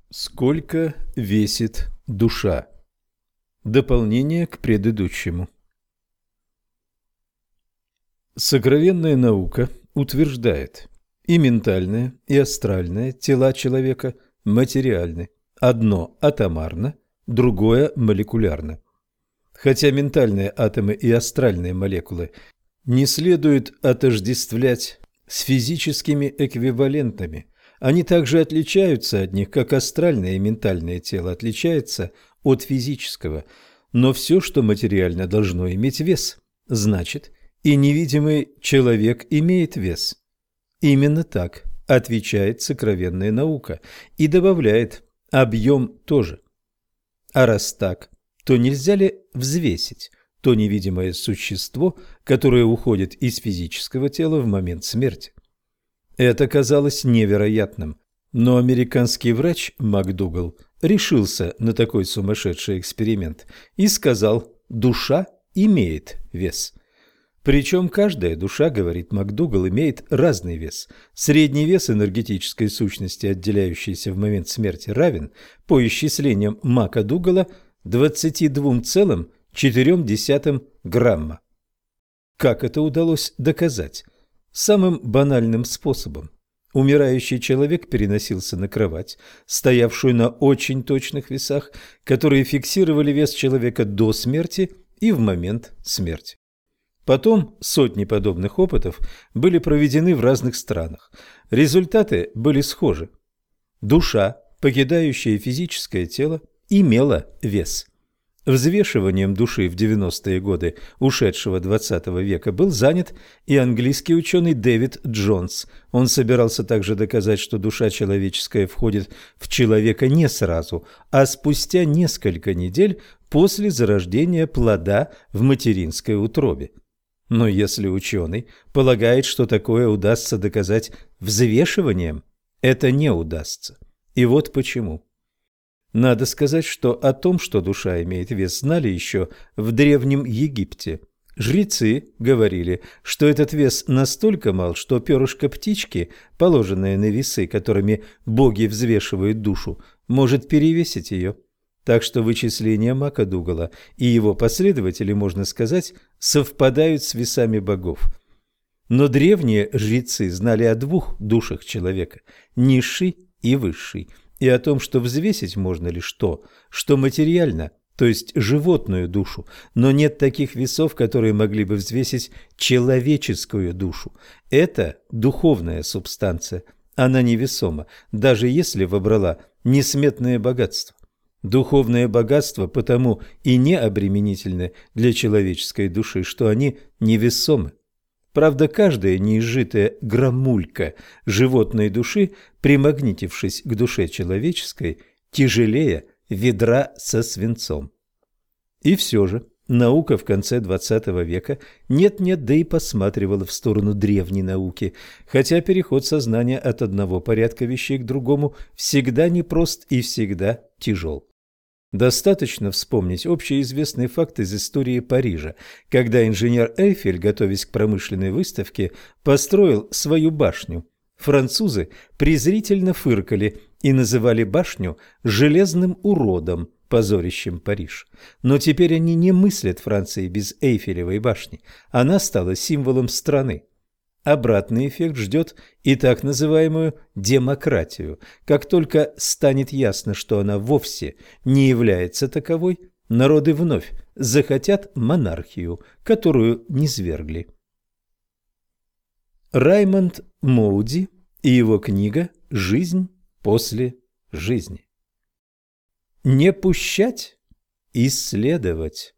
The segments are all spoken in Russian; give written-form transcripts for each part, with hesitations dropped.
Сколько весит душа? Дополнение к предыдущему. Сокровенная наука утверждает, и ментальное, и астральное тела человека материальны. Одно атомарно, другое молекулярно. Хотя ментальные атомы и астральные молекулы не следует отождествлять с физическими эквивалентами, они также отличаются от них, как астральное и ментальное тело отличается от физического. Но все, что материально, должно иметь вес. Значит, и невидимый человек имеет вес. Именно так отвечает сокровенная наука и добавляет: объем тоже. А раз так, то нельзя ли взвесить то невидимое существо, которое уходит из физического тела в момент смерти? Это казалось невероятным, но американский врач МакДугал решился на такой сумасшедший эксперимент и сказал: душа имеет вес. Причем каждая душа, говорит МакДугал, имеет разный вес. Средний вес энергетической сущности, отделяющейся в момент смерти, равен, по исчислениям МакДугала, 22,4 грамма. Как это удалось доказать? Самым банальным способом. Умирающий человек переносился на кровать, стоявшую на очень точных весах, которые фиксировали вес человека до смерти и в момент смерти. Потом сотни подобных опытов были проведены в разных странах. Результаты были схожи. Душа, покидающая физическое тело, имела вес. Взвешиванием души в 90-е годы ушедшего XX века был занят и английский ученый Дэвид Джонс. Он собирался также доказать, что душа человеческая входит в человека не сразу, а спустя несколько недель после зарождения плода в материнской утробе. Но если ученый полагает, что такое удастся доказать взвешиванием, это не удастся. И вот почему. Надо сказать, что о том, что душа имеет вес, знали еще в Древнем Египте. Жрецы говорили, что этот вес настолько мал, что перышко птички, положенное на весы, которыми боги взвешивают душу, может перевесить ее. Так что вычисления МакДугала и его последователи, можно сказать, совпадают с весами богов. Но древние жрецы знали о двух душах человека – низшей и высшей, и о том, что взвесить можно лишь то, что материально, то есть животную душу, но нет таких весов, которые могли бы взвесить человеческую душу. Это духовная субстанция, она невесома, даже если вобрала несметное богатство. Духовное богатство потому и не обременительны для человеческой души, что они невесомы. Правда, каждая неизжитая граммулька животной души, примагнитившись к душе человеческой, тяжелее ведра со свинцом. И все же наука в конце XX века нет-нет, да и посматривала в сторону древней науки, хотя переход сознания от одного порядка вещей к другому всегда непрост и всегда тяжел. Достаточно вспомнить общеизвестный факт из истории Парижа, когда инженер Эйфель, готовясь к промышленной выставке, построил свою башню. Французы презрительно фыркали и называли башню «железным уродом», позорящим Париж. Но теперь они не мыслят Франции без Эйфелевой башни. Она стала символом страны. Обратный эффект ждет и так называемую демократию. Как только станет ясно, что она вовсе не является таковой, народы вновь захотят монархию, которую низвергли. Раймонд Моуди и его книга «Жизнь после жизни». Не пущать, исследовать.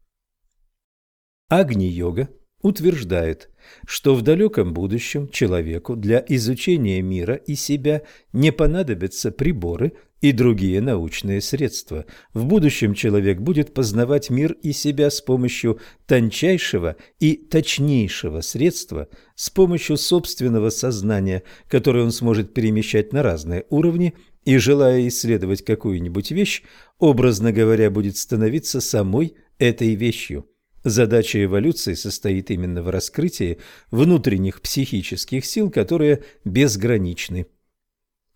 Агни-йога утверждает, что в далеком будущем человеку для изучения мира и себя не понадобятся приборы и другие научные средства. В будущем человек будет познавать мир и себя с помощью тончайшего и точнейшего средства, с помощью собственного сознания, которое он сможет перемещать на разные уровни, и, желая исследовать какую-нибудь вещь, образно говоря, будет становиться самой этой вещью. Задача эволюции состоит именно в раскрытии внутренних психических сил, которые безграничны.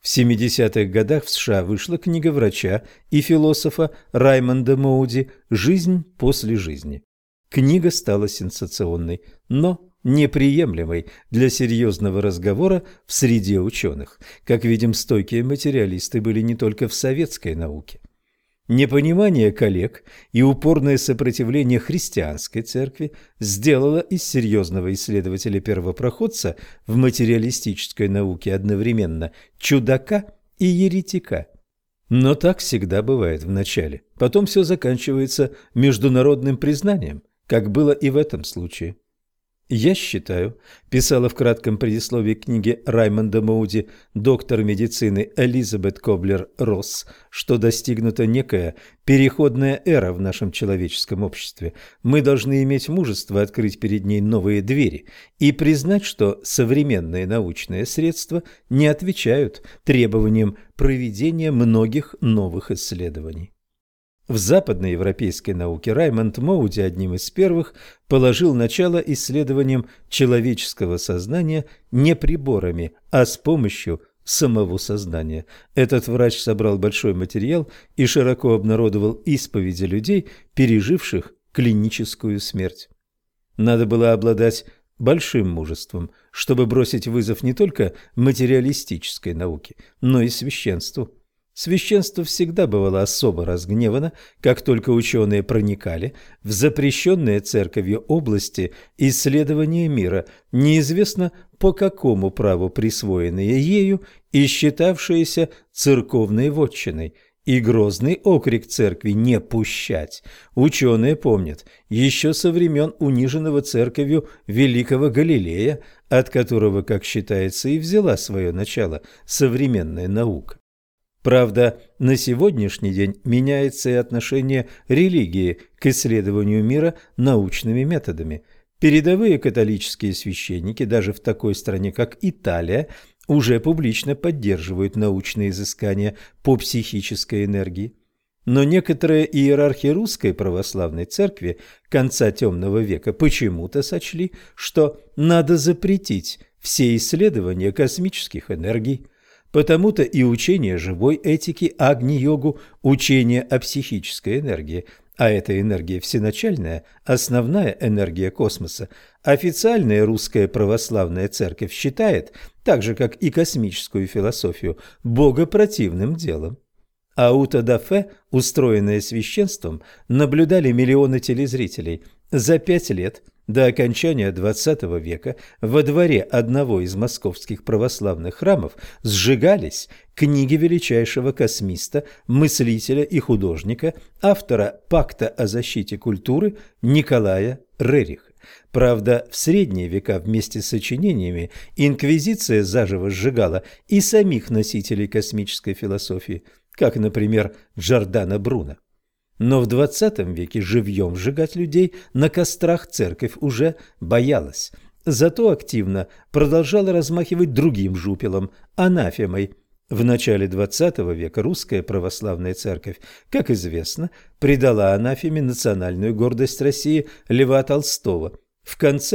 В 70-х годах в США вышла книга врача и философа Раймонда Моуди «Жизнь после жизни». Книга стала сенсационной, но неприемлемой для серьезного разговора в среде ученых. Как видим, стойкие материалисты были не только в советской науке. Непонимание коллег и упорное сопротивление христианской церкви сделало из серьезного исследователя-первопроходца в материалистической науке одновременно чудака и еретика. Но так всегда бывает в начале. Потом все заканчивается международным признанием, как было и в этом случае. «Я считаю», – писала в кратком предисловии к книге Раймонда Моуди доктор медицины Элизабет Коблер-Росс, что достигнута некая переходная эра в нашем человеческом обществе. Мы должны иметь мужество открыть перед ней новые двери и признать, что современные научные средства не отвечают требованиям проведения многих новых исследований. В западноевропейской науке Раймонд Моуди одним из первых положил начало исследованиям человеческого сознания не приборами, а с помощью самого сознания. Этот врач собрал большой материал и широко обнародовал исповеди людей, переживших клиническую смерть. Надо было обладать большим мужеством, чтобы бросить вызов не только материалистической науке, но и священству. Священство всегда бывало особо разгневано, как только ученые проникали в запрещенные церковью области исследования мира, неизвестно по какому праву присвоенные ею и считавшиеся церковной вотчиной, и грозный окрик церкви «не пущать» ученые помнят еще со времен униженного церковью великого Галилея, от которого, как считается, и взяла свое начало современная наука. Правда, на сегодняшний день меняется и отношение религии к исследованию мира научными методами. Передовые католические священники, даже в такой стране, как Италия, уже публично поддерживают научные изыскания по психической энергии. Но некоторые иерархи Русской Православной Церкви конца темного века почему-то сочли, что надо запретить все исследования космических энергий. Потому-то и учение живой этики Агни-йогу – учение о психической энергии, а эта энергия всеначальная, основная энергия космоса, официальная русская православная церковь считает, так же как и космическую философию, богопротивным делом. Ауто-да-фе, устроенное священством, наблюдали миллионы телезрителей. За 5 лет до окончания XX века во дворе одного из московских православных храмов сжигались книги величайшего космиста, мыслителя и художника, автора «Пакта о защите культуры» Николая Рериха. Правда, в средние века вместе с сочинениями инквизиция заживо сжигала и самих носителей космической философии, как, например, Джордано Бруно. Но в XX веке живьем сжигать людей на кострах церковь уже боялась. Зато активно продолжала размахивать другим жупелом – анафемой. В начале XX века русская православная церковь, как известно, придала анафеме национальную гордость России Льва Толстого. В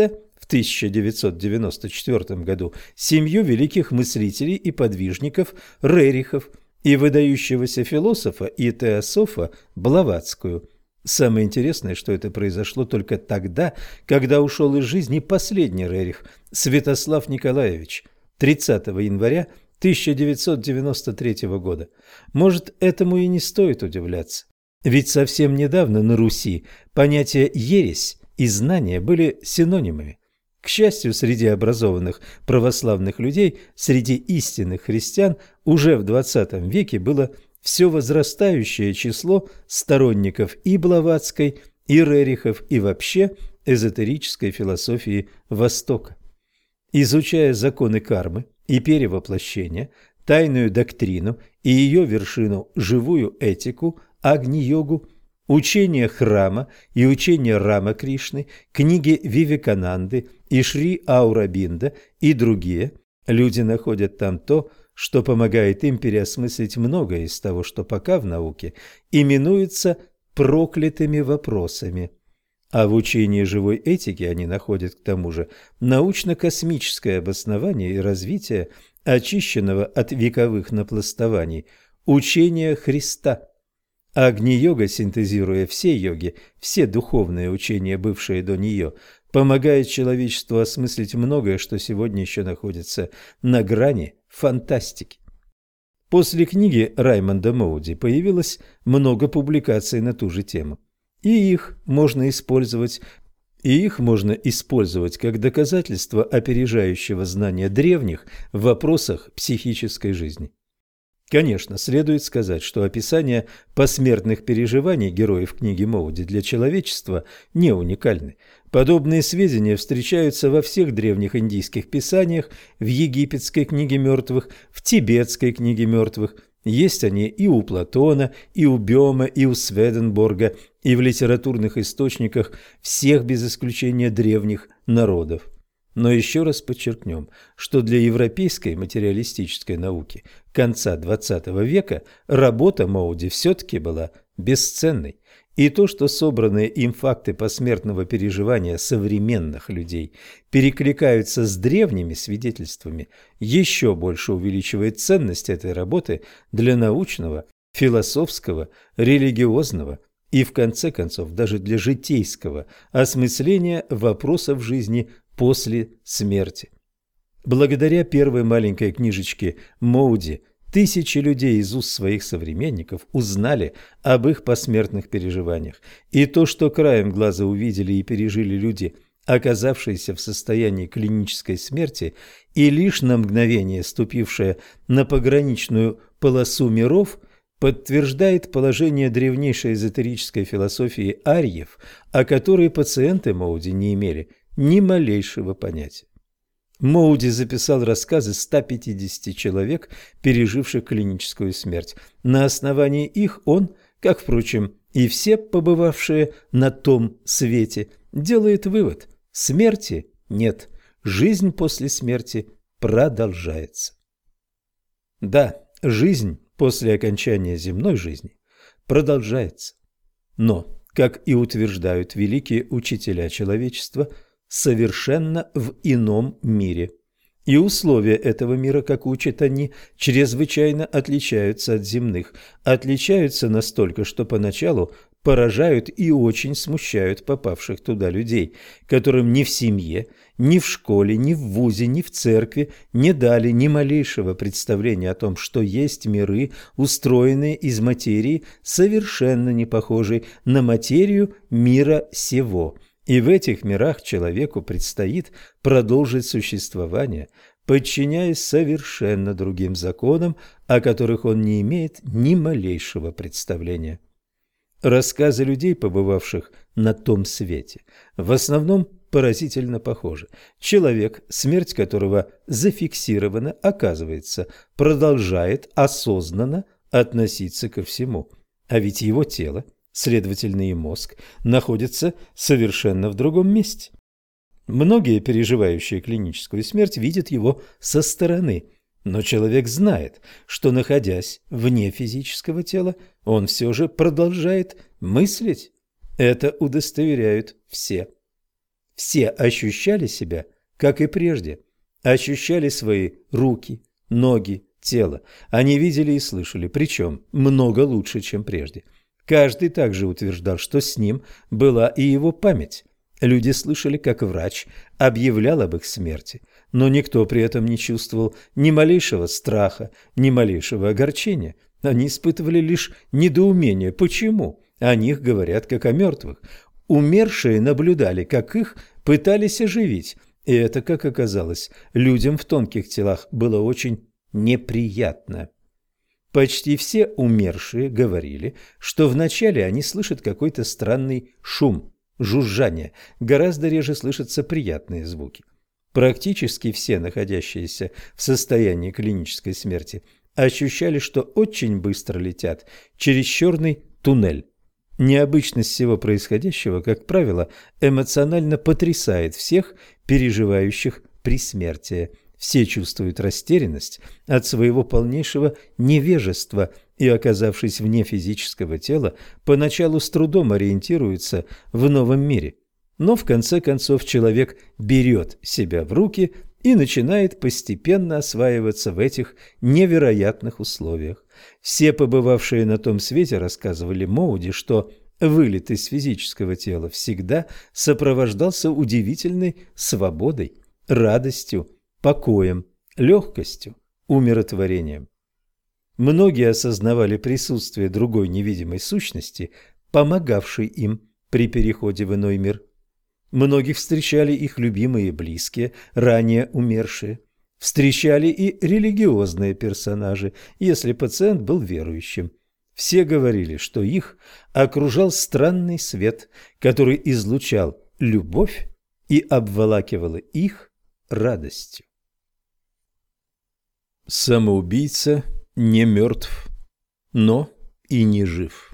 1994 году семью великих мыслителей и подвижников Рерихов и выдающегося философа и теософа Блаватскую. Самое интересное, что это произошло только тогда, когда ушел из жизни последний Рерих, Святослав Николаевич, 30 января 1993 года. Может, этому и не стоит удивляться. Ведь совсем недавно на Руси понятия «ересь» и «знание» были синонимами. К счастью, среди образованных православных людей, среди истинных христиан, уже в XX веке было все возрастающее число сторонников и Блаватской, и Рерихов, и вообще эзотерической философии Востока. Изучая законы кармы и перевоплощения, тайную доктрину и ее вершину, живую этику, Агни-йогу, учение храма и учение Рама Кришны, книги Вивекананды и Шри Аурабинда и другие, люди находят там то, что помогает им переосмыслить многое из того, что пока в науке именуется проклятыми вопросами. А в учении живой этики они находят, к тому же, научно-космическое обоснование и развитие очищенного от вековых напластований, учения Христа. Агни-йога, синтезируя все йоги, все духовные учения, бывшие до нее, помогает человечеству осмыслить многое, что сегодня еще находится на грани фантастики. После книги Раймонда Моуди появилось много публикаций на ту же тему. И их можно использовать как доказательство опережающего знания древних в вопросах психической жизни. Конечно, следует сказать, что описания посмертных переживаний героев книги Моуди для человечества не уникальны. Подобные сведения встречаются во всех древних индийских писаниях, в египетской книге мертвых, в тибетской книге мертвых. Есть они и у Платона, и у Бёма, и у Сведенборга, и в литературных источниках всех без исключения древних народов. Но еще раз подчеркнем, что для европейской материалистической науки конца XX века работа Моуди все-таки была бесценной. И то, что собранные им факты посмертного переживания современных людей перекликаются с древними свидетельствами, еще больше увеличивает ценность этой работы для научного, философского, религиозного и, в конце концов, даже для житейского осмысления вопросов жизни после смерти. Благодаря первой маленькой книжечке Моуди тысячи людей из уст своих современников узнали об их посмертных переживаниях. И то, что краем глаза увидели и пережили люди, оказавшиеся в состоянии клинической смерти и лишь на мгновение ступившие на пограничную полосу миров, подтверждает положение древнейшей эзотерической философии арьев, о которой пациенты Моуди не имели ни малейшего понятия. Моуди записал рассказы 150 человек, переживших клиническую смерть. На основании их он, как, впрочем, и все побывавшие на том свете, делает вывод: смерти нет, жизнь после смерти продолжается. Да, жизнь после окончания земной жизни продолжается. Но, как и утверждают великие учителя человечества, совершенно в ином мире. И условия этого мира, как учат они, чрезвычайно отличаются от земных. Отличаются настолько, что поначалу поражают и очень смущают попавших туда людей, которым ни в семье, ни в школе, ни в вузе, ни в церкви не дали ни малейшего представления о том, что есть миры, устроенные из материи, совершенно не похожей на материю мира сего. И в этих мирах человеку предстоит продолжить существование, подчиняясь совершенно другим законам, о которых он не имеет ни малейшего представления. Рассказы людей, побывавших на том свете, в основном поразительно похожи. Человек, смерть которого зафиксирована, оказывается, продолжает осознанно относиться ко всему, а ведь его тело, следовательно, и мозг, находится совершенно в другом месте. Многие, переживающие клиническую смерть, видят его со стороны, но человек знает, что, находясь вне физического тела, он все же продолжает мыслить. Это удостоверяют все. Все ощущали себя, как и прежде, ощущали свои руки, ноги, тело. Они видели и слышали, причем много лучше, чем прежде. Каждый также утверждал, что с ним была и его память. Люди слышали, как врач объявлял об их смерти, но никто при этом не чувствовал ни малейшего страха, ни малейшего огорчения. Они испытывали лишь недоумение, почему о них говорят как о мертвых. Умершие наблюдали, как их пытались оживить, и это, как оказалось, людям в тонких телах было очень неприятно. Почти все умершие говорили, что вначале они слышат какой-то странный шум, жужжание, гораздо реже слышатся приятные звуки. Практически все, находящиеся в состоянии клинической смерти, ощущали, что очень быстро летят через черный туннель. Необычность всего происходящего, как правило, эмоционально потрясает всех, переживающих пресмертие. Все чувствуют растерянность от своего полнейшего невежества и, оказавшись вне физического тела, поначалу с трудом ориентируются в новом мире. Но в конце концов человек берет себя в руки и начинает постепенно осваиваться в этих невероятных условиях. Все побывавшие на том свете рассказывали Моуди, что вылет из физического тела всегда сопровождался удивительной свободой, радостью, покоем, легкостью, умиротворением. Многие осознавали присутствие другой невидимой сущности, помогавшей им при переходе в иной мир. Многих встречали их любимые и близкие, ранее умершие. Встречали и религиозные персонажи, если пациент был верующим. Все говорили, что их окружал странный свет, который излучал любовь и обволакивал их радостью. Самоубийца не мертв, но и не жив.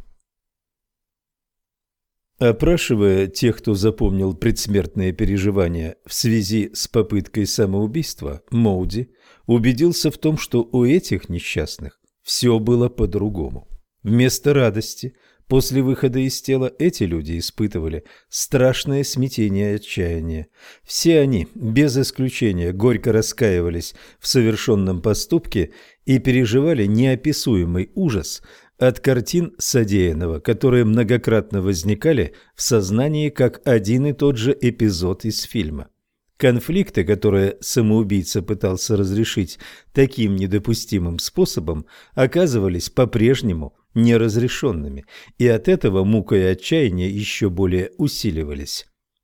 Опрашивая тех, кто запомнил предсмертные переживания в связи с попыткой самоубийства, Моуди убедился в том, что у этих несчастных все было по-другому. Вместо радости после выхода из тела эти люди испытывали страшное смятение и отчаяние. Все они, без исключения, горько раскаивались в совершенном поступке и переживали неописуемый ужас от картин содеянного, которые многократно возникали в сознании как один и тот же эпизод из фильма. Конфликты, которые самоубийца пытался разрешить таким недопустимым способом, оказывались по-прежнему неразрешенными, и от этого мука и отчаяние еще более усиливались.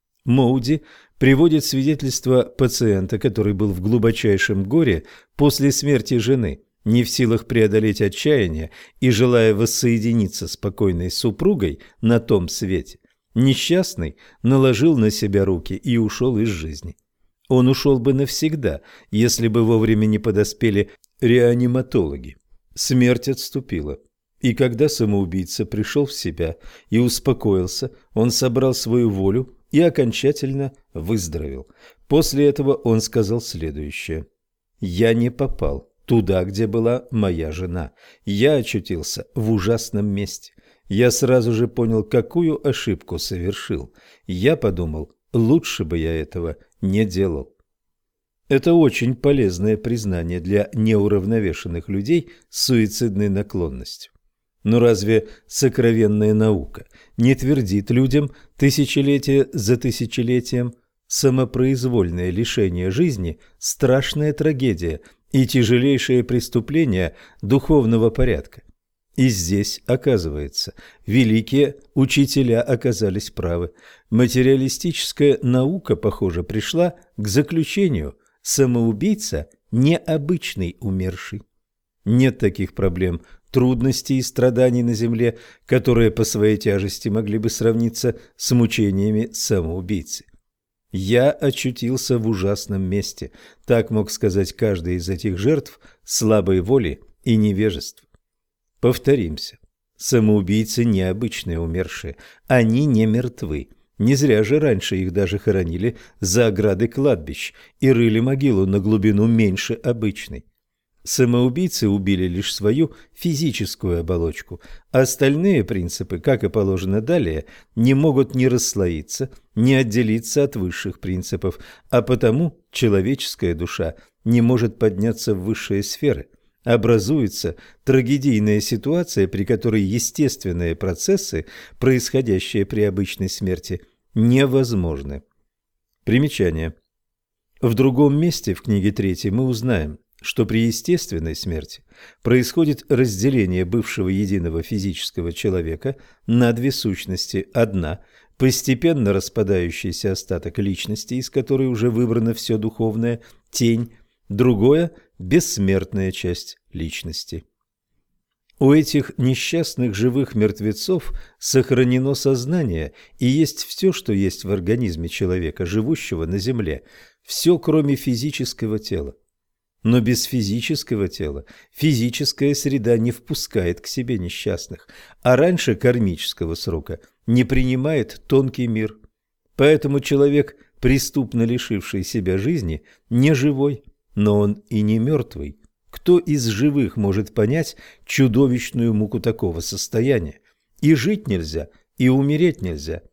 Моуди приводит свидетельство пациента, который был в глубочайшем горе после смерти жены, не в силах преодолеть отчаяние и желая воссоединиться с покойной супругой на том свете. Несчастный наложил на себя руки и ушел из жизни. Он ушел бы навсегда, если бы вовремя не подоспели реаниматологи. Смерть отступила. И когда самоубийца пришел в себя и успокоился, он собрал свою волю и окончательно выздоровел. После этого он сказал следующее: «Я не попал туда, где была моя жена. Я очутился в ужасном месте. Я сразу же понял, какую ошибку совершил. Я подумал, лучше бы я этого не делал». Это очень полезное признание для неуравновешенных людей с суицидной наклонностью. Но разве сокровенная наука не твердит людям тысячелетие за тысячелетием? Самопроизвольное лишение жизни – страшная трагедия и тяжелейшее преступление духовного порядка. И здесь, оказывается, великие учителя оказались правы. Материалистическая наука, похоже, пришла к заключению: самоубийца – необычный умерший. Нет таких проблем, трудностей и страданий на земле, которые по своей тяжести могли бы сравниться с мучениями самоубийцы. «Я очутился в ужасном месте», так мог сказать каждый из этих жертв слабой воли и невежества. Повторимся, самоубийцы необычные умершие, они не мертвы. Не зря же раньше их даже хоронили за ограды кладбищ и рыли могилу на глубину меньше обычной. Самоубийцы убили лишь свою физическую оболочку, а остальные принципы, как и положено далее, не могут ни расслоиться, ни отделиться от высших принципов, а потому человеческая душа не может подняться в высшие сферы. Образуется трагедийная ситуация, при которой естественные процессы, происходящие при обычной смерти, невозможны. Примечание. В другом месте в книге 3 мы узнаем, что при естественной смерти происходит разделение бывшего единого физического человека на две сущности. Одна – постепенно распадающийся остаток личности, из которой уже выбрано все духовное, тень, другое – бессмертная часть личности. У этих несчастных живых мертвецов сохранено сознание, и есть все, что есть в организме человека, живущего на земле, все, кроме физического тела. Но без физического тела физическая среда не впускает к себе несчастных, а раньше кармического срока не принимает тонкий мир. Поэтому человек, преступно лишивший себя жизни, не живой, но он и не мертвый. Кто из живых может понять чудовищную муку такого состояния? И жить нельзя, и умереть нельзя.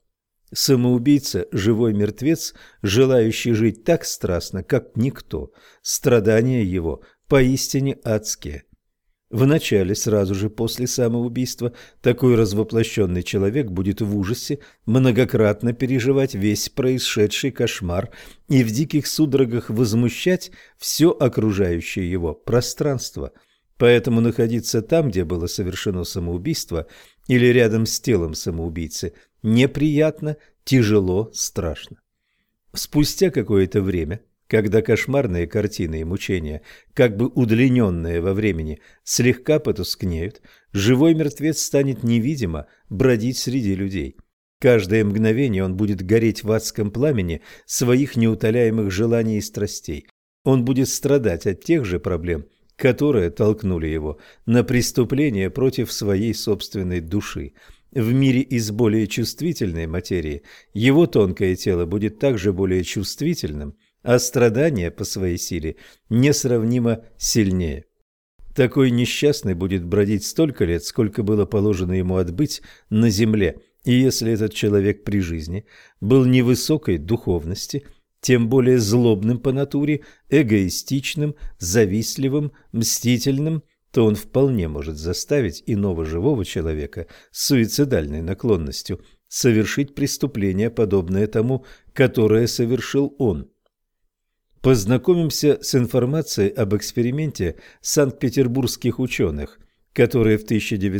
Самоубийца – живой мертвец, желающий жить так страстно, как никто. Страдания его поистине адские. Вначале, сразу же после самоубийства, такой развоплощенный человек будет в ужасе многократно переживать весь происшедший кошмар и в диких судорогах возмущать все окружающее его пространство. Поэтому находиться там, где было совершено самоубийство, или рядом с телом самоубийцы, неприятно, тяжело, страшно. Спустя какое-то время, когда кошмарные картины и мучения, как бы удлиненные во времени, слегка потускнеют, живой мертвец станет невидимо бродить среди людей. Каждое мгновение он будет гореть в адском пламени своих неутоляемых желаний и страстей. Он будет страдать от тех же проблем, которые толкнули его на преступление против своей собственной души. В мире из более чувствительной материи его тонкое тело будет также более чувствительным, а страдания по своей силе несравнимо сильнее. Такой несчастный будет бродить столько лет, сколько было положено ему отбыть на земле, и если этот человек при жизни был невысокой духовности, тем более злобным по натуре, эгоистичным, завистливым, мстительным, то он вполне может заставить иного живого человека с суицидальной наклонностью совершить преступление, подобное тому, которое совершил он. Познакомимся с информацией об эксперименте санкт-петербургских ученых, которые в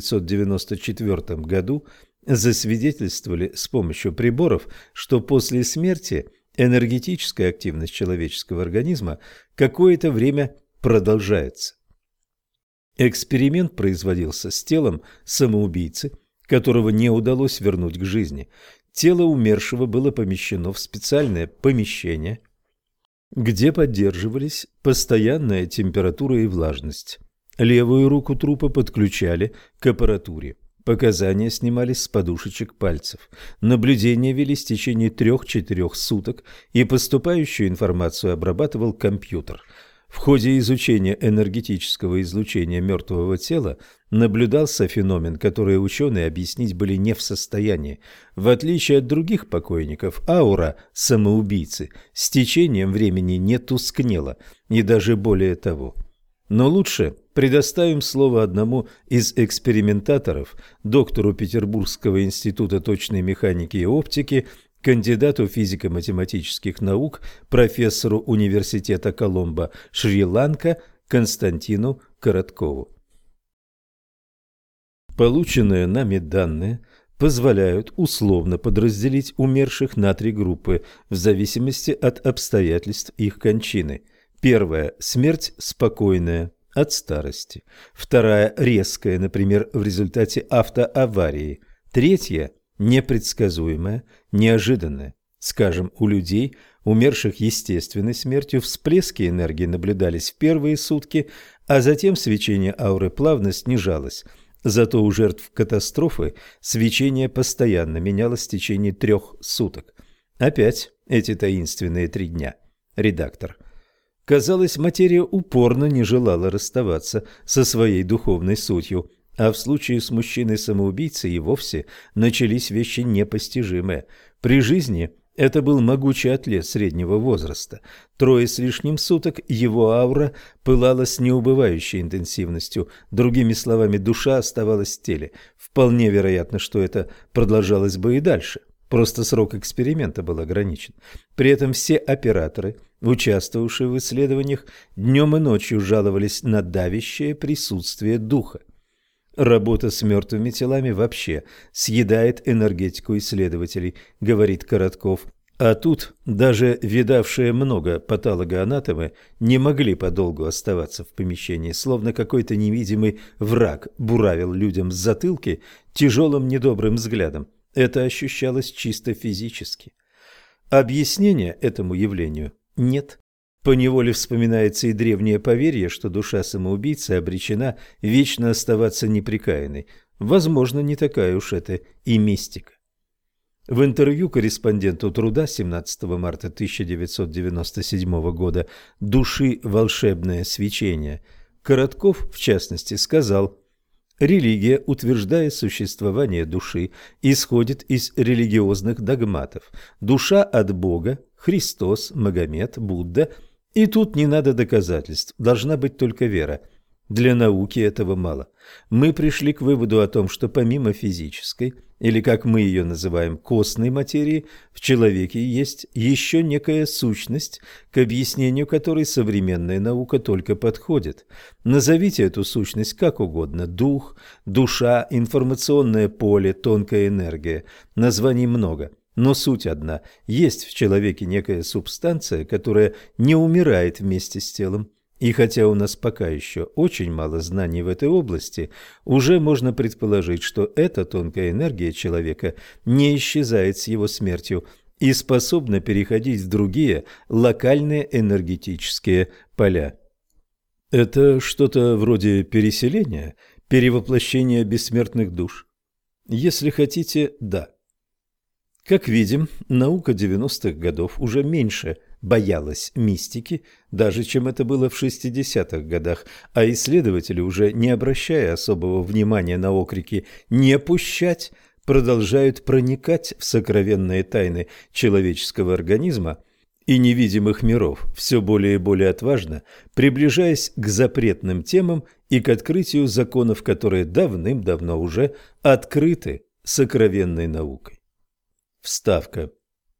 1994 году засвидетельствовали с помощью приборов, что после смерти энергетическая активность человеческого организма какое-то время продолжается. Эксперимент производился с телом самоубийцы, которого не удалось вернуть к жизни. Тело умершего было помещено в специальное помещение, где поддерживались постоянная температура и влажность. Левую руку трупа подключали к аппаратуре. Показания снимались с подушечек пальцев. Наблюдения велись в течение 3-4 суток, и поступающую информацию обрабатывал компьютер. В ходе изучения энергетического излучения мертвого тела наблюдался феномен, который ученые объяснить были не в состоянии. В отличие от других покойников, аура самоубийцы с течением времени не тускнела, и даже более того. Но лучше предоставим слово одному из экспериментаторов, доктору Петербургского института точной механики и оптики, кандидату физико-математических наук, профессору университета Коломбо, Шри-Ланка, Константину Короткову. Полученные нами данные позволяют условно подразделить умерших на 3 группы в зависимости от обстоятельств их кончины. Первая – смерть спокойная, от старости. Вторая – резкая, например, в результате автоаварии. Третья – непредсказуемая, неожиданная. Скажем, у людей, умерших естественной смертью, всплески энергии наблюдались в первые сутки, а затем свечение ауры плавно снижалось. Зато у жертв катастрофы свечение постоянно менялось в течение 3 суток. Опять эти таинственные 3 дня. Редактор. Казалось, материя упорно не желала расставаться со своей духовной сутью, а в случае с мужчиной-самоубийцей и вовсе начались вещи непостижимые. При жизни это был могучий атлет среднего возраста. 3 с лишним суток его аура пылала с неубывающей интенсивностью. Другими словами, душа оставалась в теле. Вполне вероятно, что это продолжалось бы и дальше. Просто срок эксперимента был ограничен. При этом все операторы, участвовавшие в исследованиях, днем и ночью жаловались на давящее присутствие духа. Работа с мертвыми телами вообще съедает энергетику исследователей, говорит Коротков. А тут даже видавшие много патологоанатомы не могли подолгу оставаться в помещении, словно какой-то невидимый враг буравил людям с затылки тяжелым недобрым взглядом. Это ощущалось чисто физически. Объяснения этому явлению нет. Поневоле вспоминается и древнее поверье, что душа самоубийцы обречена вечно оставаться непрекаянной. Возможно, не такая уж это и мистика. В интервью корреспонденту «Труда» 17 марта 1997 года «Души волшебное свечение» Коротков, в частности, сказал: Религия, утверждая существование души, исходит из религиозных догматов. Душа от Бога, Христос, Магомед, Будда. И тут не надо доказательств, должна быть только вера. Для науки этого мало. Мы пришли к выводу о том, что помимо физической, или как мы ее называем, костной материи, в человеке есть еще некая сущность, к объяснению которой современная наука только подходит. Назовите эту сущность как угодно – дух, душа, информационное поле, тонкая энергия. Названий много. Но суть одна – есть в человеке некая субстанция, которая не умирает вместе с телом. И хотя у нас пока еще очень мало знаний в этой области, уже можно предположить, что эта тонкая энергия человека не исчезает с его смертью и способна переходить в другие локальные энергетические поля. Это что-то вроде переселения, перевоплощения бессмертных душ? Если хотите, да. Как видим, наука 90-х годов уже меньше боялась мистики, даже чем это было в 60-х годах, а исследователи, уже не обращая особого внимания на окрики «не пущать», продолжают проникать в сокровенные тайны человеческого организма и невидимых миров, все более и более отважно, приближаясь к запретным темам и к открытию законов, которые давным-давно уже открыты сокровенной наукой. Вставка.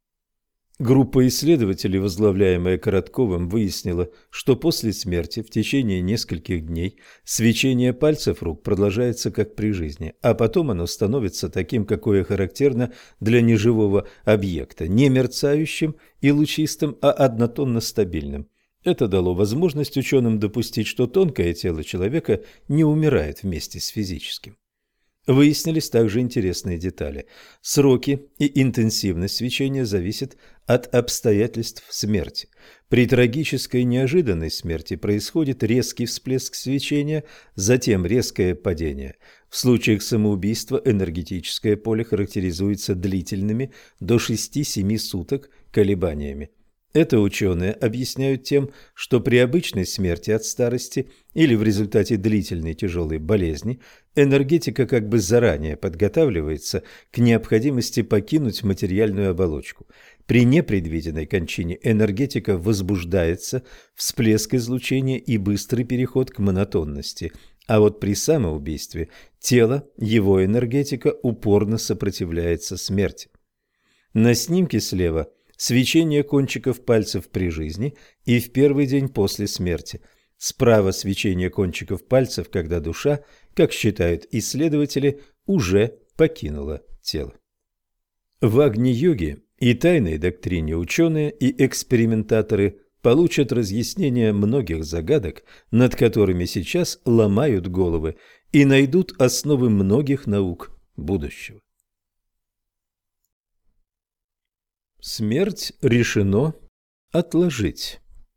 Группа исследователей, возглавляемая Коротковым, выяснила, что после смерти в течение нескольких дней свечение пальцев рук продолжается как при жизни, а потом оно становится таким, какое характерно для неживого объекта, не мерцающим и лучистым, а однотонно-стабильным. Это дало возможность ученым допустить, что тонкое тело человека не умирает вместе с физическим. Выяснились также интересные детали. Сроки и интенсивность свечения зависят от обстоятельств смерти. При трагической неожиданной смерти происходит резкий всплеск свечения, затем резкое падение. В случаях самоубийства энергетическое поле характеризуется длительными до 6-7 суток колебаниями. Это ученые объясняют тем, что при обычной смерти от старости или в результате длительной тяжелой болезни энергетика как бы заранее подготавливается к необходимости покинуть материальную оболочку. При непредвиденной кончине энергетика возбуждается, всплеск излучения и быстрый переход к монотонности. А вот при самоубийстве тело, его энергетика упорно сопротивляется смерти. На снимке слева свечение кончиков пальцев при жизни и в первый день после смерти. Справа свечение кончиков пальцев, когда душа, как считают исследователи, уже покинула тело. В Агни-йоге и тайной доктрине ученые и экспериментаторы получат разъяснение многих загадок, над которыми сейчас ломают головы, и найдут основы многих наук будущего. Смерть решено отложить.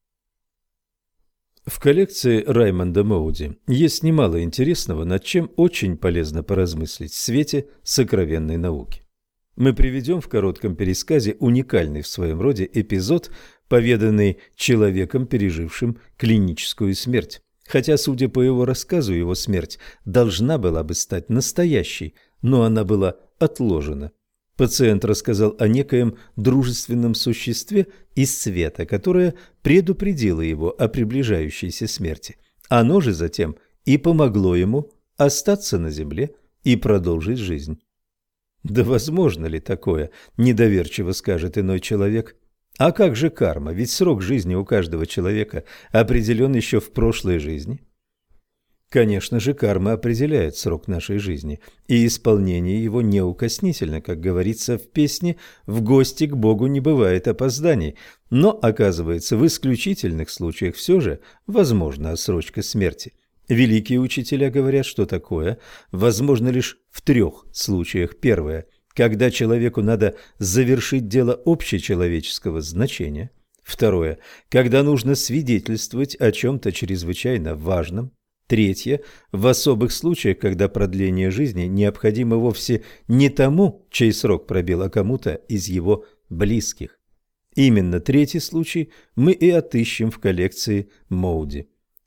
В коллекции Раймонда Моуди есть немало интересного, над чем очень полезно поразмыслить в свете сокровенной науки. Мы приведем в коротком пересказе уникальный в своем роде эпизод, поведанный человеком, пережившим клиническую смерть. Хотя, судя по его рассказу, его смерть должна была бы стать настоящей, но она была отложена. Пациент рассказал о некоем дружественном существе из света, которое предупредило его о приближающейся смерти. Оно же затем и помогло ему остаться на земле и продолжить жизнь. Да возможно ли такое, недоверчиво скажет иной человек. А как же карма? Ведь срок жизни у каждого человека определен еще в прошлой жизни. Конечно же, карма определяет срок нашей жизни, и исполнение его неукоснительно, как говорится в песне «В гости к Богу не бывает опозданий», но, оказывается, в исключительных случаях все же возможна отсрочка смерти. Великие учителя говорят, что такое возможно лишь в 3 случаях. Первое – когда человеку надо завершить дело общечеловеческого значения. Второе – когда нужно свидетельствовать о чем-то чрезвычайно важном. Третье – в особых случаях, когда продление жизни необходимо вовсе не тому, чей срок пробил, а кому-то из его близких. Именно третий случай мы и отыщем в коллекции Моуди.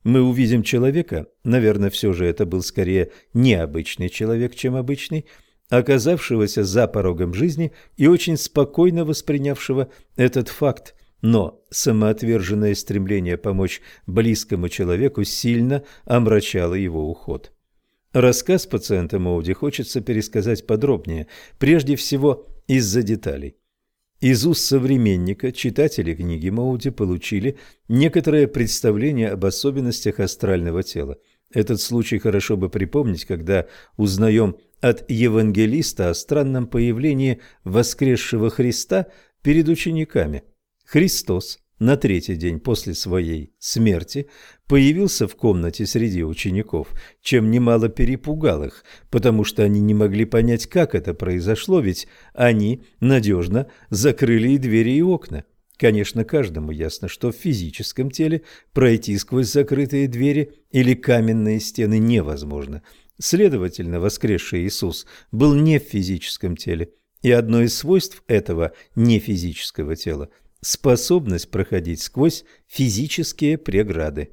мы увидим человека, наверное, все же это был скорее необычный человек, чем обычный, оказавшегося за порогом жизни и очень спокойно воспринявшего этот факт, но самоотверженное стремление помочь близкому человеку сильно омрачало его уход. Рассказ пациента Моуди хочется пересказать подробнее, прежде всего из-за деталей. Из уст современника читатели книги Моуди получили некоторое представление об особенностях астрального тела. Этот случай хорошо бы припомнить, когда узнаем от евангелиста о странном появлении воскресшего Христа перед учениками. Христос на третий день после своей смерти появился в комнате среди учеников, чем немало перепугал их, потому что они не могли понять, как это произошло, ведь они надежно закрыли и двери, и окна. Конечно, каждому ясно, что в физическом теле пройти сквозь закрытые двери или каменные стены невозможно. Следовательно, воскресший Иисус был не в физическом теле, и одно из свойств этого нефизического тела – способность проходить сквозь физические преграды.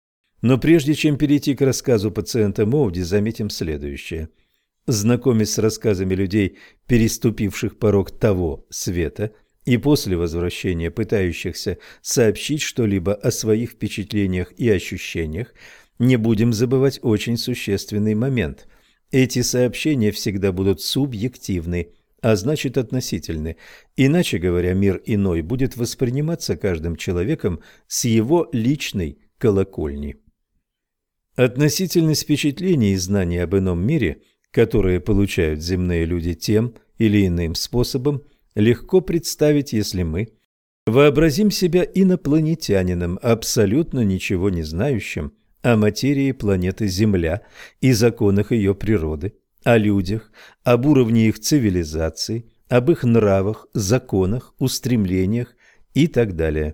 Но прежде чем перейти к рассказу пациента Моуди, заметим следующее. Знакомясь с рассказами людей, переступивших порог того света, и после возвращения пытающихся сообщить что-либо о своих впечатлениях и ощущениях, не будем забывать очень существенный момент. Эти сообщения всегда будут субъективны, а значит относительны. Иначе говоря, мир иной будет восприниматься каждым человеком с его личной колокольни. Относительность впечатлений и знаний об ином мире, которые получают земные люди тем или иным способом, легко представить, если мы вообразим себя инопланетянином, абсолютно ничего не знающим о материи планеты Земля и законах ее природы, о людях, об уровне их цивилизации, об их нравах, законах, устремлениях и так далее.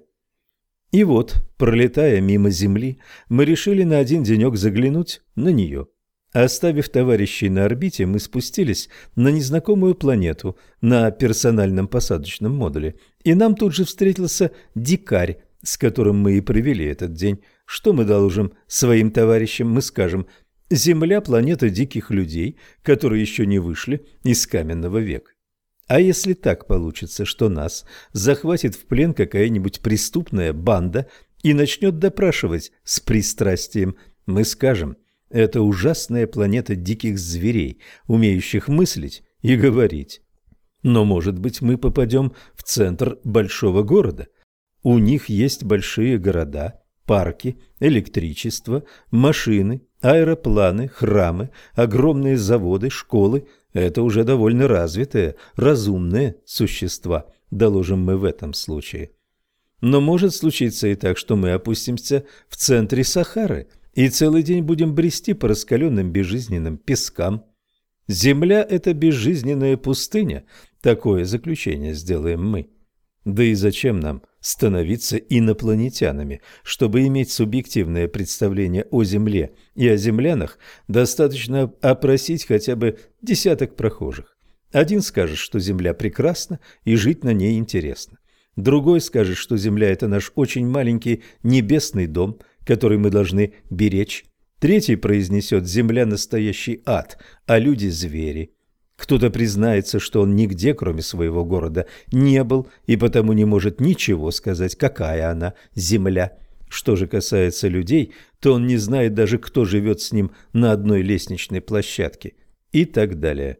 И вот, пролетая мимо Земли, мы решили на один денек заглянуть на нее. Оставив товарищей на орбите, мы спустились на незнакомую планету на персональном посадочном модуле, и нам тут же встретился дикарь, с которым мы и провели этот день. Что мы доложим своим товарищам? Мы скажем: Земля – планета диких людей, которые еще не вышли из каменного века. А если так получится, что нас захватит в плен какая-нибудь преступная банда и начнет допрашивать с пристрастием, мы скажем: это ужасная планета диких зверей, умеющих мыслить и говорить. Но, может быть, мы попадем в центр большого города. У них есть большие города, парки, электричество, машины, аэропланы, храмы, огромные заводы, школы. Это уже довольно развитые, разумные существа, доложим мы в этом случае. Но может случиться и так, что мы опустимся в центре Сахары и целый день будем брести по раскаленным безжизненным пескам. Земля – это безжизненная пустыня, такое заключение сделаем мы. Да и зачем нам становиться инопланетянами? Чтобы иметь субъективное представление о Земле и о землянах, достаточно опросить хотя бы десяток прохожих. Один скажет, что Земля прекрасна и жить на ней интересно. Другой скажет, что Земля – это наш очень маленький небесный дом, который мы должны беречь. Третий произнесет: Земля – настоящий ад, а люди – звери. Кто-то признается, что он нигде, кроме своего города, не был и потому не может ничего сказать, какая она земля. Что же касается людей, то он не знает даже, кто живет с ним на одной лестничной площадке и так далее.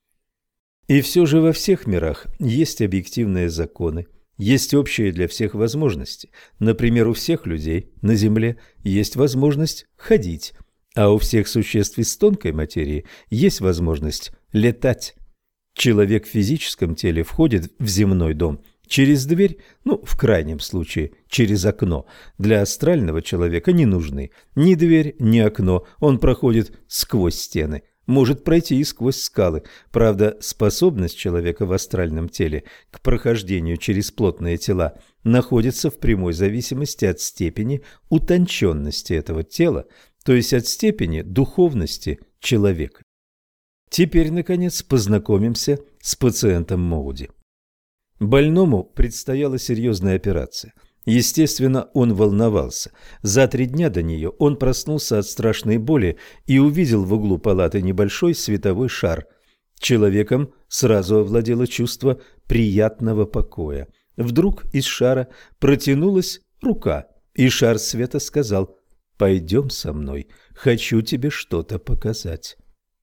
И все же во всех мирах есть объективные законы, есть общие для всех возможности. Например, у всех людей на Земле есть возможность ходить, а у всех существ из тонкой материи есть возможность летать. Человек в физическом теле входит в земной дом через дверь, в крайнем случае, через окно. Для астрального человека не нужны ни дверь, ни окно, он проходит сквозь стены, может пройти и сквозь скалы. Правда, способность человека в астральном теле к прохождению через плотные тела находится в прямой зависимости от степени утонченности этого тела, то есть от степени духовности человека. Теперь, наконец, познакомимся с пациентом Моуди. Больному предстояла серьезная операция, Естественно, он волновался. За 3 дня до нее он проснулся от страшной боли и увидел в углу палаты небольшой световой шар. Человеком сразу овладело чувство приятного покоя. Вдруг из шара протянулась рука, и шар света сказал: «Пойдем со мной, хочу тебе что-то показать».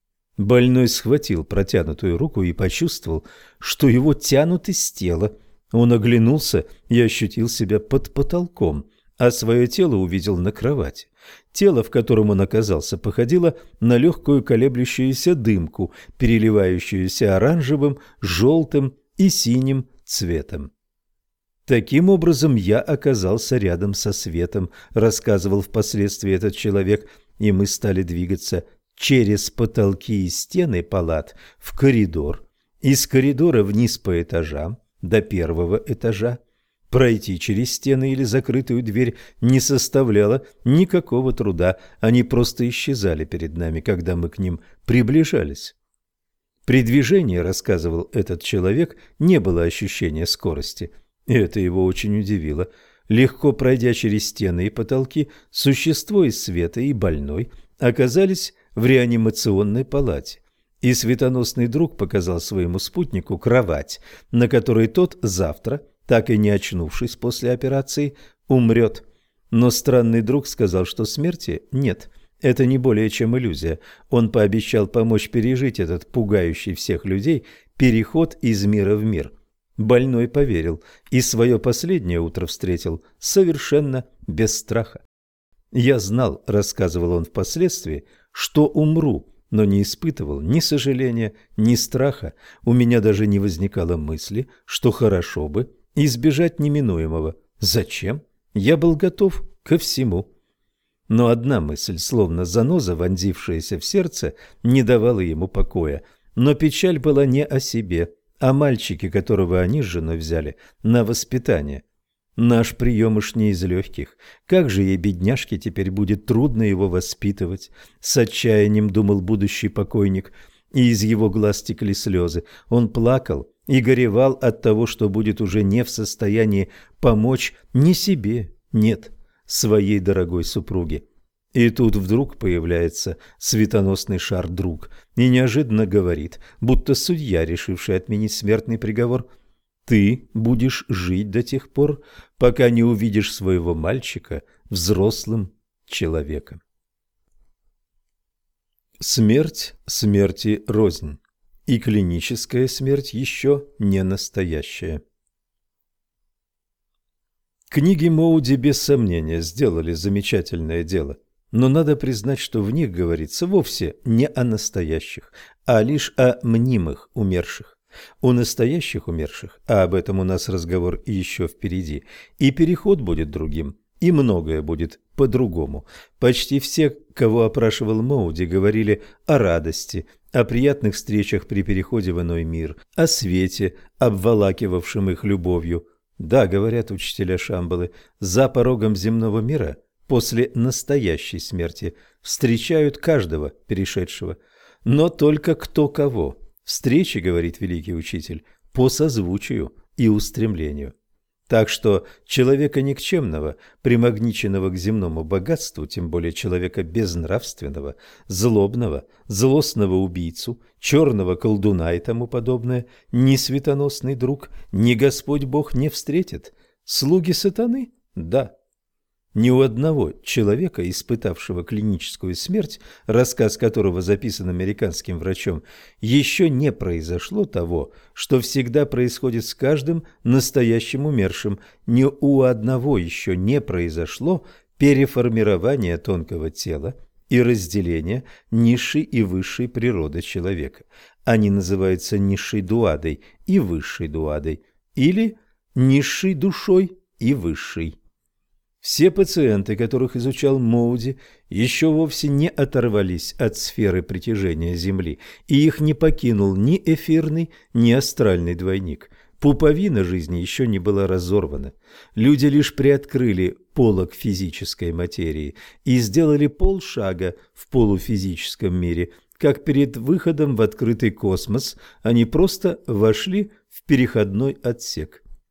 Больной схватил протянутую руку и почувствовал, что его тянут из тела. Он оглянулся и ощутил себя под потолком, а свое тело увидел на кровати. Тело, в котором он оказался, походило на легкую колеблющуюся дымку, переливающуюся оранжевым, желтым и синим цветом. «Таким образом я оказался рядом со светом», — рассказывал впоследствии этот человек, и мы стали двигаться через потолки и стены палат в коридор, из коридора вниз по этажам до 1-го этажа. Пройти через стены или закрытую дверь не составляло никакого труда, они просто исчезали перед нами, когда мы к ним приближались. При движении, рассказывал этот человек, не было ощущения скорости, и это его очень удивило. Легко пройдя через стены и потолки, существо из света и больной оказались в реанимационной палате, и светоносный друг показал своему спутнику кровать, на которой тот завтра, так и не очнувшись после операции, умрет. Но странный друг сказал, что смерти нет, это не более чем иллюзия. Он пообещал помочь пережить этот пугающий всех людей переход из мира в мир. Больной поверил и свое последнее утро встретил совершенно без страха. «Я знал, — рассказывал он впоследствии, — что умру, но не испытывал ни сожаления, ни страха. У меня даже не возникало мысли, что хорошо бы избежать неминуемого. Зачем? Я был готов ко всему». Но одна мысль, словно заноза, вонзившаяся в сердце, не давала ему покоя. Но печаль была не о себе, а мальчике, которого они с женой взяли на воспитание. Наш приемыш не из легких. Как же ей, бедняжке, теперь будет трудно его воспитывать? С отчаянием думал будущий покойник, и из его глаз текли слезы. Он плакал и горевал от того, что будет уже не в состоянии помочь ни себе, нет, своей дорогой супруге. И тут вдруг появляется светоносный шар-друг и неожиданно говорит, будто судья, решивший отменить смертный приговор: «Ты будешь жить до тех пор, пока не увидишь своего мальчика взрослым человеком». Смерть смерти рознь, и клиническая смерть еще не настоящая. Книги Моуди без сомнения сделали замечательное дело, но надо признать, что в них говорится вовсе не о настоящих, а лишь о мнимых умерших. У настоящих умерших, а об этом у нас разговор еще впереди, и переход будет другим, и многое будет по-другому. Почти все, кого опрашивал Моуди, говорили о радости, о приятных встречах при переходе в иной мир, о свете, обволакивавшем их любовью. Да, говорят учителя Шамбалы, за порогом земного мира после настоящей смерти встречают каждого перешедшего, но только кто кого. Встречи, говорит великий учитель, по созвучию и устремлению. Так что человека никчемного, примагниченного к земному богатству, тем более человека безнравственного, злобного, злостного убийцу, черного колдуна и тому подобное, ни светоносный друг, ни Господь Бог не встретит. Слуги сатаны? Да. Ни у одного человека, испытавшего клиническую смерть, рассказ которого записан американским врачом, еще не произошло того, что всегда происходит с каждым настоящим умершим. Ни у одного еще не произошло переформирование тонкого тела и разделение низшей и высшей природы человека. Они называются низшей дуадой и высшей дуадой, или низшей душой и высшей. Все пациенты, которых изучал Моуди, еще вовсе не оторвались от сферы притяжения Земли, и их не покинул ни эфирный, ни астральный двойник. Пуповина жизни еще не была разорвана. Люди лишь приоткрыли полог физической материи и сделали полшага в полуфизическом мире, как перед выходом в открытый космос они просто вошли в переходной отсек.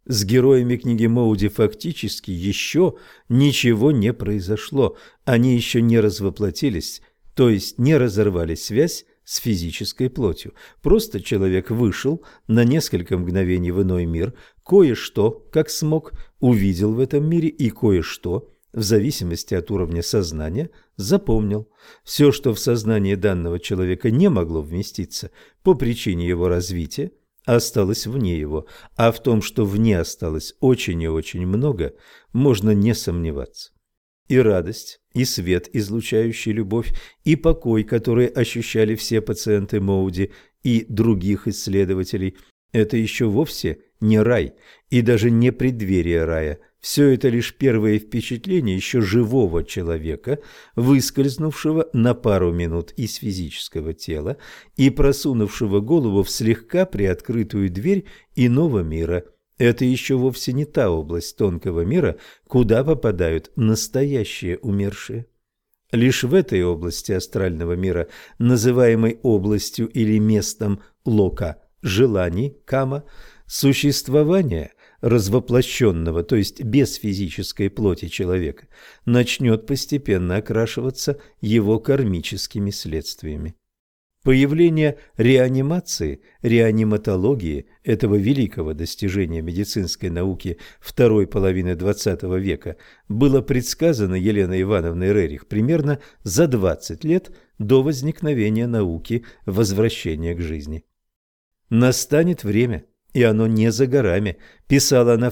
С героями книги Моуди фактически еще ничего не произошло, они еще не развоплотились, то есть не разорвали связь с физической плотью. Просто человек вышел на несколько мгновений в иной мир, кое-что, как смог, увидел в этом мире и кое-что, в зависимости от уровня сознания, запомнил. Все, что в сознании данного человека не могло вместиться по причине его развития, осталось вне его, а в том, что вне осталось очень и очень много, можно не сомневаться. И радость, и свет, излучающий любовь, и покой, которые ощущали все пациенты Моуди и других исследователей, это еще вовсе не рай и даже не преддверие рая. Все это лишь первые впечатления еще живого человека, выскользнувшего на пару минут из физического тела и просунувшего голову в слегка приоткрытую дверь иного мира. Это еще вовсе не та область тонкого мира, куда попадают настоящие умершие. Лишь в этой области астрального мира, называемой областью или местом лока, желаний, кама, существование развоплощенного, то есть без физической плоти человека, начнет постепенно окрашиваться его кармическими следствиями. Появление реанимации, реаниматологии, этого великого достижения медицинской науки второй половины XX века, было предсказано Еленой Ивановной Рерих примерно за 20 лет до возникновения науки возвращения к жизни. «Настанет время, и оно не за горами», писала она в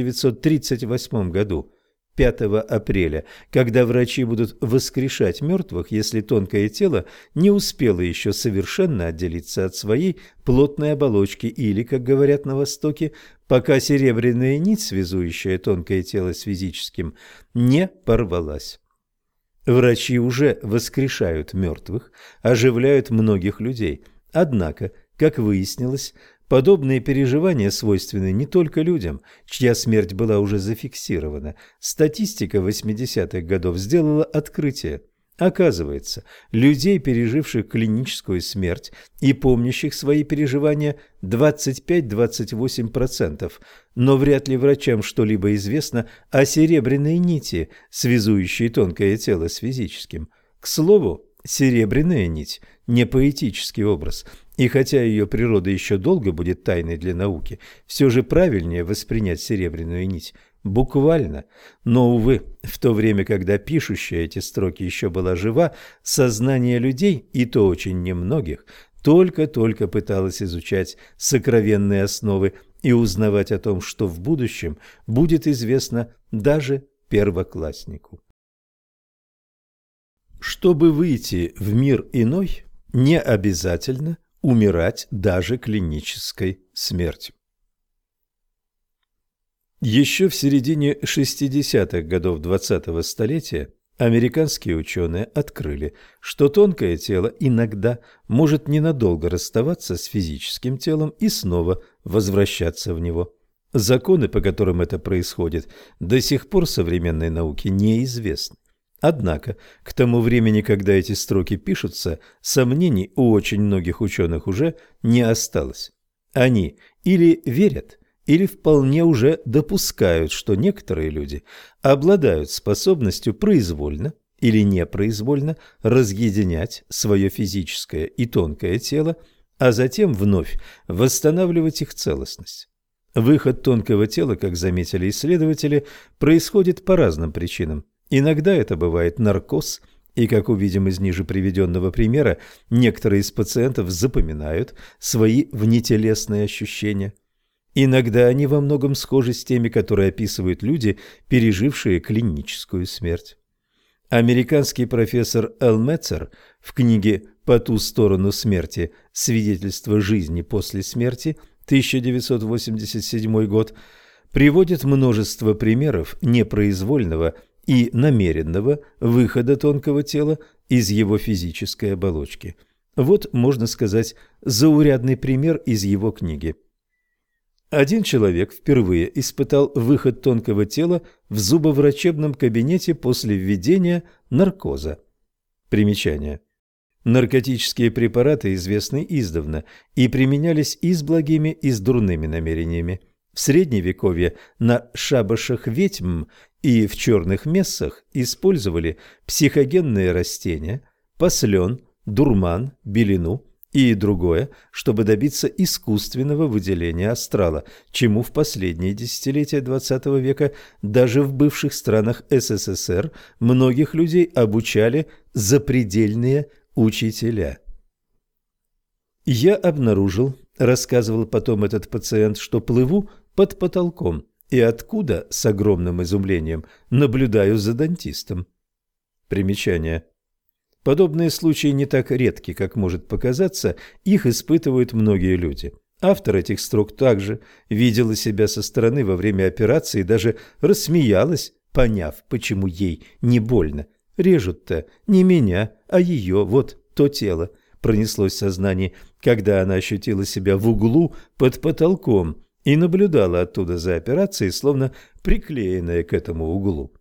1938 году. 5 апреля, когда врачи будут воскрешать мертвых, если тонкое тело не успело еще совершенно отделиться от своей плотной оболочки или, как говорят на Востоке, пока серебряная нить, связующая тонкое тело с физическим, не порвалась. Врачи уже воскрешают мертвых, оживляют многих людей. Однако, как выяснилось, подобные переживания свойственны не только людям, чья смерть была уже зафиксирована. Статистика 80-х годов сделала открытие. Оказывается, людей, переживших клиническую смерть и помнящих свои переживания, 25-28%, но вряд ли врачам что-либо известно о серебряной нити, связующей тонкое тело с физическим. К слову, серебряная нить – не поэтический образ, и хотя ее природа еще долго будет тайной для науки, все же правильнее воспринять серебряную нить буквально. Но, увы, в то время, когда пишущая эти строки еще была жива, сознание людей, и то очень немногих, только-только пыталось изучать сокровенные основы и узнавать о том, что в будущем будет известно даже первокласснику. Чтобы выйти в мир иной, не обязательно умирать даже клинической смертью. Еще в середине 60-х годов 20-го столетия американские ученые открыли, что тонкое тело иногда может ненадолго расставаться с физическим телом и снова возвращаться в него. Законы, по которым это происходит, до сих пор современной науке неизвестны. Однако, к тому времени, когда эти строки пишутся, сомнений у очень многих ученых уже не осталось. Они или верят, или вполне уже допускают, что некоторые люди обладают способностью произвольно или непроизвольно разъединять свое физическое и тонкое тело, а затем вновь восстанавливать их целостность. Выход тонкого тела, как заметили исследователи, происходит по разным причинам. Иногда это бывает наркоз, и, как увидим из ниже приведенного примера, некоторые из пациентов запоминают свои внетелесные ощущения. Иногда они во многом схожи с теми, которые описывают люди, пережившие клиническую смерть. Американский профессор Эл Метцер в книге «По ту сторону смерти. Свидетельство жизни после смерти» 1987 год приводит множество примеров непроизвольного и намеренного выхода тонкого тела из его физической оболочки. Вот, можно сказать, заурядный пример из его книги. Один человек впервые испытал выход тонкого тела в зубоврачебном кабинете после введения наркоза. Примечание. Наркотические препараты известны издавна и применялись и с благими, и с дурными намерениями. В В Средневековье на шабашах ведьм и в черных мессах использовали психогенные растения, послен, дурман, белину и другое, чтобы добиться искусственного выделения астрала, чему в последние десятилетия XX века даже в бывших странах СССР многих людей обучали запредельные учителя. «Я обнаружил, — рассказывал потом этот пациент, — что плыву под потолком и откуда, с огромным изумлением, наблюдаю за дантистом». Примечание. Подобные случаи не так редки, как может показаться, их испытывают многие люди. Автор этих строк также видела себя со стороны во время операции и даже рассмеялась, поняв, почему ей не больно. Режут-то не меня, а ее, вот то тело, пронеслось в сознании, когда она ощутила себя в углу под потолком и наблюдала оттуда за операцией, словно приклеенная к этому углу.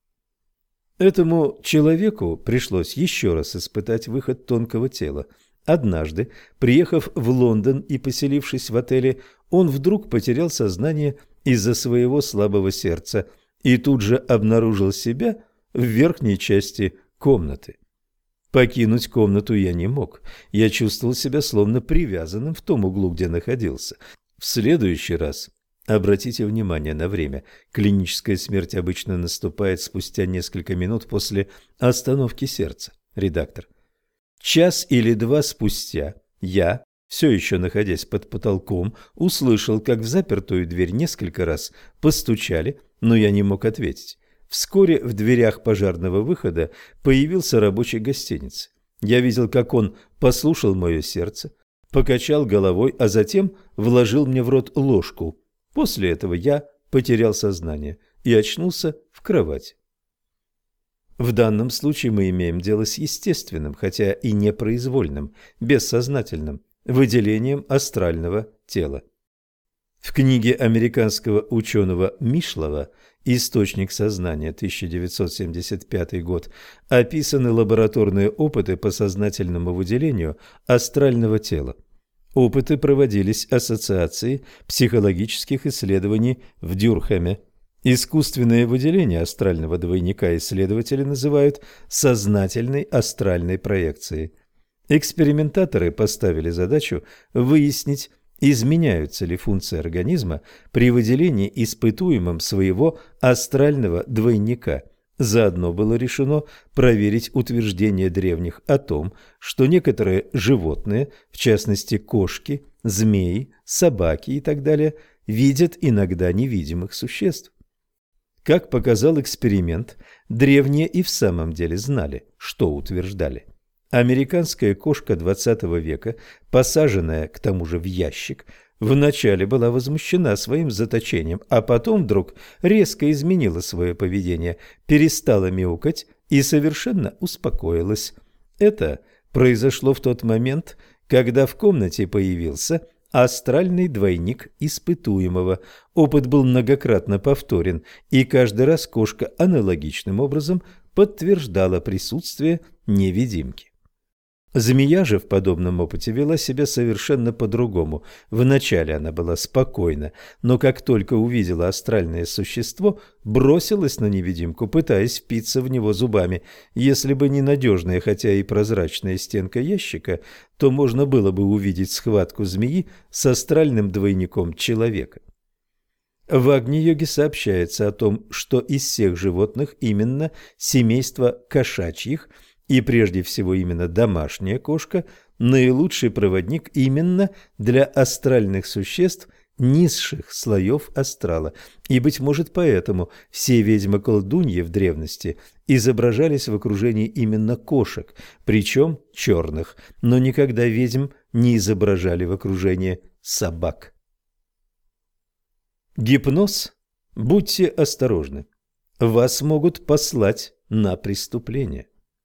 Этому человеку пришлось еще раз испытать выход тонкого тела. Однажды, приехав в Лондон и поселившись в отеле, он вдруг потерял сознание из-за своего слабого сердца и тут же обнаружил себя в верхней части комнаты. Покинуть комнату я не мог. Я чувствовал себя словно привязанным в том углу, где находился. В следующий раз... Обратите внимание на время. Клиническая смерть обычно наступает спустя несколько минут после остановки сердца. Редактор. Час или два спустя я, все еще находясь под потолком, услышал, как в запертую дверь несколько раз постучали, но я не мог ответить. Вскоре в дверях пожарного выхода появился рабочий гостиницы. Я видел, как он послушал мое сердце, покачал головой, а затем вложил мне в рот ложку. После этого я потерял сознание и очнулся в кровати. В данном случае мы имеем дело с естественным, хотя и непроизвольным, бессознательным выделением астрального тела. В книге американского ученого Мишлова «Источник сознания», 1975 год, описаны лабораторные опыты по сознательному выделению астрального тела. Опыты проводились Ассоциацией психологических исследований в Дюрхеме. Искусственное выделение астрального двойника исследователи называют сознательной астральной проекцией. Экспериментаторы поставили задачу выяснить, изменяются ли функции организма при выделении испытуемым своего астрального двойника. Заодно было решено проверить утверждение древних о том, что некоторые животные, в частности кошки, змеи, собаки и так далее, видят иногда невидимых существ. Как показал эксперимент, древние и в самом деле знали, что утверждали. Американская кошка XX века, посаженная к тому же в ящик, вначале была возмущена своим заточением, а потом вдруг резко изменила свое поведение, перестала мяукать и совершенно успокоилась. Это произошло в тот момент, когда в комнате появился астральный двойник испытуемого. Опыт был многократно повторен, и каждый раз кошка аналогичным образом подтверждала присутствие невидимки. Змея же в подобном опыте вела себя совершенно по-другому. Вначале она была спокойна, но как только увидела астральное существо, бросилась на невидимку, пытаясь впиться в него зубами. Если бы не надежная, хотя и прозрачная стенка ящика, то можно было бы увидеть схватку змеи с астральным двойником человека. В Агни-йоге сообщается о том, что из всех животных именно семейство кошачьих – и прежде всего именно домашняя кошка – наилучший проводник именно для астральных существ низших слоев астрала. И, быть может, поэтому все ведьмы-колдуньи в древности изображались в окружении именно кошек, причем черных, но никогда ведьм не изображали в окружении собак. Гипноз. Будьте осторожны. Вас могут послать на преступление.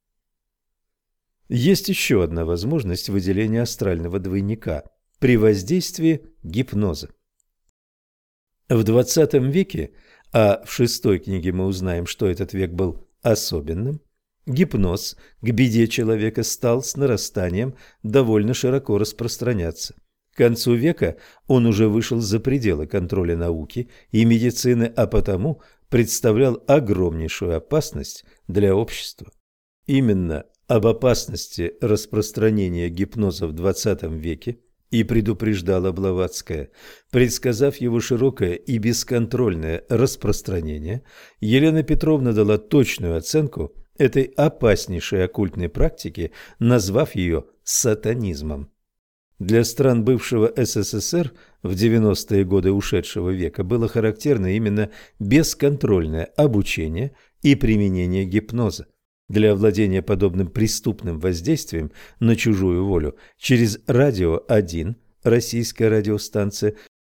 Есть еще одна возможность выделения астрального двойника при воздействии гипноза. В XX веке, а в 6 книге мы узнаем, что этот век был особенным, гипноз к беде человека стал с нарастанием довольно широко распространяться. К концу века он уже вышел за пределы контроля науки и медицины, а потому представлял огромнейшую опасность для общества. Именно об опасности распространения гипноза в XX веке и предупреждала Блаватская. Предсказав его широкое и бесконтрольное распространение, Елена Петровна дала точную оценку этой опаснейшей оккультной практики, назвав ее сатанизмом. Для стран бывшего СССР в 90-е годы ушедшего века было характерно именно бесконтрольное обучение и применение гипноза для овладения подобным преступным воздействием на чужую волю через «Радио-1», российская радиостанция, в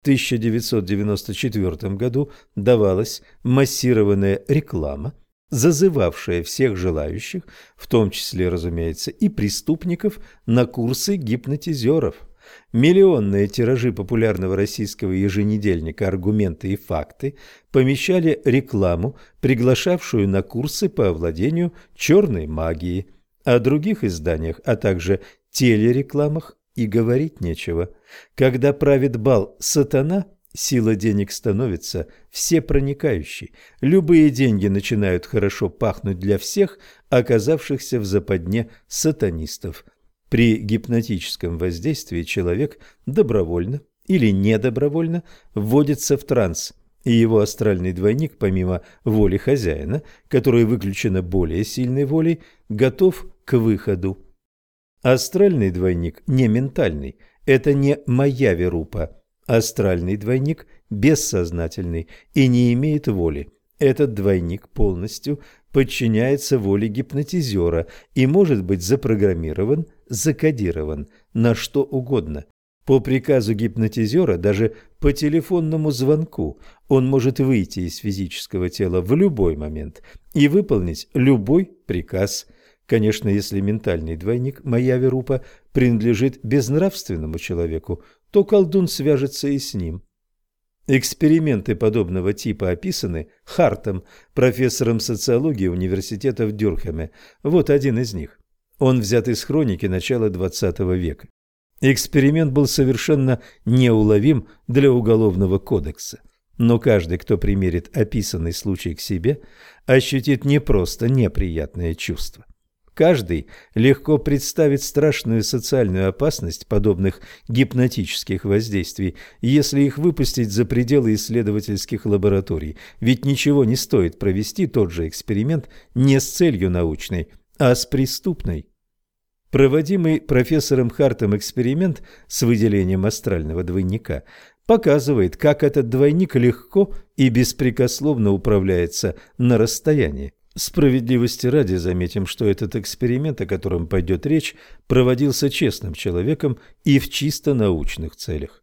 1994 году давалась массированная реклама, зазывавшая всех желающих, в том числе, разумеется, и преступников, на курсы гипнотизеров. Миллионные тиражи популярного российского еженедельника «Аргументы и факты» помещали рекламу, приглашавшую на курсы по овладению черной магией. О других изданиях, а также телерекламах и говорить нечего. Когда правит бал сатана, сила денег становится всепроникающей. Любые деньги начинают хорошо пахнуть для всех, оказавшихся в западне сатанистов. При гипнотическом воздействии человек добровольно или недобровольно вводится в транс, и его астральный двойник, помимо воли хозяина, которая выключена более сильной волей, готов к выходу. Астральный двойник не ментальный, это не моя верупа. Астральный двойник бессознательный и не имеет воли. Этот двойник полностью подчиняется воле гипнотизера и может быть запрограммирован, закодирован на что угодно. По приказу гипнотизера, даже по телефонному звонку, он может выйти из физического тела в любой момент и выполнить любой приказ. Конечно, если ментальный двойник, моя верупа, принадлежит безнравственному человеку, то колдун свяжется и с ним. Эксперименты подобного типа описаны Хартом, профессором социологии университета в Дюрхеме. Вот один из них. Он взят из хроники начала XX века. Эксперимент был совершенно неуловим для Уголовного кодекса. Но каждый, кто примерит описанный случай к себе, ощутит не просто неприятное чувство. Каждый легко представит страшную социальную опасность подобных гипнотических воздействий, если их выпустить за пределы исследовательских лабораторий. Ведь ничего не стоит провести тот же эксперимент не с целью научной, а с преступной. Проводимый профессором Хартом эксперимент с выделением астрального двойника показывает, как этот двойник легко и беспрекословно управляется на расстоянии. Справедливости ради заметим, что этот эксперимент, о котором пойдет речь, проводился честным человеком и в чисто научных целях.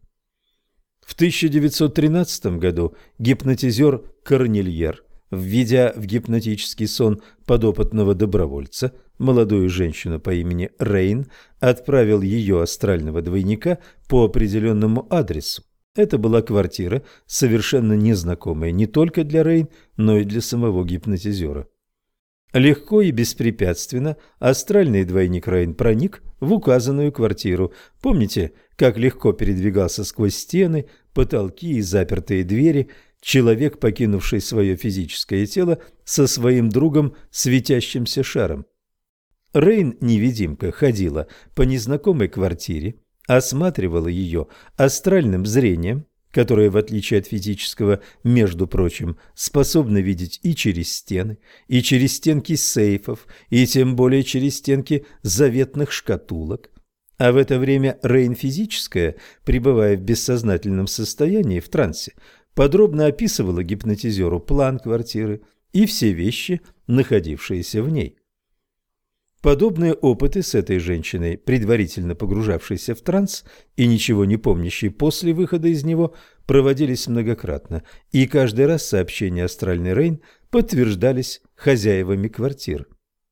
В 1913 году гипнотизер Корнельер, введя в гипнотический сон подопытного добровольца, молодую женщину по имени Рейн, отправил ее астрального двойника по определенному адресу. Это была квартира, совершенно незнакомая не только для Рейн, но и для самого гипнотизера. Легко и беспрепятственно астральный двойник Рейн проник в указанную квартиру. Помните, как легко передвигался сквозь стены, потолки и запертые двери человек, покинувший свое физическое тело со своим другом светящимся шаром? Рейн-невидимка ходила по незнакомой квартире, осматривала ее астральным зрением, которое, в отличие от физического, между прочим, способно видеть и через стенки сейфов, и тем более через стенки заветных шкатулок. А в это время Рейн физическая, пребывая в бессознательном состоянии, в трансе, подробно описывала гипнотизеру план квартиры и все вещи, находившиеся в ней. Подобные опыты с этой женщиной, предварительно погружавшейся в транс и ничего не помнящей после выхода из него, проводились многократно, и каждый раз сообщения астральной Рейн подтверждались хозяевами квартир.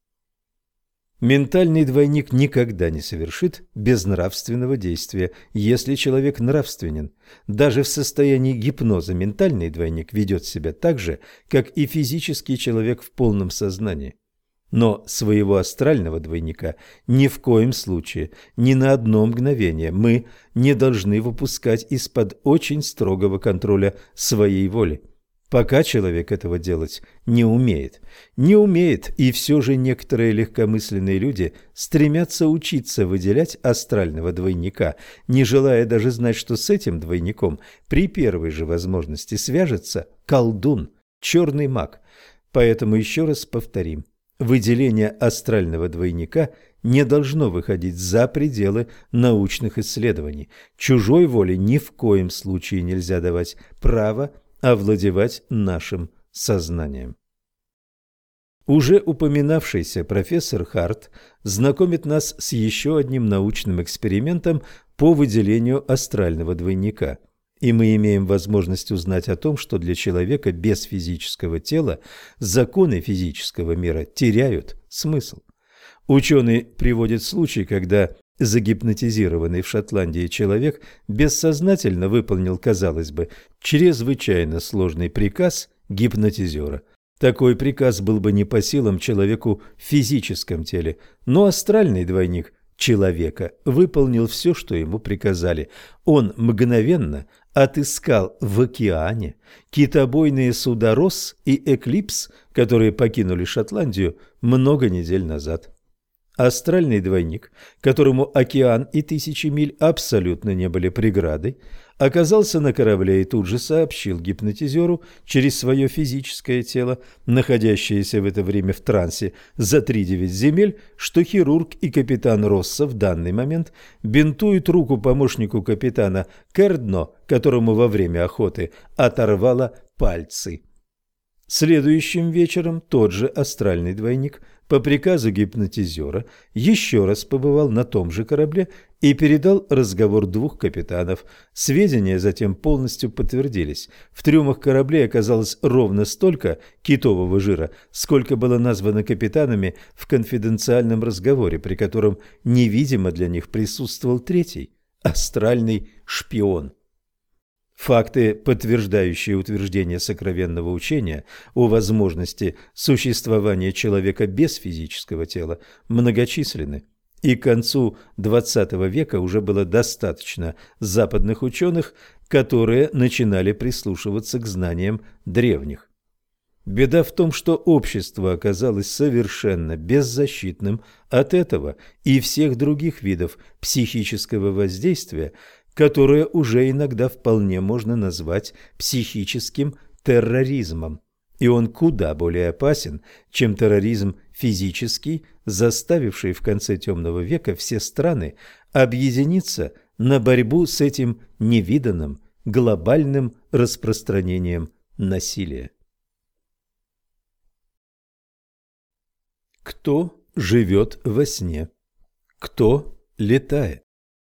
Ментальный двойник никогда не совершит безнравственного действия, если человек нравственен. Даже в состоянии гипноза ментальный двойник ведет себя так же, как и физический человек в полном сознании. Но своего астрального двойника ни в коем случае, ни на одно мгновение мы не должны выпускать из-под очень строгого контроля своей воли. Пока человек этого делать не умеет. Не умеет, и все же некоторые легкомысленные люди стремятся учиться выделять астрального двойника, не желая даже знать, что с этим двойником при первой же возможности свяжется колдун, черный маг. Поэтому еще раз повторим. Выделение астрального двойника не должно выходить за пределы научных исследований. Чужой воле ни в коем случае нельзя давать право овладевать нашим сознанием. Уже упоминавшийся профессор Харт знакомит нас с еще одним научным экспериментом по выделению астрального двойника. И мы имеем возможность узнать о том, что для человека без физического тела законы физического мира теряют смысл. Ученый приводит случай, когда загипнотизированный в Шотландии человек бессознательно выполнил, казалось бы, чрезвычайно сложный приказ гипнотизера. Такой приказ был бы не по силам человеку в физическом теле, но астральный двойник человека выполнил все, что ему приказали. Он мгновенно отыскал в океане китобойные суда «Росс» и «Эклипс», которые покинули Шотландию много недель назад. Астральный двойник, которому океан и тысячи миль абсолютно не были преградой, оказался на корабле и тут же сообщил гипнотизеру через свое физическое тело, находящееся в это время в трансе за 3-9 земель, что хирург и капитан Росса в данный момент бинтуют руку помощнику капитана Кердно, которому во время охоты оторвало пальцы. Следующим вечером тот же астральный двойник по приказу гипнотизера еще раз побывал на том же корабле и передал разговор двух капитанов. Сведения затем полностью подтвердились. В трюмах кораблей оказалось ровно столько китового жира, сколько было названо капитанами в конфиденциальном разговоре, при котором невидимо для них присутствовал третий – астральный шпион. Факты, подтверждающие утверждение сокровенного учения о возможности существования человека без физического тела, многочисленны, и к концу XX века уже было достаточно западных ученых, которые начинали прислушиваться к знаниям древних. Беда в том, что общество оказалось совершенно беззащитным от этого и всех других видов психического воздействия, которое уже иногда вполне можно назвать психическим терроризмом. И он куда более опасен, чем терроризм физический, заставивший в конце темного века все страны объединиться на борьбу с этим невиданным глобальным распространением насилия. Кто живет во сне? Кто летает?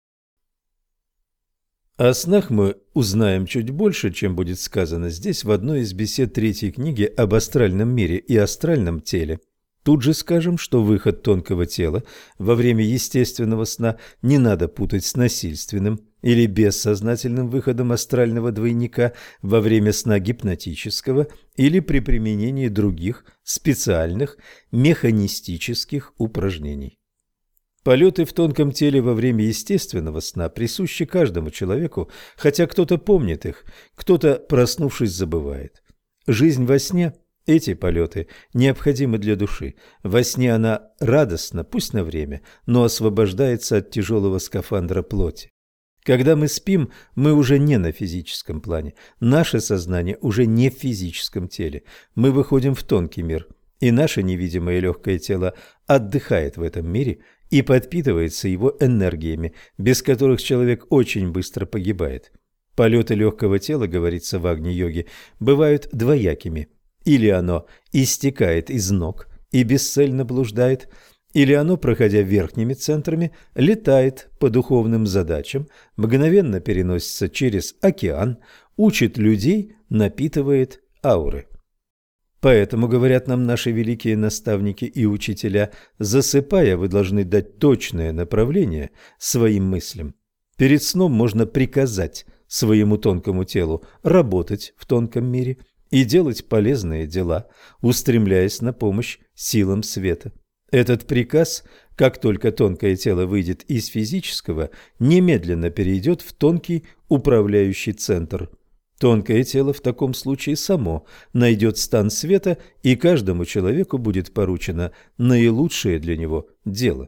О снах мы узнаем чуть больше, чем будет сказано здесь в одной из бесед третьей книги об астральном мире и астральном теле. Тут же скажем, что выход тонкого тела во время естественного сна не надо путать с насильственным или бессознательным выходом астрального двойника во время сна гипнотического или при применении других специальных механистических упражнений. Полеты в тонком теле во время естественного сна присущи каждому человеку, хотя кто-то помнит их, кто-то, проснувшись, забывает. Жизнь во сне – эти полеты необходимы для души. Во сне она радостна, пусть на время, но освобождается от тяжелого скафандра плоти. Когда мы спим, мы уже не на физическом плане, наше сознание уже не в физическом теле, мы выходим в тонкий мир, и наше невидимое легкое тело отдыхает в этом мире и подпитывается его энергиями, без которых человек очень быстро погибает. Полеты легкого тела, говорится в Агни-йоге, бывают двоякими. Или оно истекает из ног и бесцельно блуждает, или оно, проходя верхними центрами, летает по духовным задачам, мгновенно переносится через океан, учит людей, напитывает ауры. Поэтому, говорят нам наши великие наставники и учителя, засыпая, вы должны дать точное направление своим мыслям. Перед сном можно приказать своему тонкому телу работать в тонком мире и делать полезные дела, устремляясь на помощь силам света. Этот приказ, как только тонкое тело выйдет из физического, немедленно перейдет в тонкий управляющий центр. Тонкое тело в таком случае само найдет стан света, и каждому человеку будет поручено наилучшее для него дело.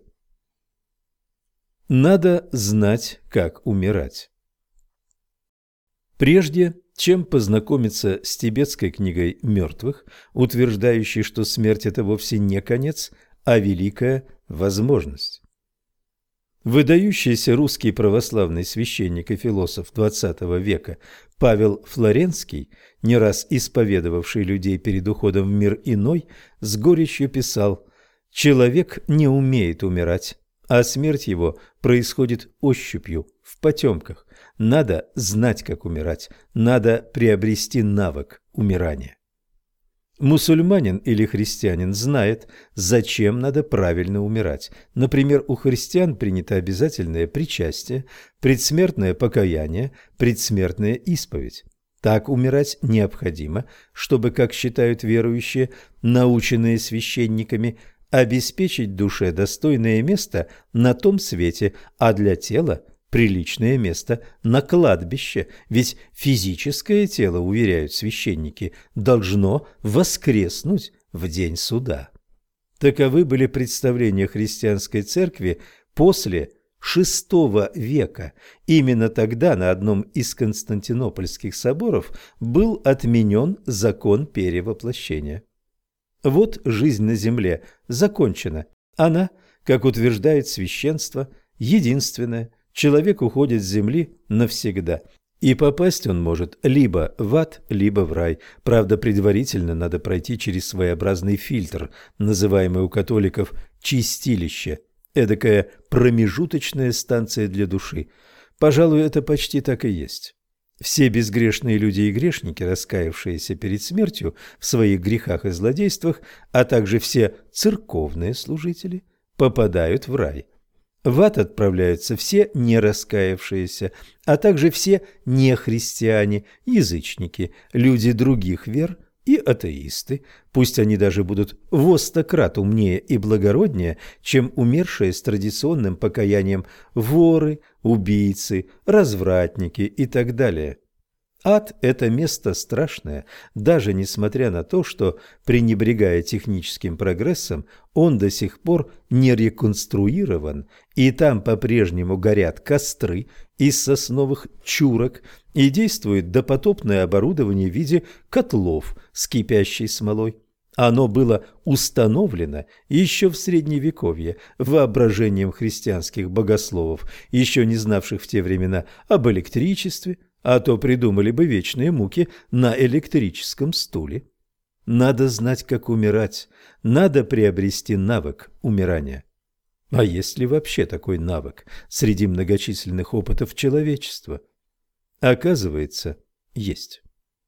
Надо знать, как умирать. Прежде чем познакомиться с тибетской книгой мертвых, утверждающей, что смерть – это вовсе не конец, а великая возможность. Выдающийся русский православный священник и философ XX века Павел Флоренский, не раз исповедовавший людей перед уходом в мир иной, с горечью писал: «Человек не умеет умирать, а смерть его происходит ощупью, в потемках. Надо знать, как умирать, надо приобрести навык умирания». Мусульманин или христианин знает, зачем надо правильно умирать. Например, у христиан принято обязательное причастие, предсмертное покаяние, предсмертная исповедь. Так умирать необходимо, чтобы, как считают верующие, наученные священниками, обеспечить душе достойное место на том свете, а для тела приличное место на кладбище, ведь физическое тело, уверяют священники, должно воскреснуть в день суда. Таковы были представления христианской церкви после VI века. Именно тогда на одном из константинопольских соборов был отменен закон перевоплощения. Вот жизнь на земле закончена. Она, как утверждает священство, единственная. Человек уходит с земли навсегда, и попасть он может либо в ад, либо в рай. Правда, предварительно надо пройти через своеобразный фильтр, называемый у католиков чистилище, эдакая промежуточная станция для души. Пожалуй, это почти так и есть. Все безгрешные люди и грешники, раскаявшиеся перед смертью в своих грехах и злодействах, а также все церковные служители, попадают в рай. В ад отправляются все нераскаявшиеся, а также все нехристиане, язычники, люди других вер и атеисты, пусть они даже будут во 100 крат умнее и благороднее, чем умершие с традиционным покаянием воры, убийцы, развратники и так далее. Ад – это место страшное, даже несмотря на то, что, пренебрегая техническим прогрессом, он до сих пор не реконструирован, и там по-прежнему горят костры из сосновых чурок и действует допотопное оборудование в виде котлов с кипящей смолой. Оно было установлено еще в Средневековье воображением христианских богословов, еще не знавших в те времена об электричестве, а то придумали бы вечные муки на электрическом стуле. Надо знать, как умирать, надо приобрести навык умирания. А есть ли вообще такой навык среди многочисленных опытов человечества? Оказывается, есть.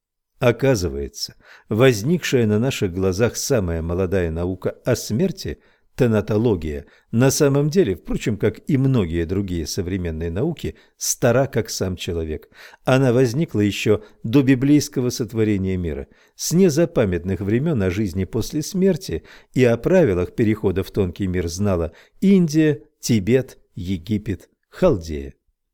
Оказывается, возникшая на наших глазах самая молодая наука о смерти – тенатология, на самом деле, впрочем, как и многие другие современные науки, стара, как сам человек. Она возникла еще до библейского сотворения мира. С незапамятных времен о жизни после смерти и о правилах перехода в тонкий мир знала Индия, Тибет, Египет, Халдея.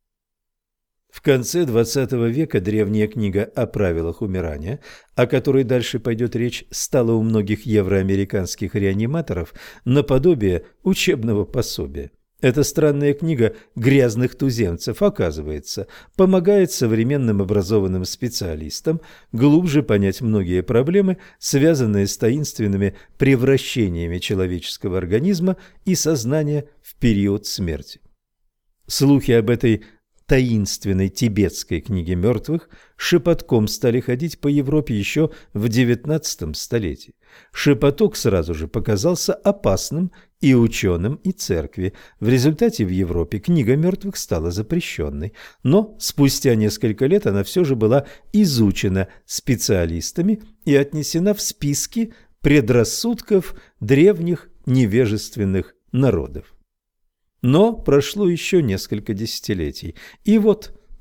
В конце XX века древняя книга о правилах умирания, о которой дальше пойдет речь, стала у многих евроамериканских реаниматоров наподобие учебного пособия. Эта странная книга грязных туземцев, оказывается, помогает современным образованным специалистам глубже понять многие проблемы, связанные с таинственными превращениями человеческого организма и сознания в период смерти. Слухи об этой таинственной тибетской книге мертвых шепотком стали ходить по Европе еще в XIX столетии. Шепоток сразу же показался опасным и ученым, и церкви. В результате в Европе книга мертвых стала запрещенной, но спустя несколько лет она все же была изучена специалистами и отнесена в списки предрассудков древних невежественных народов. Но прошло еще несколько десятилетий, и вот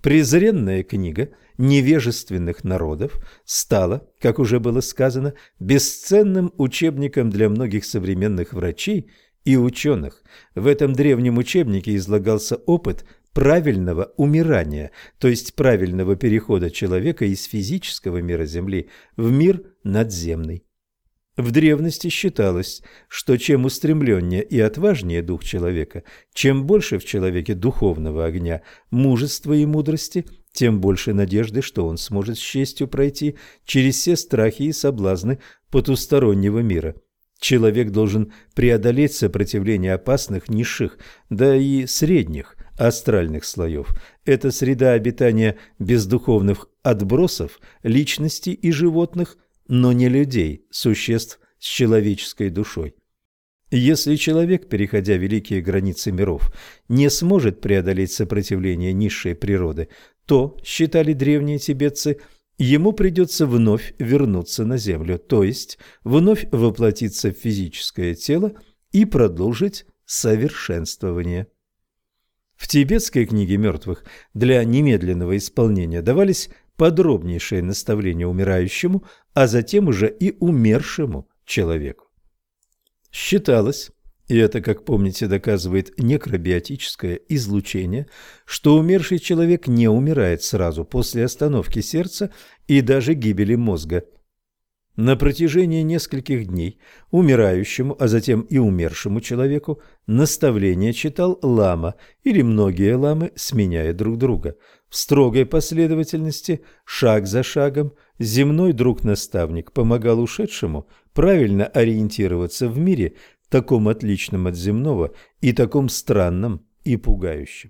Презренная книга невежественных народов стала, как уже было сказано, бесценным учебником для многих современных врачей и ученых. В этом древнем учебнике излагался опыт правильного умирания, то есть правильного перехода человека из физического мира Земли в мир надземный. В древности считалось, что чем устремленнее и отважнее дух человека, чем больше в человеке духовного огня, мужества и мудрости, тем больше надежды, что он сможет с честью пройти через все страхи и соблазны потустороннего мира. Человек должен преодолеть сопротивление опасных низших, да и средних астральных слоев. Это среда обитания бездуховных отбросов, личностей и животных, но не людей, существ с человеческой душой. Если человек, переходя великие границы миров, не сможет преодолеть сопротивление низшей природы, то, считали древние тибетцы, ему придется вновь вернуться на землю, то есть вновь воплотиться в физическое тело и продолжить совершенствование. В тибетской книге мертвых для немедленного исполнения давались подробнейшие наставления умирающему, а затем уже и умершему человеку. Считалось, и это, как помните, доказывает некробиотическое излучение, что умерший человек не умирает сразу после остановки сердца и даже гибели мозга. На протяжении нескольких дней умирающему, а затем и умершему человеку наставление читал лама или многие ламы, сменяя друг друга. В строгой последовательности, шаг за шагом, земной друг-наставник помогал ушедшему правильно ориентироваться в мире, таком отличном от земного и таком странном и пугающем.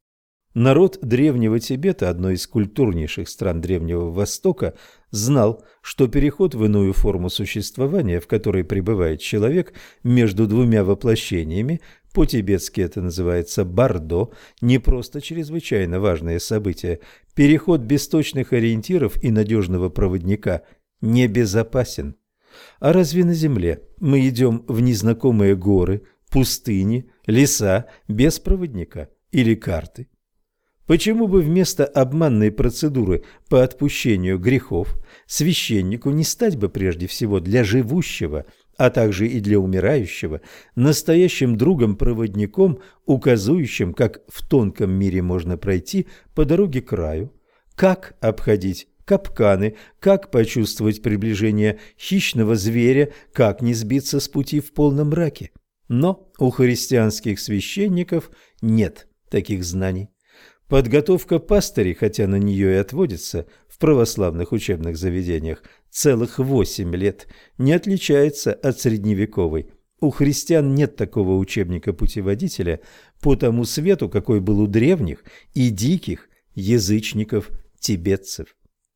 Народ Древнего Тибета, одной из культурнейших стран Древнего Востока, знал, что переход в иную форму существования, в которой пребывает человек между двумя воплощениями, по-тибетски это называется бардо, не просто чрезвычайно важное событие. Переход без точных ориентиров и надежного проводника небезопасен. А разве на Земле мы идем в незнакомые горы, пустыни, леса без проводника или карты? Почему бы вместо обманной процедуры по отпущению грехов священнику не стать бы прежде всего для живущего, а также и для умирающего, настоящим другом-проводником, указывающим, как в тонком мире можно пройти по дороге к раю, как обходить капканы, как почувствовать приближение хищного зверя, как не сбиться с пути в полном мраке? Но у христианских священников нет таких знаний. Подготовка пастырей, хотя на нее и отводится в православных учебных заведениях целых 8 лет, не отличается от средневековой. У христиан нет такого учебника-путеводителя по тому свету, какой был у древних и диких язычников-тибетцев.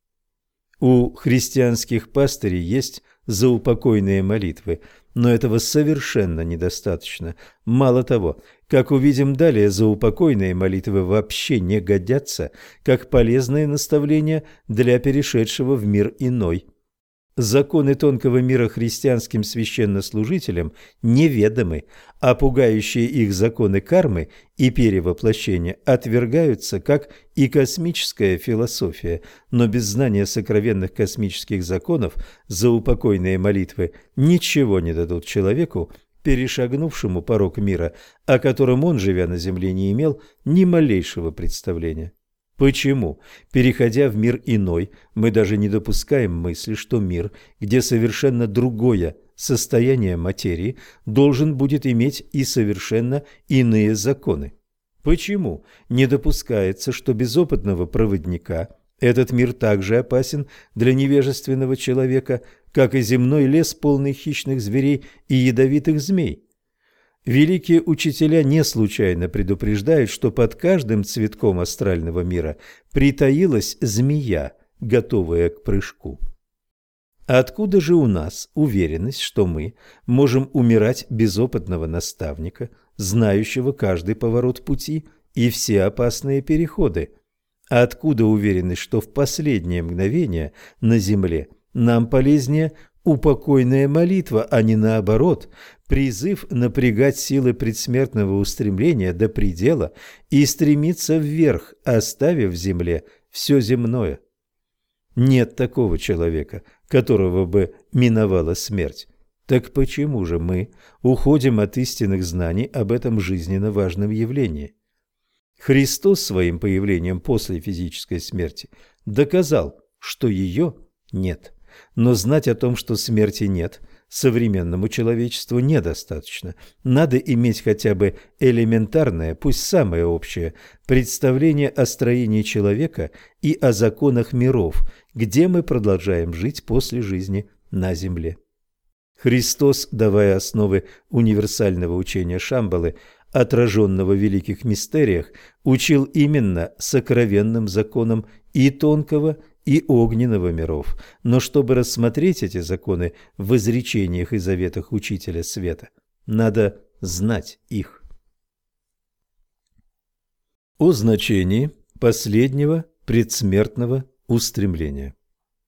У христианских пастырей есть заупокойные молитвы, но этого совершенно недостаточно. Мало того, как увидим далее, заупокойные молитвы вообще не годятся как полезные наставления для перешедшего в мир иной. Законы тонкого мира христианским священнослужителям неведомы, а пугающие их законы кармы и перевоплощения отвергаются, как и космическая философия, но без знания сокровенных космических законов заупокойные молитвы ничего не дадут человеку, перешагнувшему порог мира, о котором он, живя на земле, не имел ни малейшего представления. Почему, переходя в мир иной, мы даже не допускаем мысли, что мир, где совершенно другое состояние материи, должен будет иметь и совершенно иные законы? Почему не допускается, что без опытного проводника этот мир также опасен для невежественного человека, как и земной лес, полный хищных зверей и ядовитых змей? Великие учителя не случайно предупреждают, что под каждым цветком астрального мира притаилась змея, готовая к прыжку. Откуда же у нас уверенность, что мы можем умирать без опытного наставника, знающего каждый поворот пути и все опасные переходы? Откуда уверенность, что в последнее мгновение на земле нам полезнее упокойная молитва, а не наоборот, призыв напрягать силы предсмертного устремления до предела и стремиться вверх, оставив в земле все земное. Нет такого человека, которого бы миновала смерть. Так почему же мы уходим от истинных знаний об этом жизненно важном явлении? Христос своим появлением после физической смерти доказал, что ее нет. Но знать о том, что смерти нет, современному человечеству недостаточно. Надо иметь хотя бы элементарное, пусть самое общее, представление о строении человека и о законах миров, где мы продолжаем жить после жизни на земле. Христос, давая основы универсального учения Шамбалы, отраженного в великих мистериях, учил именно сокровенным законам и тонкого, и огненного миров. Но чтобы рассмотреть эти законы в изречениях и заветах Учителя Света, надо знать их. О значении последнего предсмертного устремления.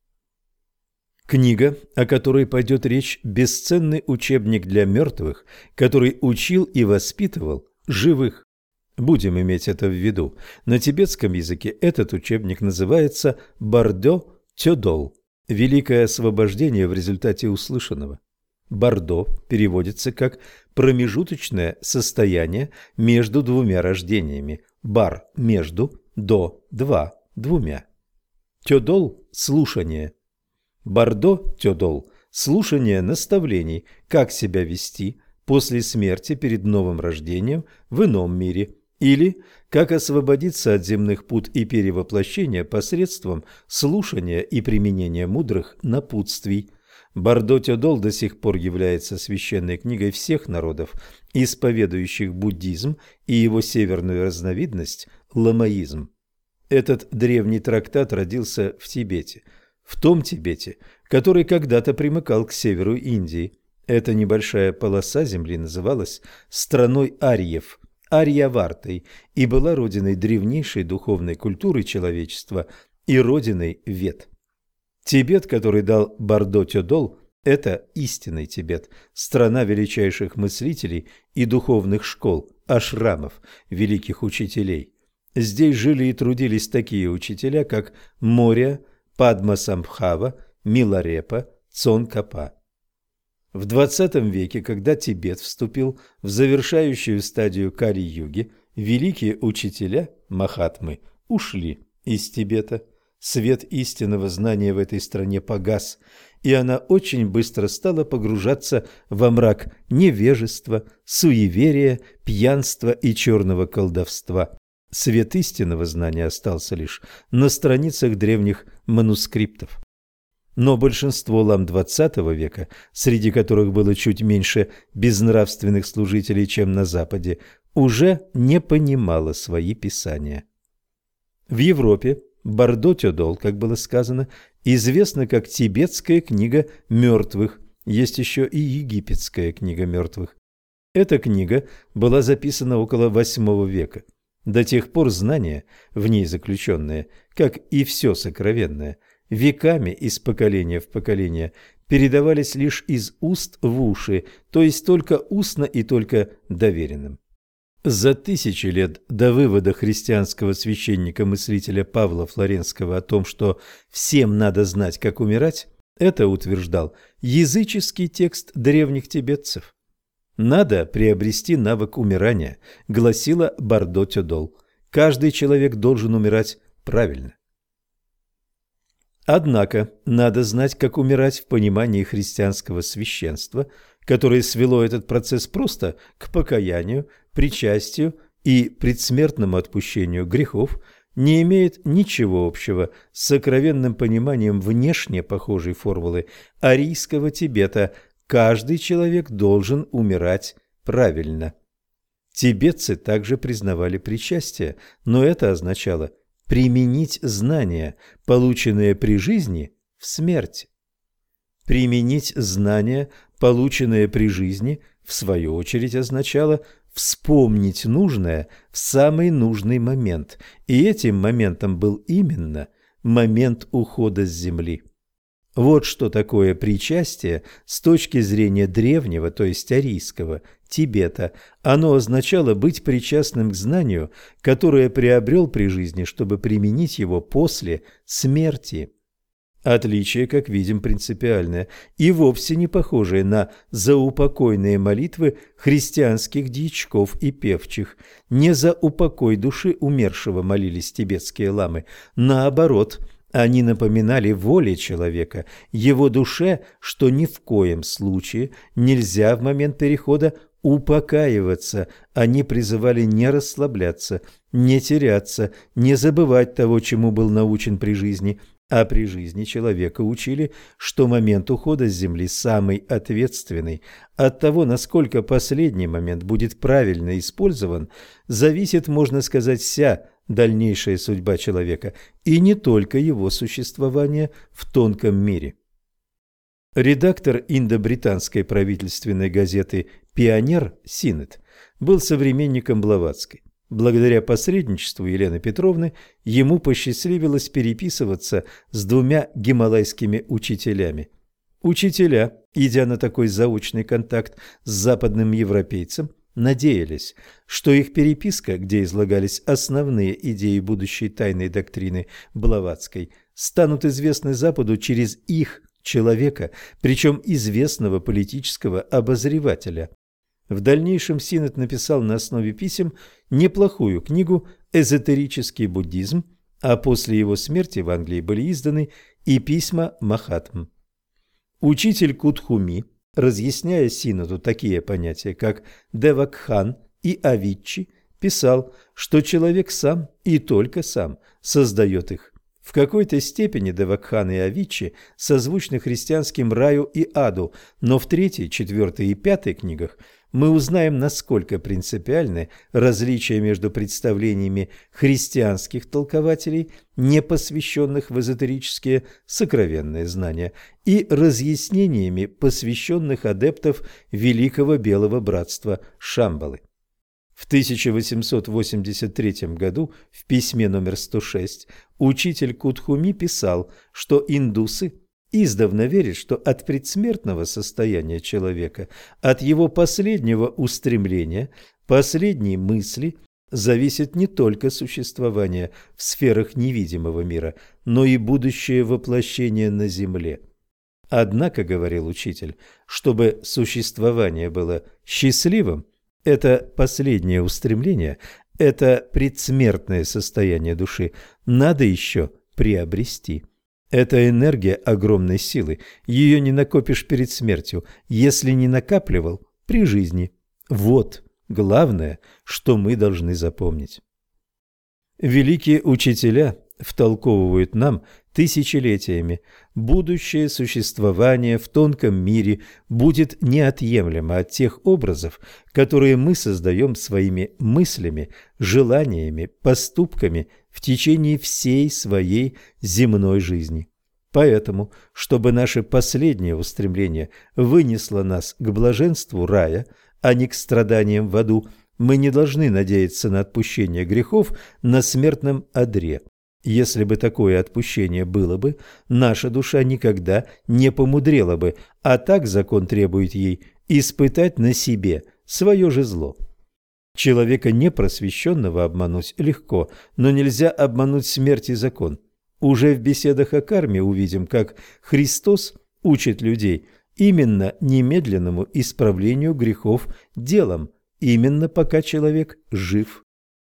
Книга, о которой пойдет речь, бесценный учебник для мертвых, который учил и воспитывал живых. Будем иметь это в виду. На тибетском языке этот учебник называется «Бардо Тёдол» – «Великое освобождение в результате услышанного». «Бардо» переводится как «промежуточное состояние между двумя рождениями». «Бар» – «между», «до» – «два», «двумя». «Тёдол» – «слушание». «Бардо Тёдол» – слушание наставлений, как себя вести после смерти перед новым рождением в ином мире, или как освободиться от земных пут и перевоплощения посредством слушания и применения мудрых напутствий. Бардо Тёдол до сих пор является священной книгой всех народов, исповедующих буддизм и его северную разновидность – ламаизм. Этот древний трактат родился в Тибете, в том Тибете, который когда-то примыкал к северу Индии. Эта небольшая полоса земли называлась страной ариев, Арьявартой, и была родиной древнейшей духовной культуры человечества и родиной Вед. Тибет, который дал Бардо Тёдол, это истинный Тибет, страна величайших мыслителей и духовных школ, ашрамов, великих учителей. Здесь жили и трудились такие учителя, как Мория, Падмасамбхава, Миларепа, Цонкапа. В XX веке, когда Тибет вступил в завершающую стадию Кали-юги, великие учителя, махатмы, ушли из Тибета. Свет истинного знания в этой стране погас, и она очень быстро стала погружаться во мрак невежества, суеверия, пьянства и черного колдовства. Свет истинного знания остался лишь на страницах древних манускриптов. Но большинство лам XX века, среди которых было чуть меньше безнравственных служителей, чем на Западе, уже не понимало свои писания. В Европе Бардо Тёдол, как было сказано, известна как тибетская книга мертвых, есть еще и египетская книга мертвых. Эта книга была записана около VIII века. До тех пор знания, в ней заключенные, как и все сокровенное, веками из поколения в поколение передавались лишь из уст в уши, то есть только устно и только доверенным. За тысячи лет до вывода христианского священника-мыслителя Павла Флоренского о том, что всем надо знать, как умирать, это утверждал языческий текст древних тибетцев. «Надо приобрести навык умирания», – гласила Бардо Тёдол. «Каждый человек должен умирать правильно». Однако надо знать, как умирать в понимании христианского священства, которое свело этот процесс просто к покаянию, причастию и предсмертному отпущению грехов, не имеет ничего общего с сокровенным пониманием внешне похожей формулы арийского Тибета «каждый человек должен умирать правильно». Тибетцы также признавали причастие, но это означало применить знания, полученные при жизни, в смерти. Применить знания, полученные при жизни, в свою очередь означало вспомнить нужное в самый нужный момент, и этим моментом был именно момент ухода с земли. Вот что такое причастие с точки зрения древнего, то есть арийского, Тибета. Оно означало быть причастным к знанию, которое приобрел при жизни, чтобы применить его после смерти. Отличие, как видим, принципиальное и вовсе не похожее на заупокойные молитвы христианских дьячков и певчих. Не за упокой души умершего молились тибетские ламы, наоборот – они напоминали воле человека, его душе, что ни в коем случае нельзя в момент перехода упокаиваться. Они призывали не расслабляться, не теряться, не забывать того, чему был научен при жизни, а при жизни человека учили, что момент ухода с земли самый ответственный. От того, насколько последний момент будет правильно использован, зависит, можно сказать, вся дальнейшая судьба человека и не только его существование в тонком мире. Редактор индо-британской правительственной газеты «Пионер» Синет был современником Блаватской. Благодаря посредничеству Елены Петровны ему посчастливилось переписываться с двумя гималайскими учителями. Учителя, идя на такой заочный контакт с западным европейцем, надеялись, что их переписка, где излагались основные идеи будущей тайной доктрины Блаватской, станут известны Западу через их человека, причем известного политического обозревателя. В дальнейшем Синет написал на основе писем неплохую книгу «Эзотерический буддизм», а после его смерти в Англии были изданы и письма Махатм. Учитель Кутхуми, разъясняя Синеду такие понятия, как Девакхан и Авиччи, писал, что человек сам и только сам создает их. В какой-то степени Девакхан и Авиччи созвучны христианским раю и аду, но в 3, 4 и 5 книгах мы узнаем, насколько принципиальны различия между представлениями христианских толкователей, не посвященных в эзотерические сокровенные знания, и разъяснениями посвященных адептов Великого Белого Братства Шамбалы. В 1883 году в письме номер 106 учитель Кутхуми писал, что индусы издавна верят, что от предсмертного состояния человека, от его последнего устремления, последней мысли зависит не только существование в сферах невидимого мира, но и будущее воплощение на земле. Однако, говорил учитель, чтобы существование было счастливым, это последнее устремление, это предсмертное состояние души надо еще приобрести. Это энергия огромной силы, ее не накопишь перед смертью, если не накапливал при жизни. Вот главное, что мы должны запомнить. Великие учителя втолковывают нам тысячелетиями: будущее существование в тонком мире будет неотъемлемо от тех образов, которые мы создаем своими мыслями, желаниями, поступками в течение всей своей земной жизни. Поэтому, чтобы наше последнее устремление вынесло нас к блаженству рая, а не к страданиям в аду, мы не должны надеяться на отпущение грехов на смертном одре. Если бы такое отпущение было бы, наша душа никогда не помудрела бы, а так закон требует ей испытать на себе свое же зло. Человека непросвещенного обмануть легко, но нельзя обмануть смерть и закон. Уже в беседах о карме увидим, как Христос учит людей именно немедленному исправлению грехов делом, именно пока человек жив.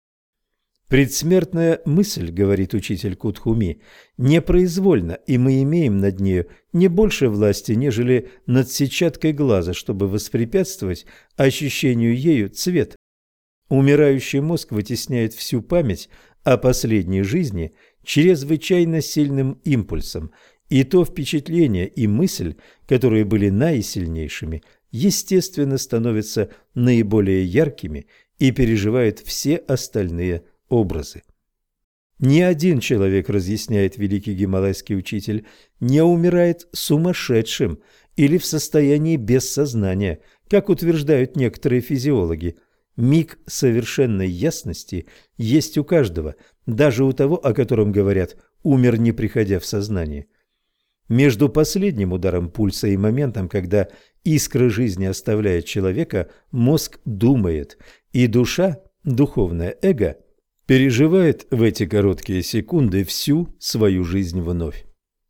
Предсмертная мысль, говорит учитель Кутхуми, непроизвольна, и мы имеем над нею не больше власти, нежели над сетчаткой глаза, чтобы воспрепятствовать ощущению ею цвета. Умирающий мозг вытесняет всю память о последней жизни чрезвычайно сильным импульсом, и то впечатление и мысль, которые были наисильнейшими, естественно, становятся наиболее яркими и переживают все остальные образы. Ни один человек, разъясняет великий гималайский учитель, не умирает сумасшедшим или в состоянии бессознания, как утверждают некоторые физиологи. Миг совершенной ясности есть у каждого, даже у того, о котором говорят «умер, не приходя в сознание». Между последним ударом пульса и моментом, когда искра жизни оставляет человека, мозг думает, и душа, духовное эго, переживает в эти короткие секунды всю свою жизнь вновь.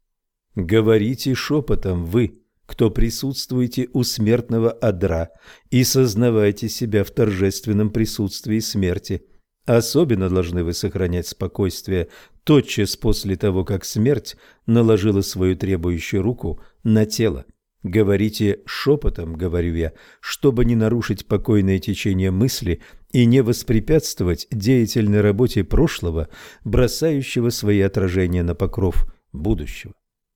Говорите шепотом вы, кто присутствуете у смертного одра, и сознавайте себя в торжественном присутствии смерти. Особенно должны вы сохранять спокойствие тотчас после того, как смерть наложила свою требующую руку на тело. Говорите шепотом, говорю я, чтобы не нарушить покойное течение мысли и не воспрепятствовать деятельной работе прошлого, бросающего свои отражения на покров будущего.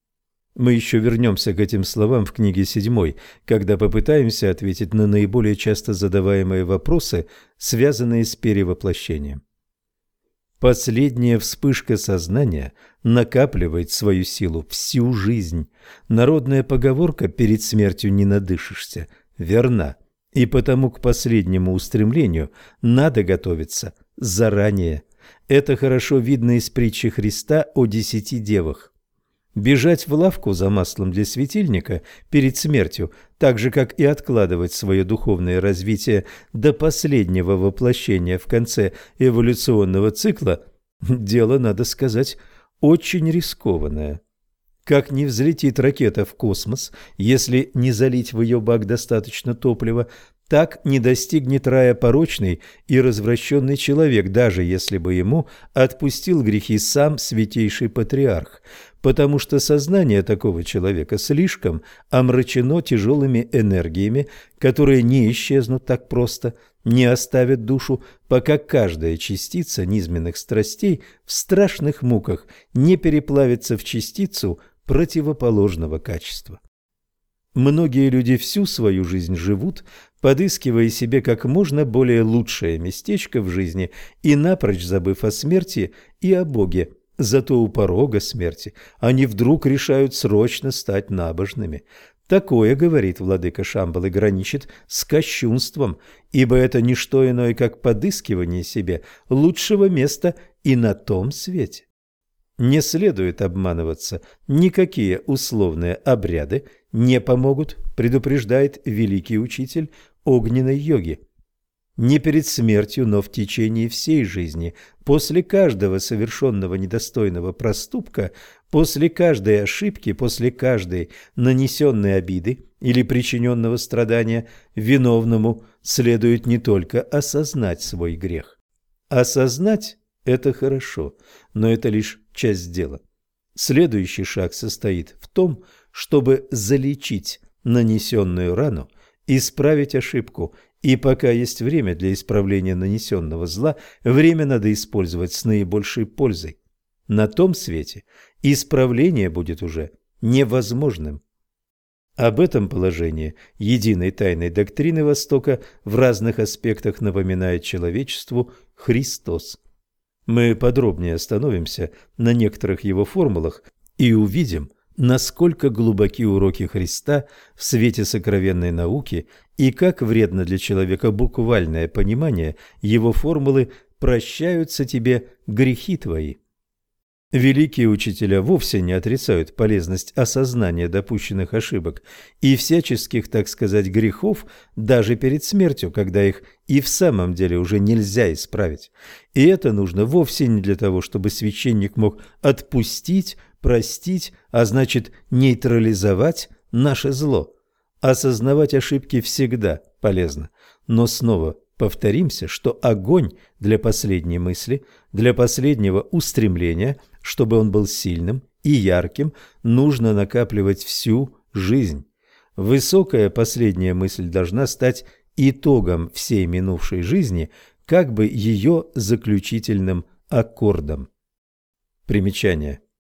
Мы еще вернемся к этим словам в книге 7, когда попытаемся ответить на наиболее часто задаваемые вопросы, связанные с перевоплощением. Последняя вспышка сознания накапливает свою силу всю жизнь. Народная поговорка «перед смертью не надышишься» верна, и потому к последнему устремлению надо готовиться заранее. Это хорошо видно из притчи Христа о 10 девах. Бежать в лавку за маслом для светильника перед смертью, так же, как и откладывать свое духовное развитие до последнего воплощения в конце эволюционного цикла, дело, надо сказать, очень рискованное. Как не взлетит ракета в космос, если не залить в ее бак достаточно топлива, так не достигнет рая порочный и развращенный человек, даже если бы ему отпустил грехи сам святейший патриарх, потому что сознание такого человека слишком омрачено тяжелыми энергиями, которые не исчезнут так просто, не оставят душу, пока каждая частица низменных страстей в страшных муках не переплавится в частицу противоположного качества. Многие люди всю свою жизнь живут, подыскивая себе как можно более лучшее местечко в жизни и напрочь забыв о смерти и о Боге. Зато у порога смерти они вдруг решают срочно стать набожными. Такое, говорит владыка Шамбалы, граничит с кощунством, ибо это не что иное, как подыскивание себе лучшего места и на том свете. Не следует обманываться, никакие условные обряды не помогут, предупреждает великий учитель огненной йоги. Не перед смертью, но в течение всей жизни, после каждого совершенного недостойного проступка, после каждой ошибки, после каждой нанесенной обиды или причиненного страдания, виновному следует не только осознать свой грех. Осознать – это хорошо, но это лишь часть дела. Следующий шаг состоит в том, чтобы залечить нанесенную рану, исправить ошибку, и пока есть время для исправления нанесенного зла, время надо использовать с наибольшей пользой. На том свете исправление будет уже невозможным. Об этом положении единой тайной доктрины Востока в разных аспектах напоминает человечеству Христос. Мы подробнее остановимся на некоторых его формулах и увидим, насколько глубоки уроки Христа в свете сокровенной науки и как вредно для человека буквальное понимание его формулы «прощаются тебе грехи твои». Великие учителя вовсе не отрицают полезность осознания допущенных ошибок и всяческих, так сказать, грехов даже перед смертью, когда их и в самом деле уже нельзя исправить. И это нужно вовсе не для того, чтобы священник мог отпустить, простить, а значит нейтрализовать наше зло. Осознавать ошибки всегда полезно, но снова повторимся, что огонь для последней мысли, для последнего устремления, чтобы он был сильным и ярким, нужно накапливать всю жизнь. Высокая последняя мысль должна стать итогом всей минувшей жизни, как бы ее заключительным аккордом. Примечание.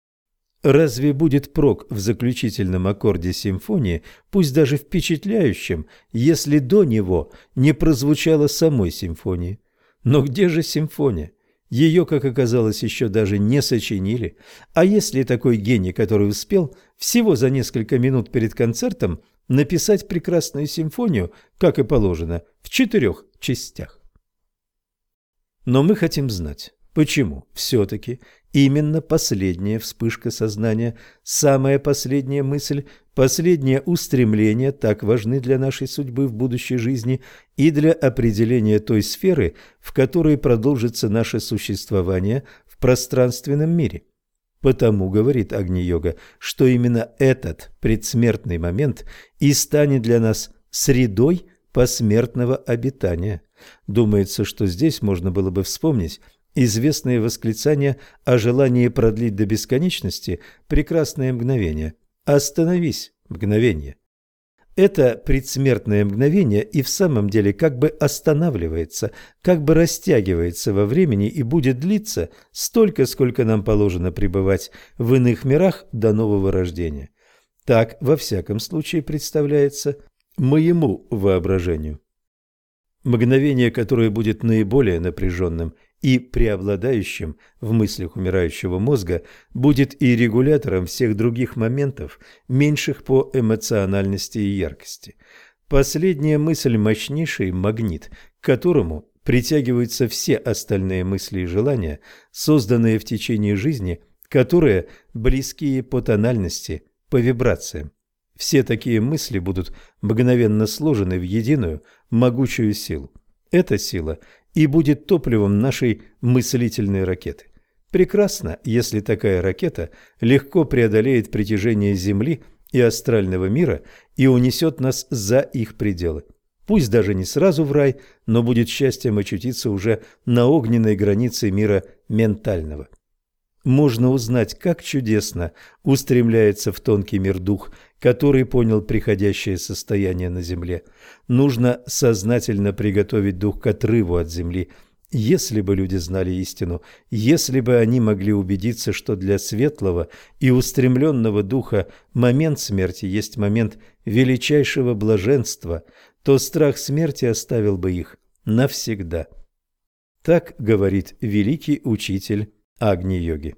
Разве будет прок в заключительном аккорде симфонии, пусть даже впечатляющем, если до него не прозвучало самой симфонии? Но где же симфония? Ее, как оказалось, еще даже не сочинили. А если такой гений, который успел всего за несколько минут перед концертом написать прекрасную симфонию, как и положено, в 4 частях? Но мы хотим знать, почему все-таки Именно последняя вспышка сознания, самая последняя мысль, последнее устремление так важны для нашей судьбы в будущей жизни и для определения той сферы, в которой продолжится наше существование в пространственном мире. Потому, говорит Агни-йога, что именно этот предсмертный момент и станет для нас средой посмертного обитания. Думается, что здесь можно было бы вспомнить известные восклицания о желании продлить до бесконечности прекрасное мгновение. Остановись, мгновение. Это предсмертное мгновение и в самом деле как бы останавливается, как бы растягивается во времени и будет длиться столько, сколько нам положено пребывать в иных мирах до нового рождения. Так, во всяком случае, представляется моему воображению. Мгновение, которое будет наиболее напряженным и преобладающим в мыслях умирающего мозга, будет и регулятором всех других моментов, меньших по эмоциональности и яркости. Последняя мысль – мощнейший магнит, к которому притягиваются все остальные мысли и желания, созданные в течение жизни, которые близкие по тональности, по вибрациям. Все такие мысли будут мгновенно сложены в единую могучую силу. Эта сила и будет топливом нашей мыслительной ракеты. Прекрасно, если такая ракета легко преодолеет притяжение Земли и астрального мира и унесет нас за их пределы. Пусть даже не сразу в рай, но будет счастьем очутиться уже на огненной границе мира ментального. Можно узнать, как чудесно устремляется в тонкий мир дух, который понял приходящее состояние на земле. Нужно сознательно приготовить дух к отрыву от земли. Если бы люди знали истину, если бы они могли убедиться, что для светлого и устремленного духа момент смерти есть момент величайшего блаженства, то страх смерти оставил бы их навсегда. Так говорит великий учитель Агни-йоги.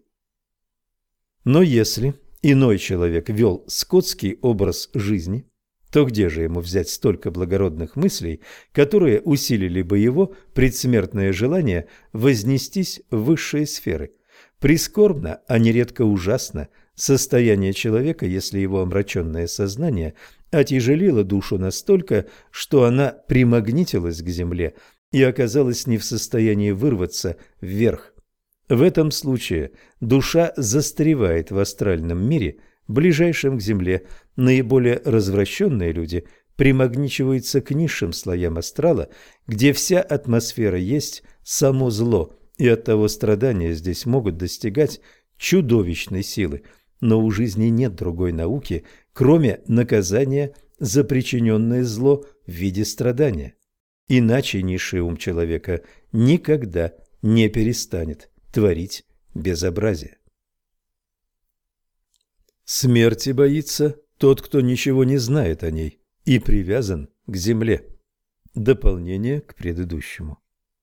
Но если иной человек вел скотский образ жизни, то где же ему взять столько благородных мыслей, которые усилили бы его предсмертное желание вознестись в высшие сферы? Прискорбно, а нередко ужасно, состояние человека, если его омраченное сознание отяжелило душу настолько, что она примагнитилась к земле и оказалась не в состоянии вырваться вверх. В этом случае душа застревает в астральном мире, ближайшем к земле. Наиболее развращенные люди примагничиваются к низшим слоям астрала, где вся атмосфера есть само зло, и оттого страдания здесь могут достигать чудовищной силы. Но у жизни нет другой науки, кроме наказания за причиненное зло в виде страдания. Иначе низший ум человека никогда не перестанет творить безобразие. Смерти боится тот, кто ничего не знает о ней и привязан к земле. Дополнение к предыдущему.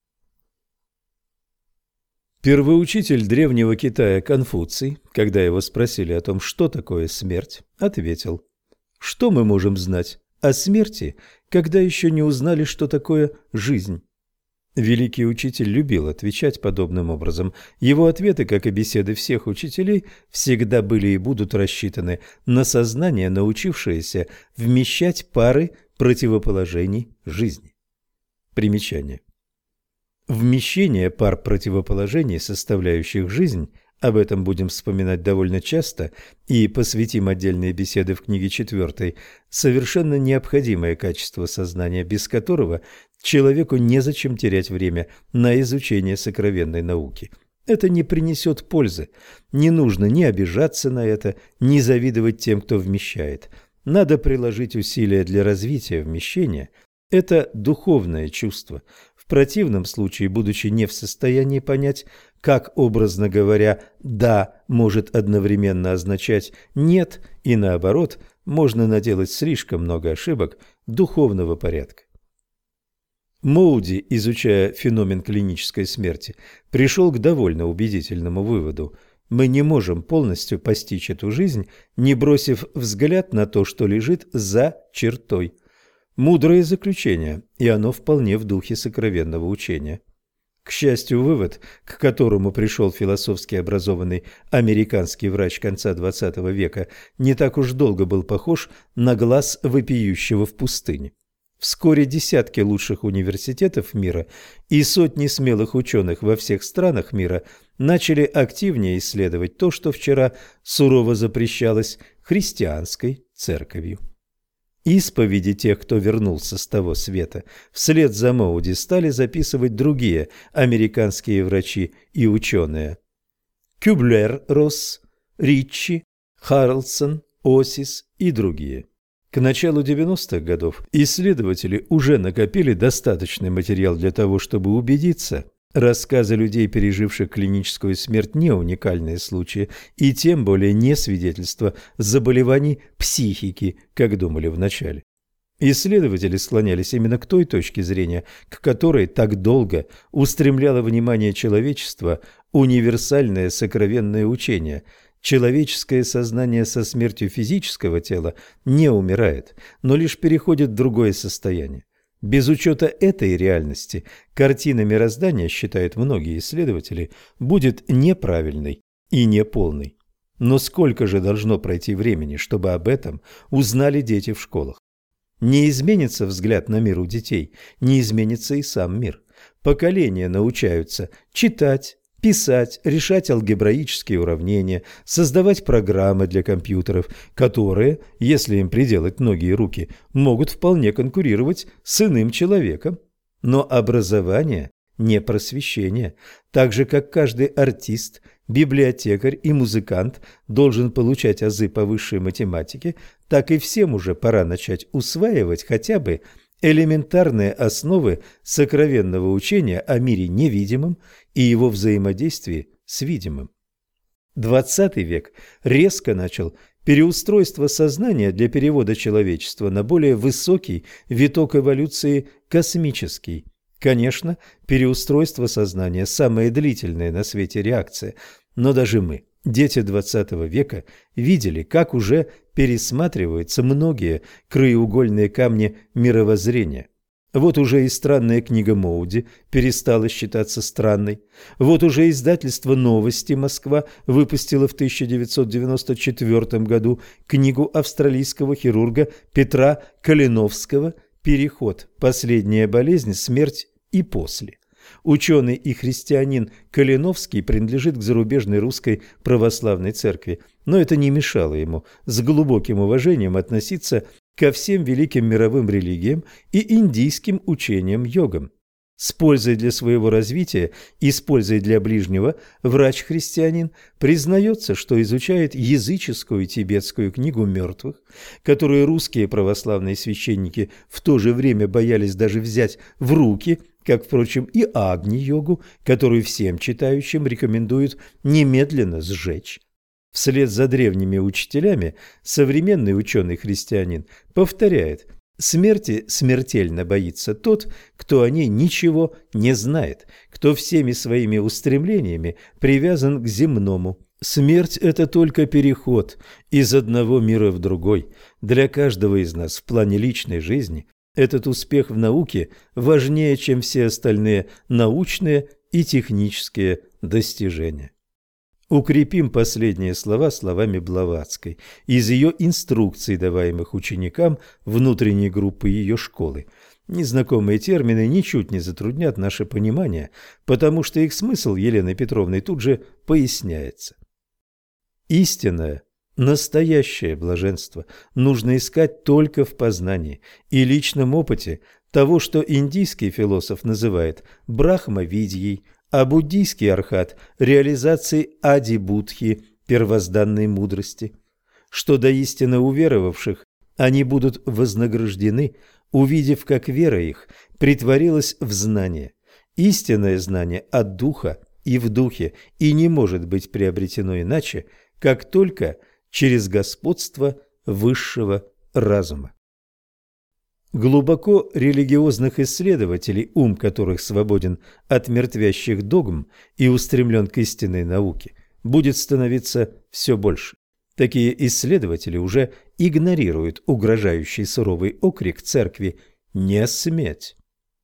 Первоучитель древнего Китая Конфуций, когда его спросили о том, что такое смерть, ответил: «Что мы можем знать о смерти, когда еще не узнали, что такое жизнь?» Великий учитель любил отвечать подобным образом. Его ответы, как и беседы всех учителей, всегда были и будут рассчитаны на сознание, научившееся вмещать пары противоположений жизни. Примечание. Вмещение пар противоположений, составляющих жизнь, об этом будем вспоминать довольно часто и посвятим отдельные беседы в книге 4, совершенно необходимое качество сознания, без которого человеку незачем терять время на изучение сокровенной науки. Это не принесет пользы. Не нужно ни обижаться на это, ни завидовать тем, кто вмещает. Надо приложить усилия для развития вмещения. Это духовное чувство. В противном случае, будучи не в состоянии понять, как, образно говоря, «да» может одновременно означать «нет», и наоборот, можно наделать слишком много ошибок духовного порядка. Моуди, изучая феномен клинической смерти, пришел к довольно убедительному выводу: мы не можем полностью постичь эту жизнь, не бросив взгляд на то, что лежит за чертой. Мудрое заключение, и оно вполне в духе сокровенного учения. К счастью, вывод, к которому пришел философски образованный американский врач конца XX века, не так уж долго был похож на глаз вопиющего в пустыне. Вскоре десятки лучших университетов мира и сотни смелых ученых во всех странах мира начали активнее исследовать то, что вчера сурово запрещалось христианской церковью. Исповеди тех, кто вернулся с того света, вслед за Моуди стали записывать другие американские врачи и ученые. Кюблер-Росс, Риччи, Харлсон, Осис и другие. К началу 90-х годов исследователи уже накопили достаточный материал для того, чтобы убедиться, рассказы людей, переживших клиническую смерть, не уникальные случаи, и тем более не свидетельство заболеваний психики, как думали вначале. Исследователи склонялись именно к той точке зрения, к которой так долго устремляло внимание человечества универсальное сокровенное учение. Человеческое сознание со смертью физического тела не умирает, но лишь переходит в другое состояние. Без учета этой реальности картина мироздания, считают многие исследователи, будет неправильной и неполной. Но сколько же должно пройти времени, чтобы об этом узнали дети в школах? Не изменится взгляд на мир у детей, не изменится и сам мир. Поколения научаются читать, писать, решать алгебраические уравнения, создавать программы для компьютеров, которые, если им приделать ноги и руки, могут вполне конкурировать с иным человеком. Но образование не просвещение. Так же, как каждый артист, библиотекарь и музыкант должен получать азы по высшей математике, так и всем уже пора начать усваивать хотя бы элементарные основы сокровенного учения о мире невидимом и его взаимодействии с видимым. XX век резко начал переустройство сознания для перевода человечества на более высокий виток эволюции космический. Конечно, переустройство сознания – самая длительная на свете реакция, но даже мы, дети XX века, видели, как уже пересматриваются многие краеугольные камни мировоззрения. Вот уже и странная книга Моуди перестала считаться странной. Вот уже издательство «Новости. Москва» выпустило в 1994 году книгу австралийского хирурга Петра Калиновского «Переход. Последняя болезнь, смерть и после». Ученый и христианин Калиновский принадлежит к зарубежной русской православной церкви, но это не мешало ему с глубоким уважением относиться ко всем великим мировым религиям и индийским учениям-йогам. С пользой для своего развития и с пользой для ближнего врач-христианин признается, что изучает языческую тибетскую книгу мертвых, которую русские православные священники в то же время боялись даже взять в руки, как, впрочем, и Агни-йогу, которую всем читающим рекомендуют немедленно сжечь. Вслед за древними учителями современный ученый-христианин повторяет: смерти смертельно боится тот, кто о ней ничего не знает, кто всеми своими устремлениями привязан к земному. Смерть – это только переход из одного мира в другой. Для каждого из нас в плане личной жизни этот успех в науке важнее, чем все остальные научные и технические достижения. Укрепим последние слова словами Блаватской из ее инструкций, даваемых ученикам внутренней группы ее школы. Незнакомые термины ничуть не затруднят наше понимание, потому что их смысл Еленой Петровной тут же поясняется. Истинное, настоящее блаженство нужно искать только в познании и личном опыте того, что индийский философ называет брахмавидьей, а буддийский архат – реализацией ади-будхи, первозданной мудрости, что до истинно уверовавших они будут вознаграждены, увидев, как вера их притворилась в знание. Истинное знание от духа и в духе и не может быть приобретено иначе, как только через господство высшего разума. Глубоко религиозных исследователей, ум которых свободен от мертвящих догм и устремлен к истинной науке, будет становиться все больше. Такие исследователи уже игнорируют угрожающий суровый окрик церкви «не сметь».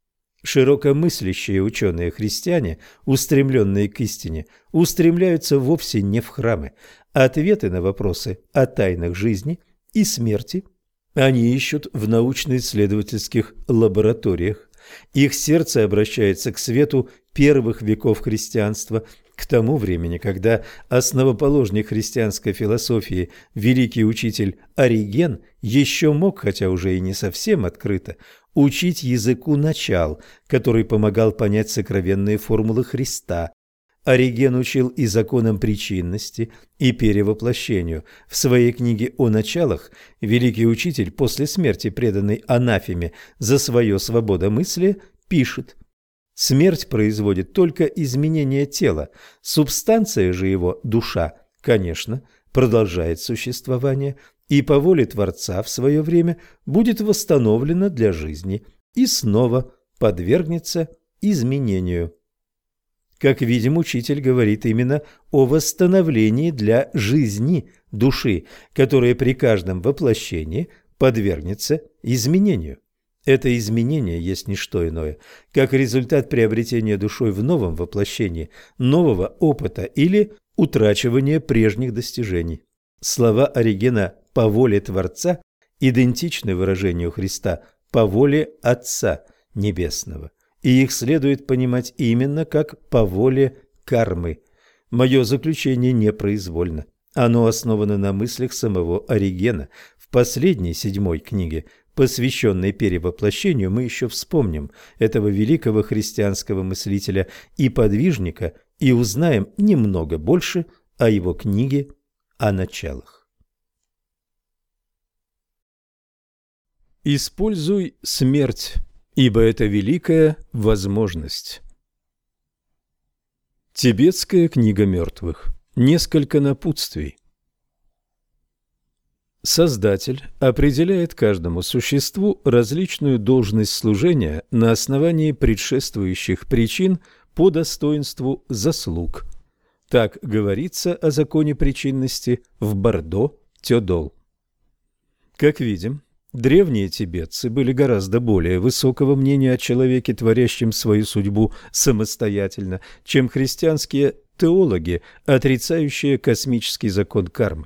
Широкомыслящие ученые-христиане, устремленные к истине, устремляются вовсе не в храмы. Ответы на вопросы о тайнах жизни и смерти они ищут в научно-исследовательских лабораториях. Их сердце обращается к свету первых веков христианства, к тому времени, когда основоположник христианской философии, великий учитель Ориген, еще мог, хотя уже и не совсем открыто, учить языку начал, который помогал понять сокровенные формулы Христа. Ориген учил и законам причинности, и перевоплощению. В своей книге «О началах» великий учитель, после смерти преданный анафеме за свое свободомыслие, пишет: «Смерть производит только изменение тела, субстанция же его, душа, конечно, продолжает существование и по воле Творца в свое время будет восстановлена для жизни и снова подвергнется изменению». Как видим, учитель говорит именно о восстановлении для жизни души, которая при каждом воплощении подвергнется изменению. Это изменение есть не что иное, как результат приобретения душой в новом воплощении нового опыта или утрачивания прежних достижений. Слова Оригена «по воле Творца» идентичны выражению Христа «по воле Отца Небесного». И их следует понимать именно как по воле кармы. Мое заключение непроизвольно. Оно основано на мыслях самого Оригена. В последней 7-й книге, посвященной перевоплощению, мы еще вспомним этого великого христианского мыслителя и подвижника и узнаем немного больше о его книге «О началах». Используй смерть, ибо это великая возможность. Тибетская книга мертвых. Несколько напутствий. Создатель определяет каждому существу различную должность служения на основании предшествующих причин по достоинству заслуг. Так говорится о законе причинности в Бардо-Тёдол. Как видим, древние тибетцы были гораздо более высокого мнения о человеке, творящем свою судьбу самостоятельно, чем христианские теологи, отрицающие космический закон кармы.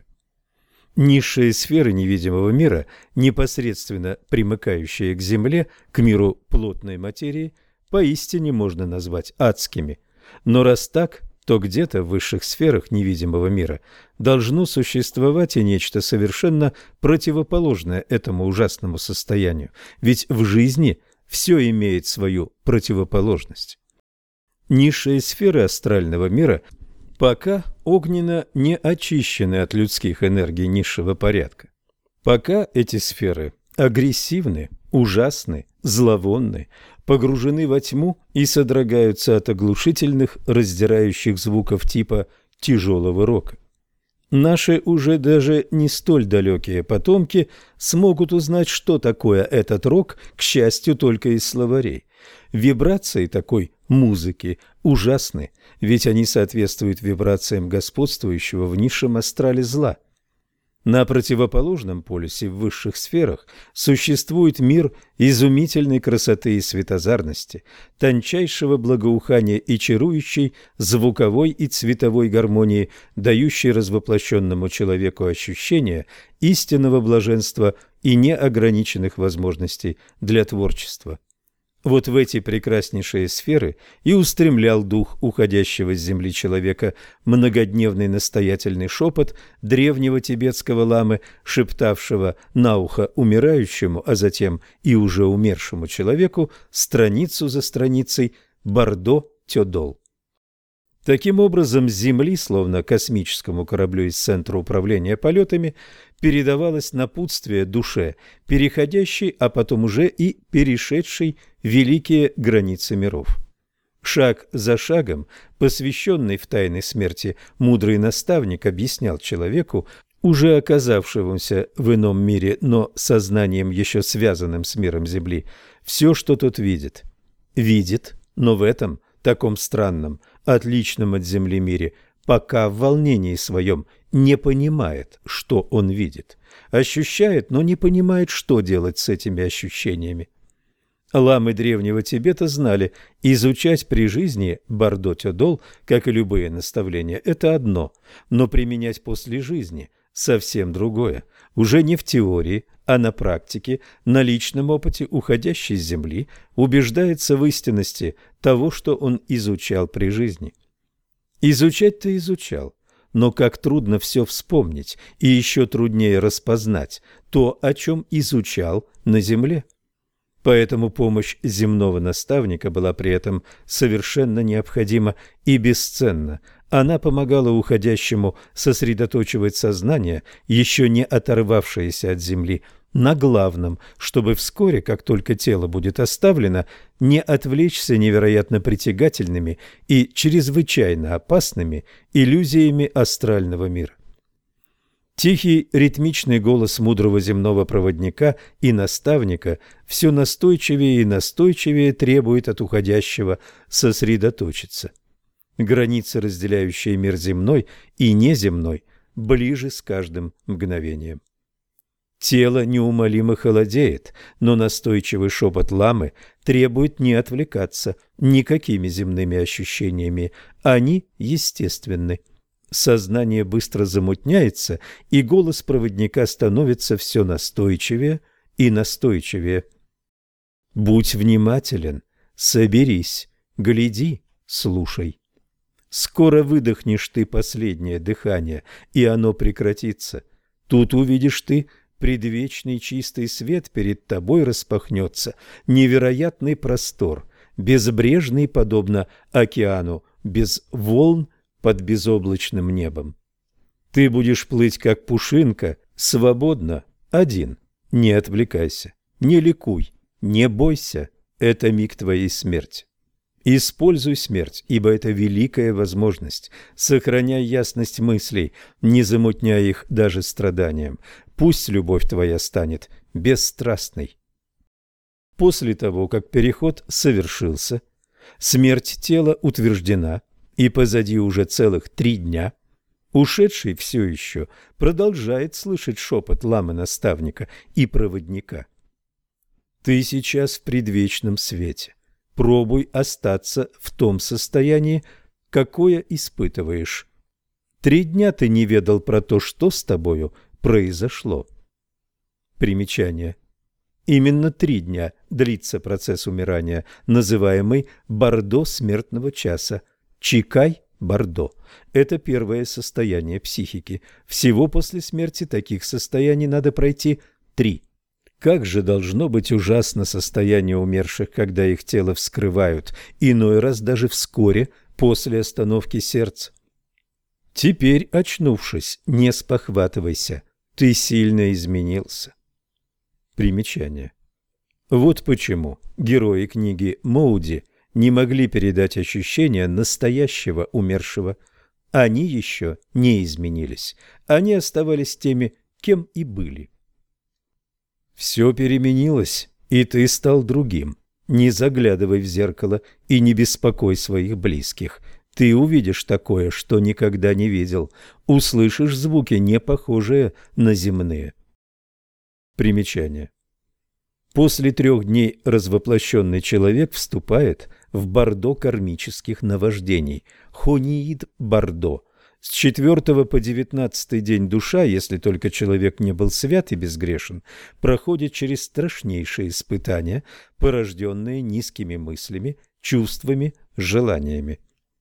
Низшие сферы невидимого мира, непосредственно примыкающие к Земле, к миру плотной материи, поистине можно назвать адскими. Но раз так, то где-то в высших сферах невидимого мира должно существовать и нечто совершенно противоположное этому ужасному состоянию, ведь в жизни все имеет свою противоположность. Низшие сферы астрального мира пока огненно не очищены от людских энергий низшего порядка. Пока эти сферы агрессивны, ужасны, зловонны, погружены во тьму и содрогаются от оглушительных, раздирающих звуков типа тяжелого рока. Наши уже даже не столь далекие потомки смогут узнать, что такое этот рок, к счастью, только из словарей. Вибрации такой музыки ужасны, ведь они соответствуют вибрациям господствующего в низшем астрале зла. На противоположном полюсе в высших сферах существует мир изумительной красоты и светозарности, тончайшего благоухания и чарующей звуковой и цветовой гармонии, дающей развоплощенному человеку ощущение истинного блаженства и неограниченных возможностей для творчества. Вот в эти прекраснейшие сферы и устремлял дух уходящего с земли человека многодневный настоятельный шепот древнего тибетского ламы, шептавшего на ухо умирающему, а затем и уже умершему человеку страницу за страницей Бардо-Тёдол. Таким образом, с Земли, словно космическому кораблю из центра управления полетами, передавалось напутствие душе, переходящей, а потом уже и перешедшей великие границы миров. Шаг за шагом, посвященный в тайны смерти, мудрый наставник объяснял человеку, уже оказавшемуся в ином мире, но сознанием еще связанным с миром Земли, все, что тот видит. Видит, но в этом таком странном, отличном от Земли мире, пока в волнении своем не понимает, что он видит. Ощущает, но не понимает, что делать с этими ощущениями. Ламы древнего Тибета знали, изучать при жизни Бардо-Тёдол, как и любые наставления, это одно, но применять после жизни – совсем другое. Уже не в теории, а на практике, на личном опыте уходящей с земли убеждается в истинности того, что он изучал при жизни. Изучать-то изучал, но как трудно все вспомнить, и еще труднее распознать то, о чем изучал на земле. Поэтому помощь земного наставника была при этом совершенно необходима и бесценна. Она помогала уходящему сосредоточивать сознание, еще не оторвавшееся от земли, на главном, чтобы вскоре, как только тело будет оставлено, не отвлечься невероятно притягательными и чрезвычайно опасными иллюзиями астрального мира. Тихий ритмичный голос мудрого земного проводника и наставника все настойчивее и настойчивее требует от уходящего сосредоточиться. Границы, разделяющие мир земной и неземной, ближе с каждым мгновением. Тело неумолимо холодеет, но настойчивый шепот ламы требует не отвлекаться никакими земными ощущениями, они естественны. Сознание быстро замутняется, и голос проводника становится все настойчивее и настойчивее. Будь внимателен, соберись, гляди, слушай. Скоро выдохнешь ты последнее дыхание, и оно прекратится. Тут увидишь ты предвечный чистый свет, перед тобой распахнется невероятный простор, безбрежный, подобно океану, без волн, под безоблачным небом. Ты будешь плыть, как пушинка, свободно, один. Не отвлекайся, не ликуй, не бойся, это миг твоей смерти. Используй смерть, ибо это великая возможность. Сохраняй ясность мыслей, не замутняя их даже страданием. Пусть любовь твоя станет бесстрастной. После того, как переход совершился, смерть тела утверждена, и позади уже целых 3 дня, ушедший все еще продолжает слышать шепот ламы-наставника и проводника. Ты сейчас в предвечном свете. Пробуй остаться в том состоянии, какое испытываешь. 3 дня ты не ведал про то, что с тобою произошло. Примечание. Именно 3 дня длится процесс умирания, называемый Бардо смертного часа. Чикай-Бардо – это первое состояние психики. Всего после смерти таких состояний надо пройти 3. Как же должно быть ужасно состояние умерших, когда их тело вскрывают, иной раз даже вскоре после остановки сердца. Теперь, очнувшись, не спохватывайся, ты сильно изменился. Примечание. Вот почему герои книги Моуди не могли передать ощущения настоящего умершего. Они еще не изменились. Они оставались теми, кем и были. Все переменилось, и ты стал другим. Не заглядывай в зеркало и не беспокой своих близких. Ты увидишь такое, что никогда не видел. Услышишь звуки, не похожие на земные. Примечание. После 3 дней развоплощенный человек вступает в Бардо кармических наваждений, Хониид-Бардо. С 4 по 19 день душа, если только человек не был свят и безгрешен, проходит через страшнейшие испытания, порожденные низкими мыслями, чувствами, желаниями.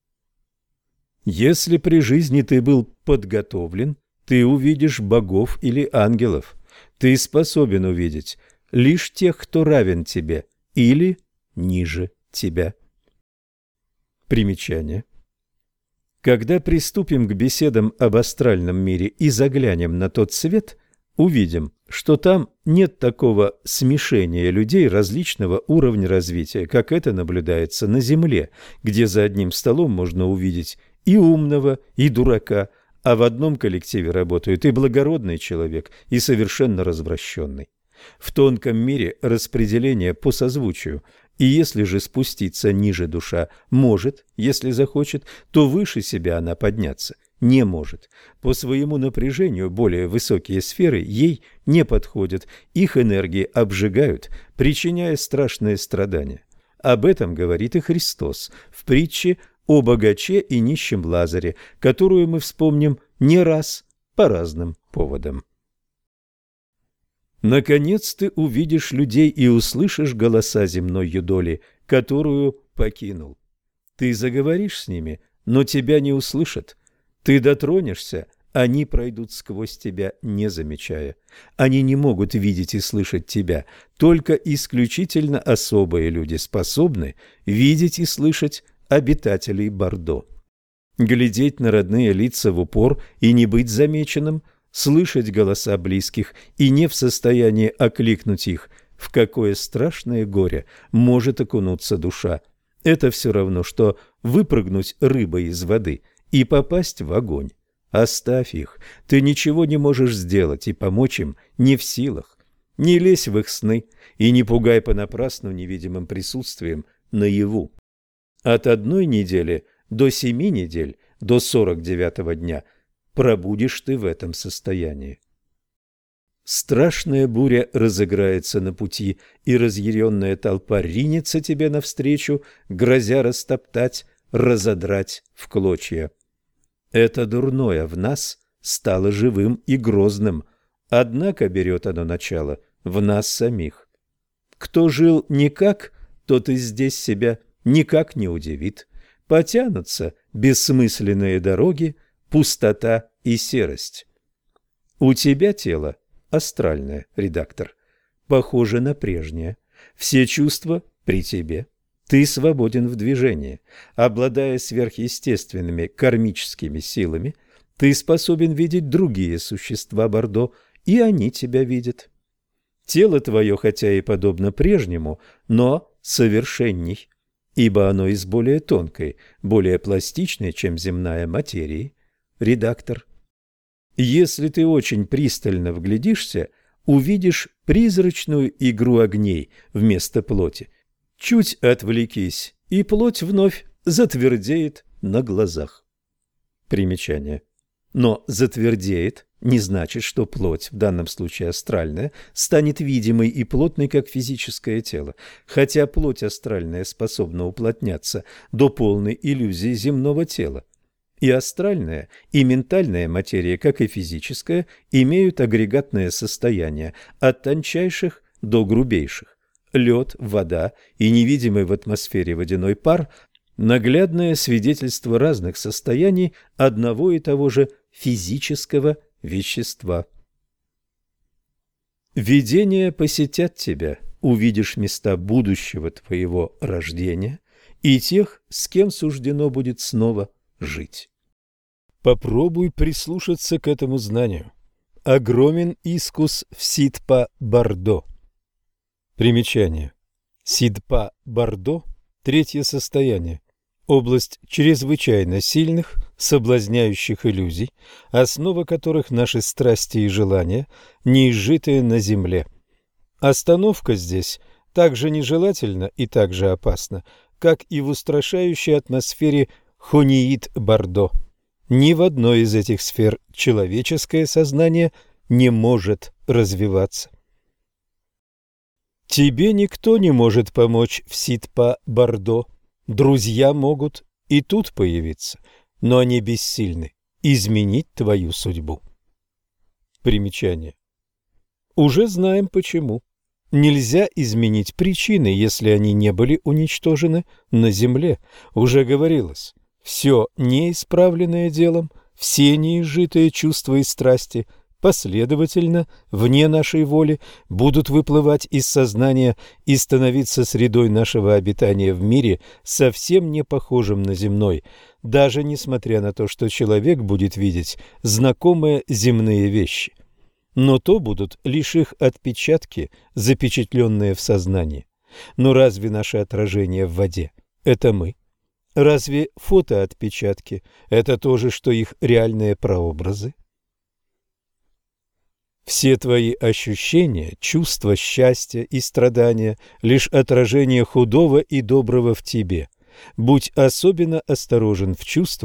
Если при жизни ты был подготовлен, ты увидишь богов или ангелов. Ты способен увидеть лишь тех, кто равен тебе или ниже тебя. Примечание. Когда приступим к беседам об астральном мире и заглянем на тот свет, увидим, что там нет такого смешения людей различного уровня развития, как это наблюдается на Земле, где за одним столом можно увидеть и умного, и дурака, а в одном коллективе работают и благородный человек, и совершенно развращенный. В тонком мире распределение по созвучию, и если же спуститься ниже душа может, если захочет, то выше себя она подняться не может. По своему напряжению более высокие сферы ей не подходят, их энергии обжигают, причиняя страшные страдания. Об этом говорит и Христос в притче о богаче и нищем Лазаре, которую мы вспомним не раз по разным поводам. Наконец ты увидишь людей и услышишь голоса земной юдоли, которую покинул. Ты заговоришь с ними, но тебя не услышат. Ты дотронешься, они пройдут сквозь тебя, не замечая. Они не могут видеть и слышать тебя. Только исключительно особые люди способны видеть и слышать обитателей Бордо. Глядеть на родные лица в упор и не быть замеченным, слышать голоса близких и не в состоянии окликнуть их, в какое страшное горе может окунуться душа. Это все равно, что выпрыгнуть рыбой из воды и попасть в огонь. Оставь их, ты ничего не можешь сделать и помочь им не в силах. Не лезь в их сны и не пугай понапрасну невидимым присутствием наяву. От 1 недели до 7 недель, до 49-го дня пробудешь ты в этом состоянии. Страшная буря разыграется на пути, и разъяренная толпа ринется тебе навстречу, грозя растоптать, разодрать в клочья. Это дурное в нас стало живым и грозным, однако берет оно начало в нас самих. Кто жил никак, тот и здесь себя никак не удивит. Потянутся бессмысленные дороги, пустота и серость. У тебя тело астральное, редактор, похоже на прежнее. Все чувства при тебе. Ты свободен в движении. Обладая сверхъестественными кармическими силами, ты способен видеть другие существа Бордо, и они тебя видят. Тело твое, хотя и подобно прежнему, но совершенней, ибо оно из более тонкой, более пластичной, чем земная материи. Редактор. Если ты очень пристально вглядишься, увидишь призрачную игру огней вместо плоти. Чуть отвлекись, и плоть вновь затвердеет на глазах. Примечание. Но затвердеет не значит, что плоть, в данном случае астральная, станет видимой и плотной, как физическое тело, хотя плоть астральная способна уплотняться до полной иллюзии земного тела. И астральная, и ментальная материя, как и физическая, имеют агрегатное состояние от тончайших до грубейших. Лед, вода и невидимый в атмосфере водяной пар – наглядное свидетельство разных состояний одного и того же физического вещества. Видения посетят тебя, увидишь места будущего твоего рождения и тех, с кем суждено будет снова жить. Попробуй прислушаться к этому знанию. Огромен искус в Сидпа-Бордо. Примечание. Сидпа-Бордо – третье состояние. Область чрезвычайно сильных, соблазняющих иллюзий, основа которых наши страсти и желания, неизжитые на земле. Остановка здесь также нежелательна и так же опасна, как и в устрашающей атмосфере Хониит-Бордо. Ни в одной из этих сфер человеческое сознание не может развиваться. Тебе никто не может помочь в Сидпа-Бордо. Друзья могут и тут появиться, но они бессильны изменить твою судьбу. Примечание. Уже знаем почему. Нельзя изменить причины, если они не были уничтожены на земле. Уже говорилось, все неисправленное делом, все неизжитые чувства и страсти последовательно, вне нашей воли, будут выплывать из сознания и становиться средой нашего обитания в мире, совсем не похожим на земной, даже несмотря на то, что человек будет видеть знакомые земные вещи. Но то будут лишь их отпечатки, запечатленные в сознании. Но разве наше отражение в воде – это мы? Разве фотоотпечатки – это то же, что их реальные прообразы? Все твои ощущения, чувства счастья и страдания – лишь отражение худого и доброго в тебе. Будь особенно осторожен в чувствах,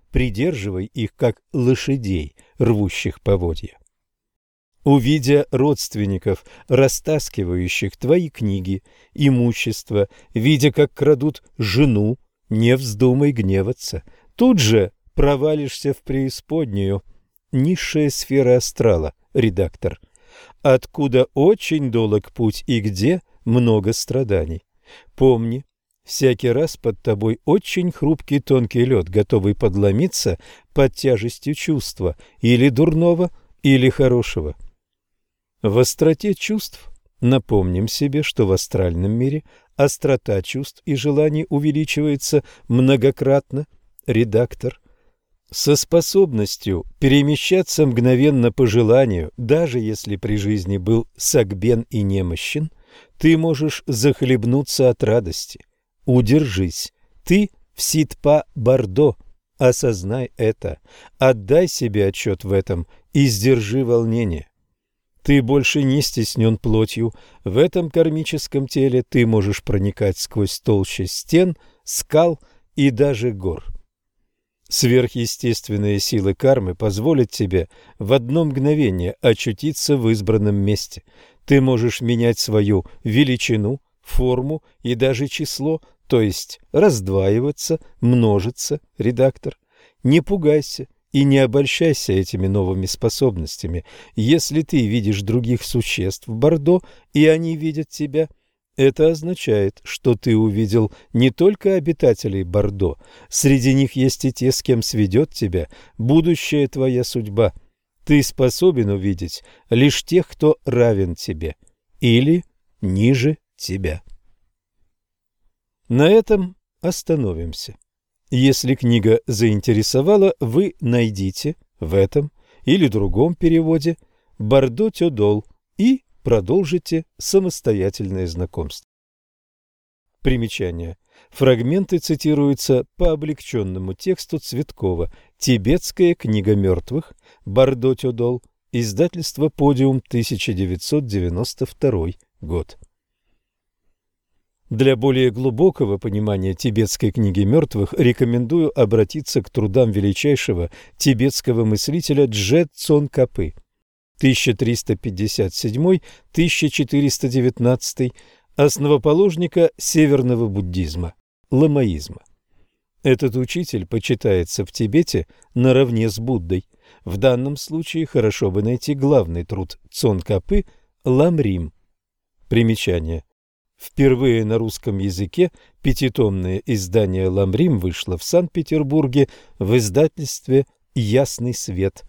придерживай их, как лошадей, рвущих поводья. Увидя родственников, растаскивающих твои книги, имущество, видя, как крадут жену, не вздумай гневаться. Тут же провалишься в преисподнюю. Низшая сфера астрала, редактор. Откуда очень долг путь и где много страданий. Помни, всякий раз под тобой очень хрупкий тонкий лед, готовый подломиться под тяжестью чувства, или дурного, или хорошего. В остроте чувств напомним себе, что в астральном мире острота чувств и желаний увеличивается многократно, редактор. Со способностью перемещаться мгновенно по желанию, даже если при жизни был согбен и немощен, ты можешь захлебнуться от радости. Удержись, ты в Ситпа-Бардо, осознай это, отдай себе отчет в этом и сдержи волнение. Ты больше не стеснен плотью, в этом кармическом теле ты можешь проникать сквозь толщи стен, скал и даже гор. Сверхъестественные силы кармы позволят тебе в одно мгновение очутиться в избранном месте. Ты можешь менять свою величину, форму и даже число, то есть раздваиваться, множиться, редактор. Не пугайся и не обольщайся этими новыми способностями. Если ты видишь других существ в Бордо, и они видят тебя, это означает, что ты увидел не только обитателей Бордо, среди них есть и те, с кем сведет тебя будущая твоя судьба. Ты способен увидеть лишь тех, кто равен тебе или ниже тебя. На этом остановимся. Если книга заинтересовала, вы найдите в этом или другом переводе «Бордо Тёдол» и продолжите самостоятельное знакомство. Примечание. Фрагменты цитируются по облегченному тексту Цветкова. Тибетская книга мертвых. Бордо Тёдол. Издательство «Подиум», 1992 год. Для более глубокого понимания тибетской книги мертвых рекомендую обратиться к трудам величайшего тибетского мыслителя Дже Цонкапы 1357-1419, основоположника северного буддизма, ламаизма. Этот учитель почитается в Тибете наравне с Буддой. В данном случае хорошо бы найти главный труд Цонкапы «Ламрим». Примечание. Впервые на русском языке пятитомное издание «Ламрим» вышло в Санкт-Петербурге в издательстве «Ясный свет»,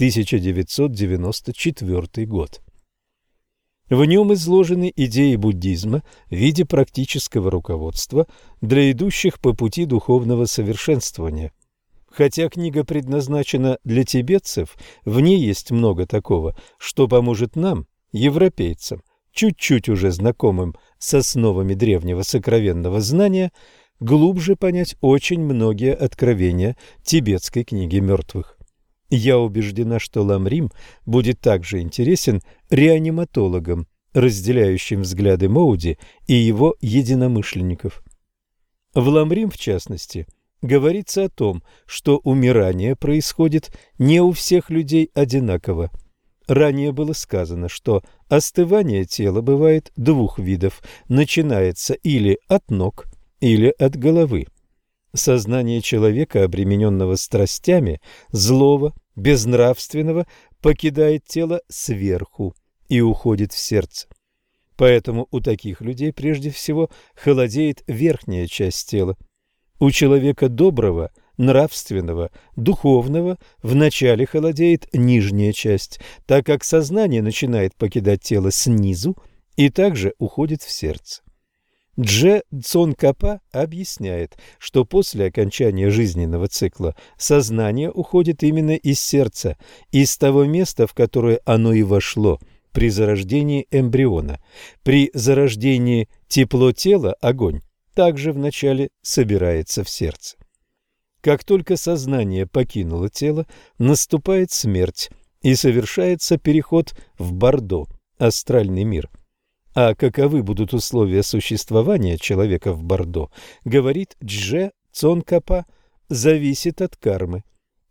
1994 год. В нем изложены идеи буддизма в виде практического руководства для идущих по пути духовного совершенствования. Хотя книга предназначена для тибетцев, в ней есть много такого, что поможет нам, европейцам, чуть-чуть уже знакомым с основами древнего сокровенного знания, глубже понять очень многие откровения тибетской книги мертвых. Я убеждена, что Ламрим будет также интересен реаниматологам, разделяющим взгляды Моуди и его единомышленников. В Ламрим, в частности, говорится о том, что умирание происходит не у всех людей одинаково. Ранее было сказано, что остывание тела бывает двух видов, начинается или от ног, или от головы. Сознание человека, обремененного страстями, злого, безнравственного, покидает тело сверху и уходит в сердце. Поэтому у таких людей прежде всего холодеет верхняя часть тела. У человека доброго, нравственного, духовного вначале холодеет нижняя часть, так как сознание начинает покидать тело снизу и также уходит в сердце. Дже Цонкапа объясняет, что после окончания жизненного цикла сознание уходит именно из сердца, из того места, в которое оно и вошло при зарождении эмбриона. При зарождении тепло тела, огонь, также вначале собирается в сердце. Как только сознание покинуло тело, наступает смерть и совершается переход в Бордо, астральный мир. А каковы будут условия существования человека в Бордо, говорит Дже Цонкапа, зависит от кармы.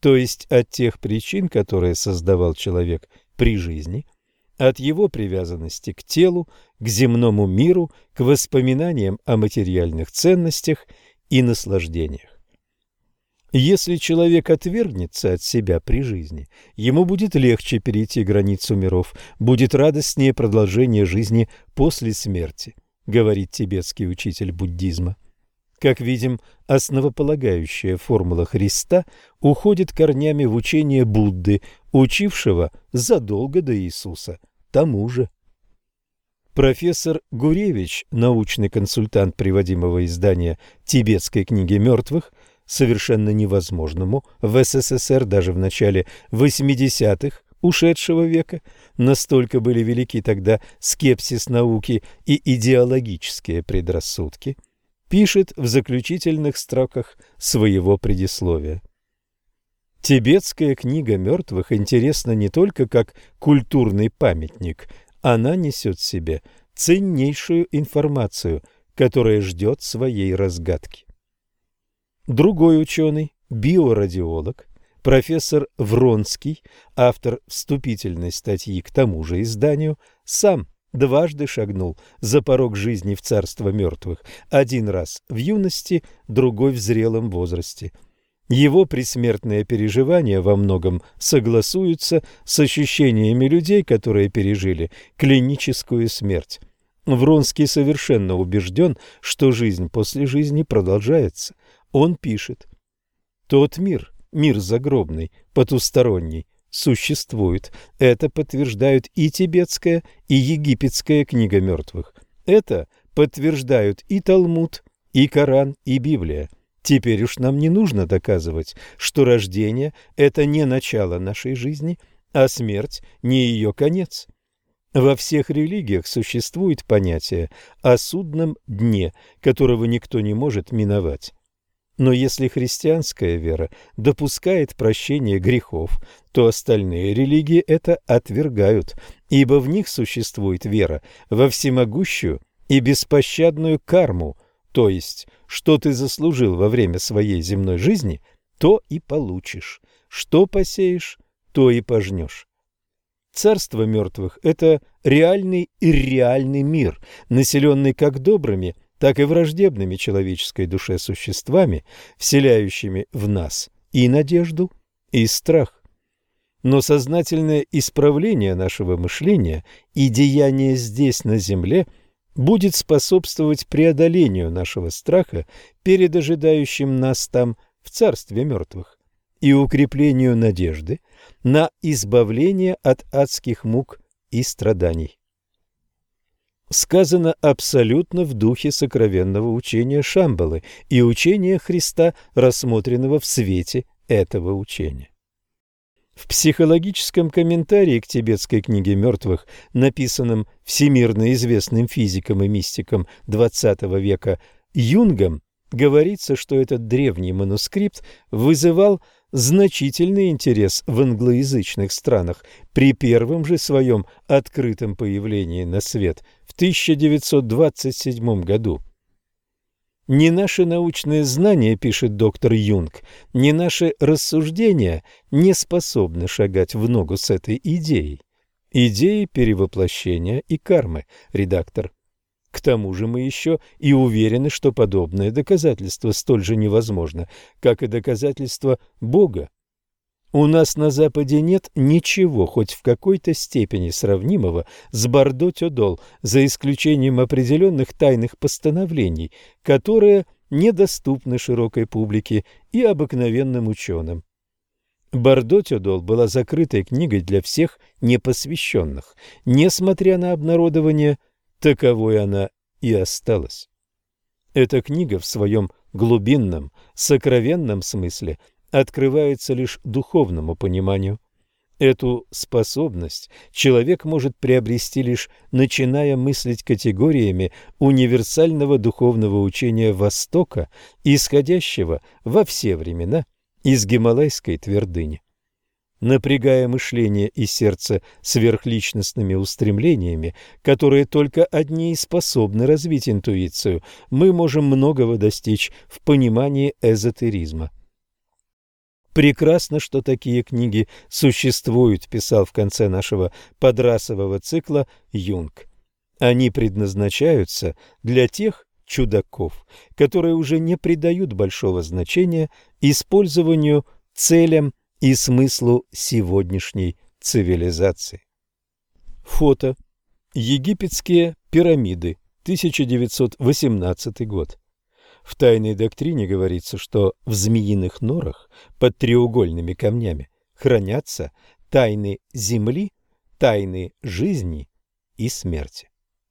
то есть от тех причин, которые создавал человек при жизни, от его привязанности к телу, к земному миру, к воспоминаниям о материальных ценностях и наслаждениях. Если человек отвергнется от себя при жизни, ему будет легче перейти границу миров, будет радостнее продолжение жизни после смерти, говорит тибетский учитель буддизма. Как видим, основополагающая формула Христа уходит корнями в учение Будды, учившего задолго до Иисуса тому же. Профессор Гуревич, научный консультант приводимого издания «Тибетской книги мертвых», совершенно невозможному в СССР даже в начале 80-х ушедшего века, настолько были велики тогда скепсис науки и идеологические предрассудки, пишет в заключительных строках своего предисловия. Тибетская книга мертвых интересна не только как культурный памятник, она несет в себе ценнейшую информацию, которая ждет своей разгадки. Другой ученый, биорадиолог, профессор Вронский, автор вступительной статьи к тому же изданию, сам дважды шагнул за порог жизни в царство мертвых, один раз в юности, другой в зрелом возрасте. Его предсмертные переживания во многом согласуются с ощущениями людей, которые пережили клиническую смерть. Вронский совершенно убежден, что жизнь после жизни продолжается. Он пишет: «Тот мир, мир загробный, потусторонний, существует. Это подтверждают и тибетская, и египетская книга мертвых. Это подтверждают и Талмуд, и Коран, и Библия. Теперь уж нам не нужно доказывать, что рождение – это не начало нашей жизни, а смерть – не ее конец. Во всех религиях существует понятие о судном дне, которого никто не может миновать. Но если христианская вера допускает прощение грехов, то остальные религии это отвергают, ибо в них существует вера во всемогущую и беспощадную карму, то есть, что ты заслужил во время своей земной жизни, то и получишь, что посеешь, то и пожнешь. Царство мертвых – это реальный и реальный мир, населенный как добрыми, так и враждебными человеческой душе существами, вселяющими в нас и надежду, и страх. Но сознательное исправление нашего мышления и деяния здесь, на земле, будет способствовать преодолению нашего страха перед ожидающим нас там в царстве мертвых и укреплению надежды на избавление от адских мук и страданий. Сказано абсолютно в духе сокровенного учения Шамбалы и учения Христа, рассмотренного в свете этого учения. В психологическом комментарии к тибетской книге мертвых, написанном всемирно известным физиком и мистиком XX века Юнгом, говорится, что этот древний манускрипт вызывал значительный интерес в англоязычных странах при первом же своем открытом появлении на свет в 1927 году. «Не наши научные знания, — пишет доктор Юнг, — не наши рассуждения не способны шагать в ногу с этой идеей. Идеей перевоплощения и кармы, редактор. К тому же мы еще и уверены, что подобное доказательство столь же невозможно, как и доказательство Бога. У нас на Западе нет ничего, хоть в какой-то степени сравнимого с Бардо-Тёдол, за исключением определенных тайных постановлений, которые недоступны широкой публике и обыкновенным ученым. Бардо-Тёдол была закрытой книгой для всех непосвященных. Несмотря на обнародование, таковой она и осталась. Эта книга в своем глубинном, сокровенном смысле открывается лишь духовному пониманию. Эту способность человек может приобрести лишь начиная мыслить категориями универсального духовного учения Востока, исходящего во все времена из Гималайской твердыни. Напрягая мышление и сердце сверхличностными устремлениями, которые только одни и способны развить интуицию, мы можем многого достичь в понимании эзотеризма. Прекрасно, что такие книги существуют, писал в конце нашего подрасового цикла Юнг. Они предназначаются для тех чудаков, которые уже не придают большого значения использованию, целям и смыслу сегодняшней цивилизации. Фото. Египетские пирамиды, 1918 год. В «Тайной доктрине» говорится, что в змеиных норах под треугольными камнями хранятся тайны земли, тайны жизни и смерти.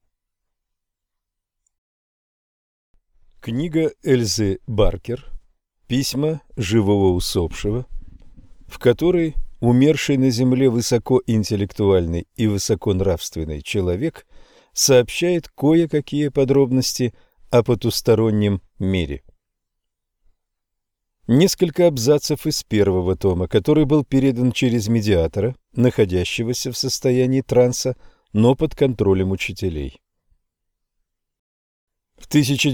Книга Эльзы Баркер «Письма живого усопшего», в которой умерший на земле высокоинтеллектуальный и высоконравственный человек сообщает кое-какие подробности о потустороннем мире. Несколько абзацев из первого тома, который был передан через медиатора, находящегося в состоянии транса, но под контролем учителей. В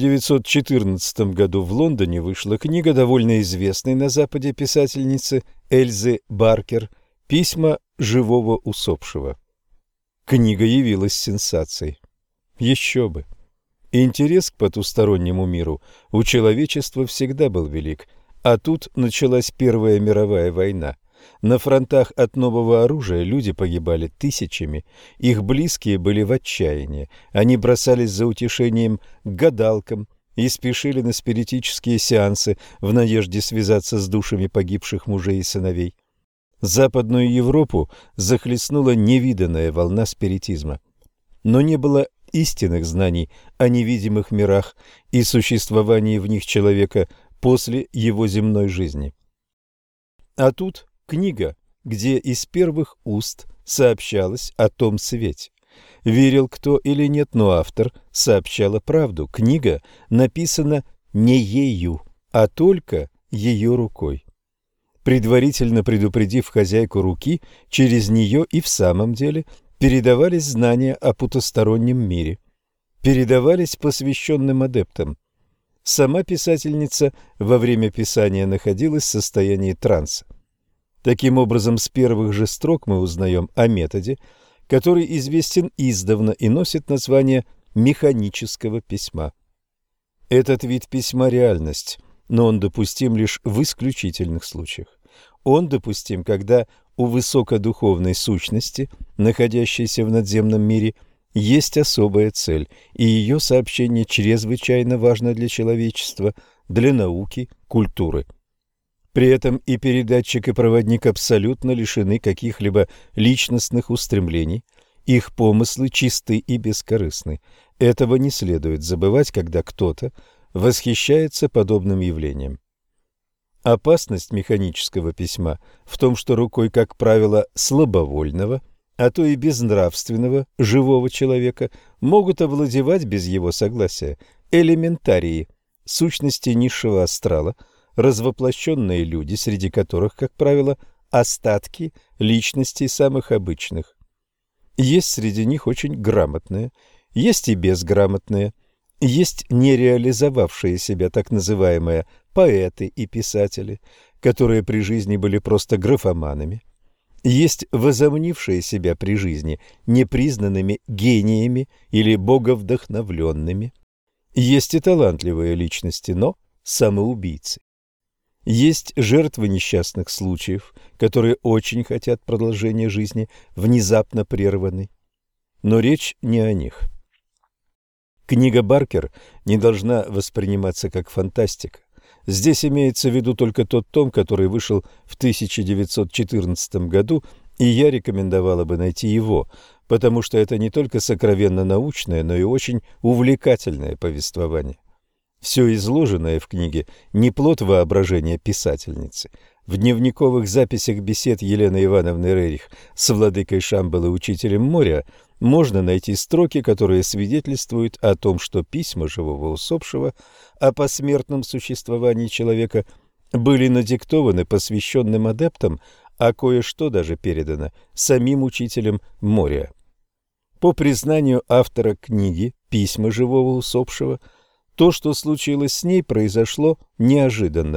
1914 году в Лондоне вышла книга довольно известной на Западе писательницы Эльзы Баркер «Письма живого усопшего». Книга явилась сенсацией. Еще бы! Интерес к потустороннему миру у человечества всегда был велик, а тут началась Первая мировая война. На фронтах от нового оружия люди погибали тысячами, их близкие были в отчаянии, они бросались за утешением к гадалкам и спешили на спиритические сеансы в надежде связаться с душами погибших мужей и сыновей. Западную Европу захлестнула невиданная волна спиритизма, но не было истинных знаний о невидимых мирах и существовании в них человека после его земной жизни. А тут книга, где из первых уст сообщалось о том свете. Верил кто или нет, но автор сообщала правду. Книга написана не ею, а только ее рукой. Предварительно предупредив хозяйку руки, через нее и в самом деле передавались знания о потустороннем мире. Передавались посвященным адептам. Сама писательница во время писания находилась в состоянии транса. Таким образом, с первых же строк мы узнаем о методе, который известен издавна и носит название механического письма. Этот вид письма – реальность, но он допустим лишь в исключительных случаях. Он допустим, когда у высокодуховной сущности, находящейся в надземном мире, есть особая цель, и ее сообщение чрезвычайно важно для человечества, для науки, культуры. При этом и передатчик, и проводник абсолютно лишены каких-либо личностных устремлений, их помыслы чисты и бескорыстны. Этого не следует забывать, когда кто-то восхищается подобным явлением. Опасность механического письма в том, что рукой, как правило, слабовольного, а то и безнравственного живого человека могут овладевать без его согласия элементарии, сущности низшего астрала, развоплощенные люди, среди которых, как правило, остатки личностей самых обычных. Есть среди них очень грамотные, есть и безграмотные, есть нереализовавшие себя так называемые поэты и писатели, которые при жизни были просто графоманами. Есть возомнившие себя при жизни непризнанными гениями или боговдохновленными. Есть и талантливые личности, но самоубийцы. Есть жертвы несчастных случаев, которые очень хотят продолжения жизни, внезапно прерванной. Но речь не о них. Книга Баркер не должна восприниматься как фантастика. Здесь имеется в виду только тот том, который вышел в 1914 году, и я рекомендовала бы найти его, потому что это не только сокровенно научное, но и очень увлекательное повествование. Все изложенное в книге не плод воображения писательницы. В дневниковых записях бесед Елены Ивановны Рерих с владыкой Шамбалы, учителем моря, можно найти строки, которые свидетельствуют о том, что письма живого усопшего о посмертном существовании человека были надиктованы посвященным адептам, а кое-что даже передано самим учителем моря. По признанию автора книги «Письма живого усопшего», то, что случилось с ней, произошло неожиданно.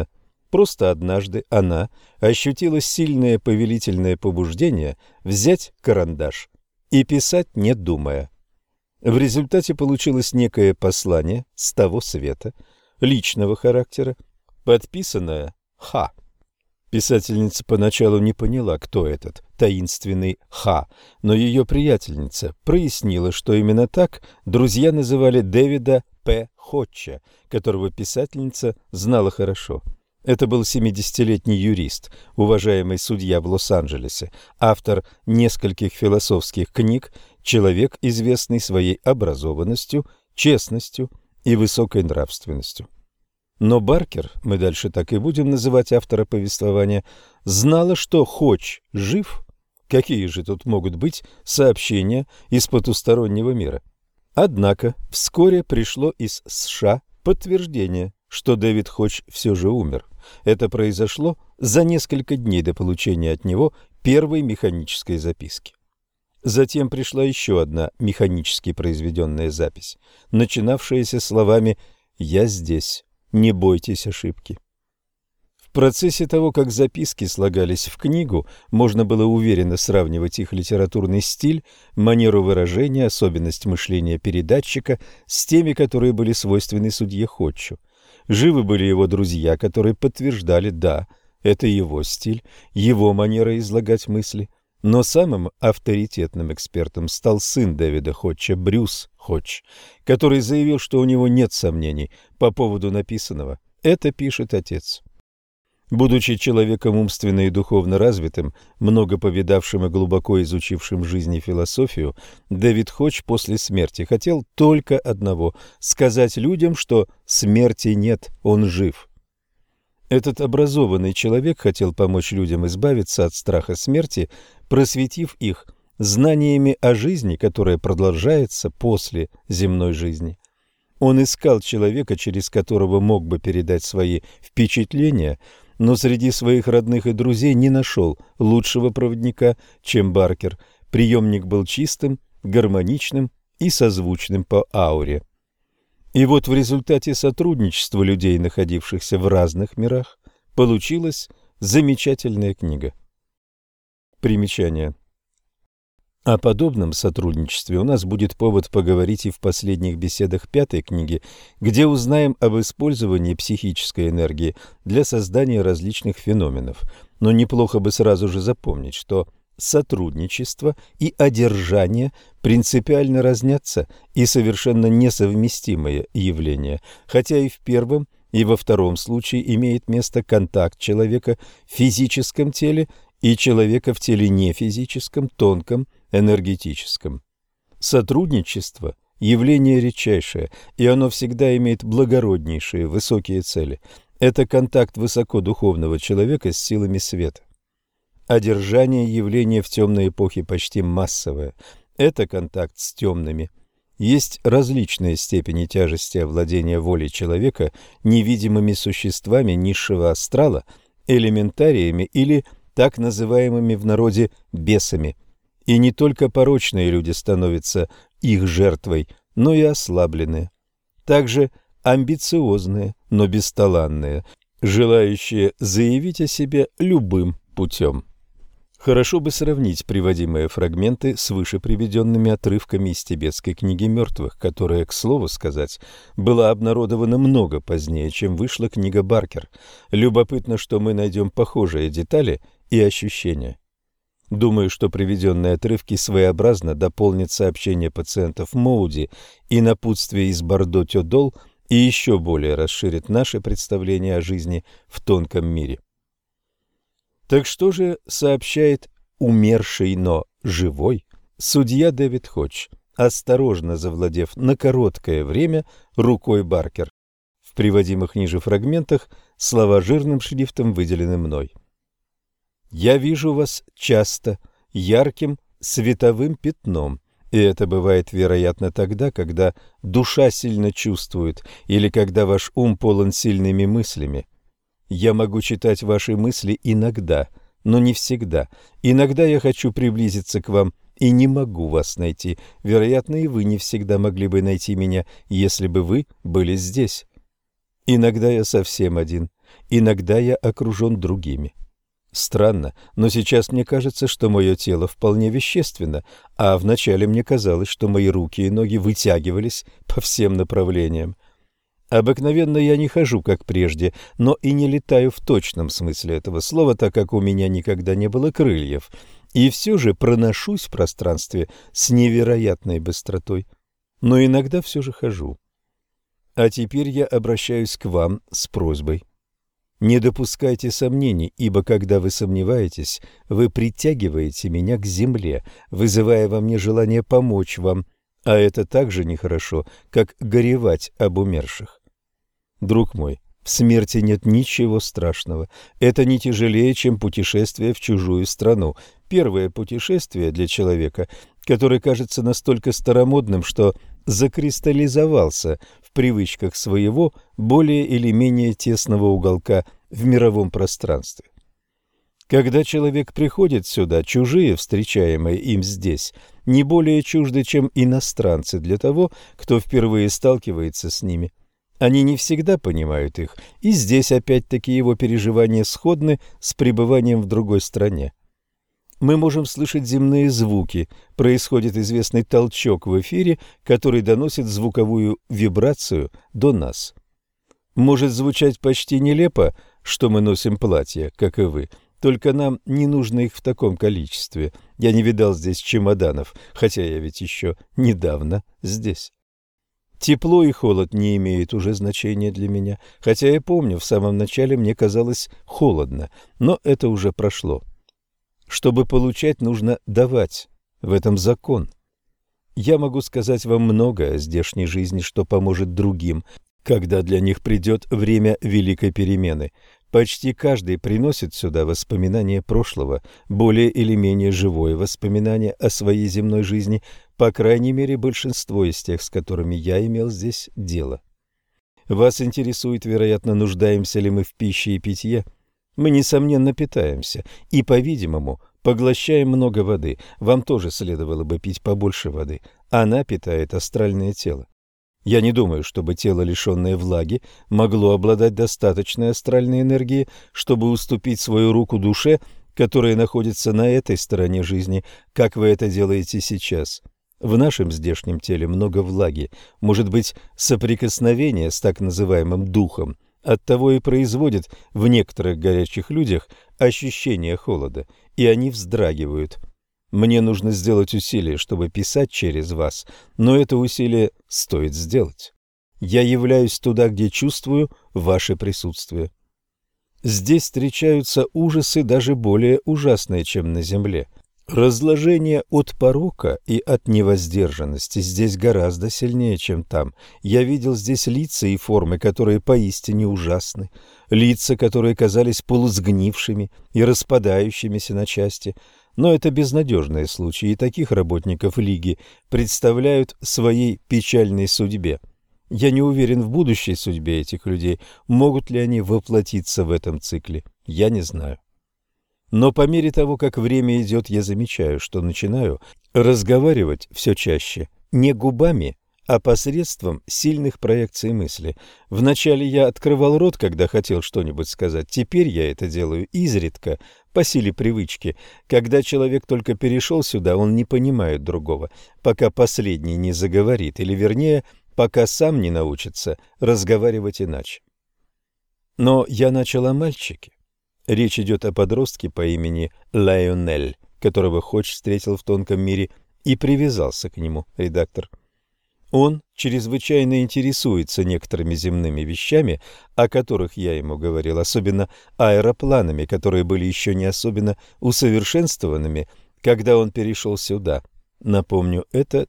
Просто однажды она ощутила сильное повелительное побуждение взять карандаш и писать, не думая. В результате получилось некое послание с того света, личного характера, подписанное «Х». Писательница поначалу не поняла, кто этот таинственный Х, но ее приятельница прояснила, что именно так друзья называли Дэвида П. Хотча, которого писательница знала хорошо. Это был 70-летний юрист, уважаемый судья в Лос-Анджелесе, автор нескольких философских книг, человек, известный своей образованностью, честностью и высокой нравственностью. Но Баркер, мы дальше так и будем называть автора повествования, знала, что Ходж жив. Какие же тут могут быть сообщения из потустороннего мира? Однако вскоре пришло из США подтверждение, что Дэвид Ходж все же умер. Это произошло за несколько дней до получения от него первой механической записки. Затем пришла еще одна механически произведенная запись, начинавшаяся словами «Я здесь». Не бойтесь ошибки. В процессе того, как записки слагались в книгу, можно было уверенно сравнивать их литературный стиль, манеру выражения, особенность мышления передатчика с теми, которые были свойственны судье Ходчу. Живы были его друзья, которые подтверждали, да, это его стиль, его манера излагать мысли. Но самым авторитетным экспертом стал сын Дэвида Ходча, Брюс Ходж, который заявил, что у него нет сомнений по поводу написанного. Это пишет отец. Будучи человеком умственно и духовно развитым, много повидавшим и глубоко изучившим жизнь и философию, Дэвид Ходж после смерти хотел только одного – сказать людям, что смерти нет, он жив. Этот образованный человек хотел помочь людям избавиться от страха смерти, просветив их знаниями о жизни, которая продолжается после земной жизни. Он искал человека, через которого мог бы передать свои впечатления, но среди своих родных и друзей не нашел лучшего проводника, чем Баркер. Приемник был чистым, гармоничным и созвучным по ауре. И вот в результате сотрудничества людей, находившихся в разных мирах, получилась замечательная книга. Примечание. О подобном сотрудничестве у нас будет повод поговорить и в последних беседах пятой книги, где узнаем об использовании психической энергии для создания различных феноменов. Но неплохо бы сразу же запомнить, что сотрудничество и одержание принципиально разнятся и совершенно несовместимые явления, хотя и в первом, и во втором случае имеет место контакт человека в физическом теле и человека в теле нефизическом, тонком, энергетическом. Сотрудничество – явление редчайшее, и оно всегда имеет благороднейшие, высокие цели. Это контакт высокодуховного человека с силами света. Одержание – явление в темной эпохе почти массовое. Это контакт с темными. Есть различные степени тяжести овладения волей человека невидимыми существами низшего астрала, элементариями или так называемыми в народе бесами. И не только порочные люди становятся их жертвой, но и ослабленные. Также амбициозные, но бесталанные, желающие заявить о себе любым путем. Хорошо бы сравнить приводимые фрагменты с выше приведенными отрывками из тибетской книги мертвых, которая, к слову сказать, была обнародована много позднее, чем вышла книга Баркер. Любопытно, что мы найдем похожие детали и ощущения. Думаю, что приведенные отрывки своеобразно дополнят сообщения пациентов Моуди и напутствие из Бордо-Тёдол и еще более расширят наше представление о жизни в тонком мире. Так что же сообщает умерший, но живой судья Дэвид Ходж, осторожно завладев на короткое время рукой Баркер? В приводимых ниже фрагментах слова жирным шрифтом выделены мной. «Я вижу вас часто ярким световым пятном, и это бывает, вероятно, тогда, когда душа сильно чувствует или когда ваш ум полон сильными мыслями. Я могу читать ваши мысли иногда, но не всегда. Иногда я хочу приблизиться к вам и не могу вас найти. Вероятно, и вы не всегда могли бы найти меня, если бы вы были здесь. Иногда я совсем один. Иногда я окружен другими. Странно, но сейчас мне кажется, что мое тело вполне вещественно, а вначале мне казалось, что мои руки и ноги вытягивались по всем направлениям. Обыкновенно я не хожу, как прежде, но и не летаю в точном смысле этого слова, так как у меня никогда не было крыльев, и все же проношусь в пространстве с невероятной быстротой. Но иногда все же хожу. А теперь я обращаюсь к вам с просьбой. Не допускайте сомнений, ибо когда вы сомневаетесь, вы притягиваете меня к земле, вызывая во мне желание помочь вам, а это так же нехорошо, как горевать об умерших. Друг мой, в смерти нет ничего страшного. Это не тяжелее, чем путешествие в чужую страну. Первое путешествие для человека, который кажется настолько старомодным, что закристаллизовался в привычках своего более или менее тесного уголка в мировом пространстве. Когда человек приходит сюда, чужие, встречаемые им здесь, не более чужды, чем иностранцы для того, кто впервые сталкивается с ними. Они не всегда понимают их, и здесь опять-таки его переживания сходны с пребыванием в другой стране. Мы можем слышать земные звуки, происходит известный толчок в эфире, который доносит звуковую вибрацию до нас. Может звучать почти нелепо, что мы носим платья, как и вы, только нам не нужно их в таком количестве. Я не видал здесь чемоданов, хотя я ведь еще недавно здесь. Тепло и холод не имеют уже значения для меня, хотя я помню, в самом начале мне казалось холодно, но это уже прошло. Чтобы получать, нужно давать. В этом закон. Я могу сказать вам многое о здешней жизни, что поможет другим, когда для них придет время великой перемены. Почти каждый приносит сюда воспоминания прошлого, более или менее живое воспоминание о своей земной жизни, по крайней мере, большинство из тех, с которыми я имел здесь дело. Вас интересует, вероятно, нуждаемся ли мы в пище и питье? Мы, несомненно, питаемся и, по-видимому, поглощаем много воды. Вам тоже следовало бы пить побольше воды. Она питает астральное тело. Я не думаю, чтобы тело, лишенное влаги, могло обладать достаточной астральной энергией, чтобы уступить свою руку душе, которая находится на этой стороне жизни, как вы это делаете сейчас. В нашем здешнем теле много влаги, может быть, соприкосновение с так называемым духом, оттого и производит в некоторых горячих людях ощущение холода, и они вздрагивают. Мне нужно сделать усилие, чтобы писать через вас, но это усилие стоит сделать. Я являюсь туда, где чувствую ваше присутствие. Здесь встречаются ужасы даже более ужасные, чем на земле. Разложение от порока и от невоздержанности здесь гораздо сильнее, чем там. Я видел здесь лица и формы, которые поистине ужасны. Лица, которые казались полусгнившими и распадающимися на части. Но это безнадежные случаи, и таких работников Лиги представляют своей печальной судьбе. Я не уверен в будущей судьбе этих людей. Могут ли они воплотиться в этом цикле? Я не знаю. Но по мере того, как время идет, я замечаю, что начинаю разговаривать все чаще не губами, а посредством сильных проекций мысли. Вначале я открывал рот, когда хотел что-нибудь сказать. Теперь я это делаю изредка, по силе привычки. Когда человек только перешел сюда, он не понимает другого, пока последний не заговорит, или вернее, пока сам не научится разговаривать иначе. Но я начал о мальчике. Речь идет о подростке по имени Лайонель, которого Ходж встретил в тонком мире и привязался к нему, редактор. Он чрезвычайно интересуется некоторыми земными вещами, о которых я ему говорил, особенно аэропланами, которые были еще не особенно усовершенствованными, когда он перешел сюда. Напомню, это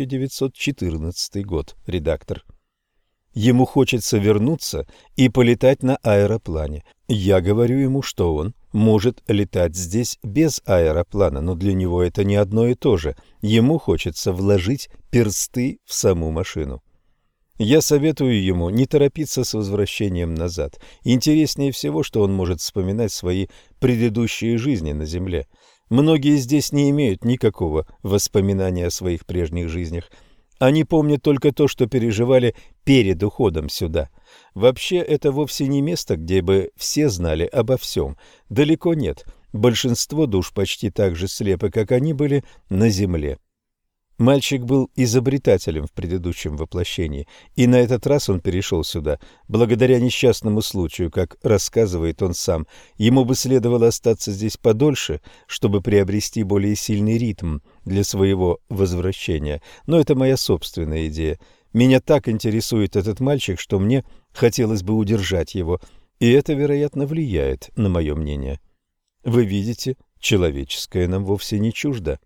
1914 год, редактор. Ему хочется вернуться и полетать на аэроплане. Я говорю ему, что он может летать здесь без аэроплана, но для него это не одно и то же. Ему хочется вложить персты в саму машину. Я советую ему не торопиться с возвращением назад. Интереснее всего, что он может вспоминать свои предыдущие жизни на Земле. Многие здесь не имеют никакого воспоминания о своих прежних жизнях. Они помнят только то, что переживали перед уходом сюда. Вообще, это вовсе не место, где бы все знали обо всем. Далеко нет. Большинство душ почти так же слепы, как они были на земле. Мальчик был изобретателем в предыдущем воплощении, и на этот раз он перешел сюда, благодаря несчастному случаю, как рассказывает он сам. Ему бы следовало остаться здесь подольше, чтобы приобрести более сильный ритм для своего возвращения. Но это моя собственная идея. Меня так интересует этот мальчик, что мне хотелось бы удержать его, и это, вероятно, влияет на мое мнение. Вы видите, человеческое нам вовсе не чуждо.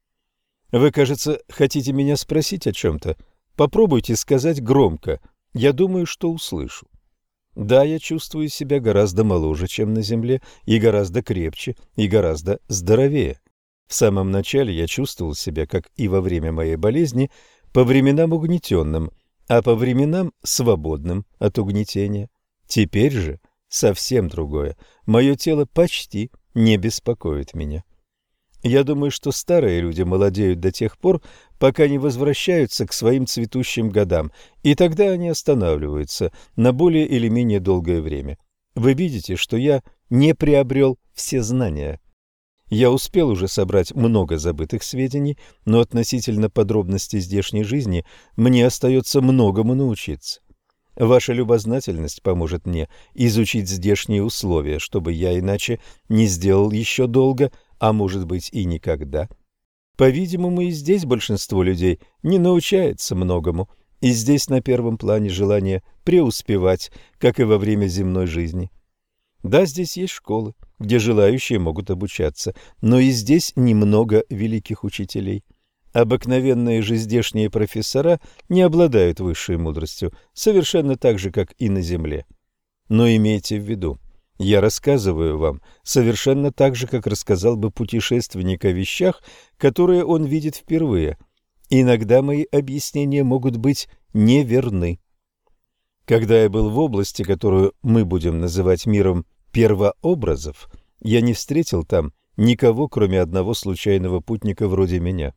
Вы, кажется, хотите меня спросить о чем-то? Попробуйте сказать громко. Я думаю, что услышу. Да, я чувствую себя гораздо моложе, чем на земле, и гораздо крепче, и гораздо здоровее. В самом начале я чувствовал себя, как и во время моей болезни, по временам угнетенным, а по временам свободным от угнетения. Теперь же совсем другое. Мое тело почти не беспокоит меня. Я думаю, что старые люди молодеют до тех пор, пока не возвращаются к своим цветущим годам, и тогда они останавливаются на более или менее долгое время. Вы видите, что я не приобрел все знания. Я успел уже собрать много забытых сведений, но относительно подробностей здешней жизни мне остается многому научиться. Ваша любознательность поможет мне изучить здешние условия, чтобы я иначе не сделал еще долго, а может быть и никогда. По-видимому, и здесь большинство людей не научается многому, и здесь на первом плане желание преуспевать, как и во время земной жизни. Да, здесь есть школы, где желающие могут обучаться, но и здесь немного великих учителей. Обыкновенные же здешние профессора не обладают высшей мудростью, совершенно так же, как и на земле. Но имейте в виду, я рассказываю вам совершенно так же, как рассказал бы путешественник о вещах, которые он видит впервые. Иногда мои объяснения могут быть неверны. Когда я был в области, которую мы будем называть миром первообразов, я не встретил там никого, кроме одного случайного путника вроде меня.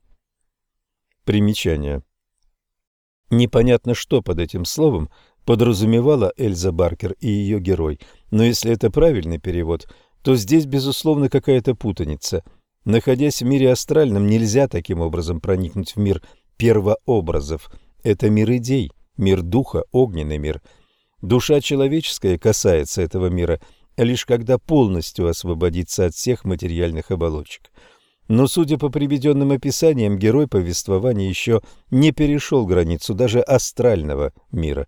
Примечание. Непонятно, что под этим словом подразумевала Эльза Баркер и ее герой, но если это правильный перевод, то здесь, безусловно, какая-то путаница. Находясь в мире астральном, нельзя таким образом проникнуть в мир первообразов. Это мир идей, мир духа, огненный мир. Душа человеческая касается этого мира лишь когда полностью освободится от всех материальных оболочек. Но, судя по приведенным описаниям, герой повествования еще не перешел границу даже астрального мира.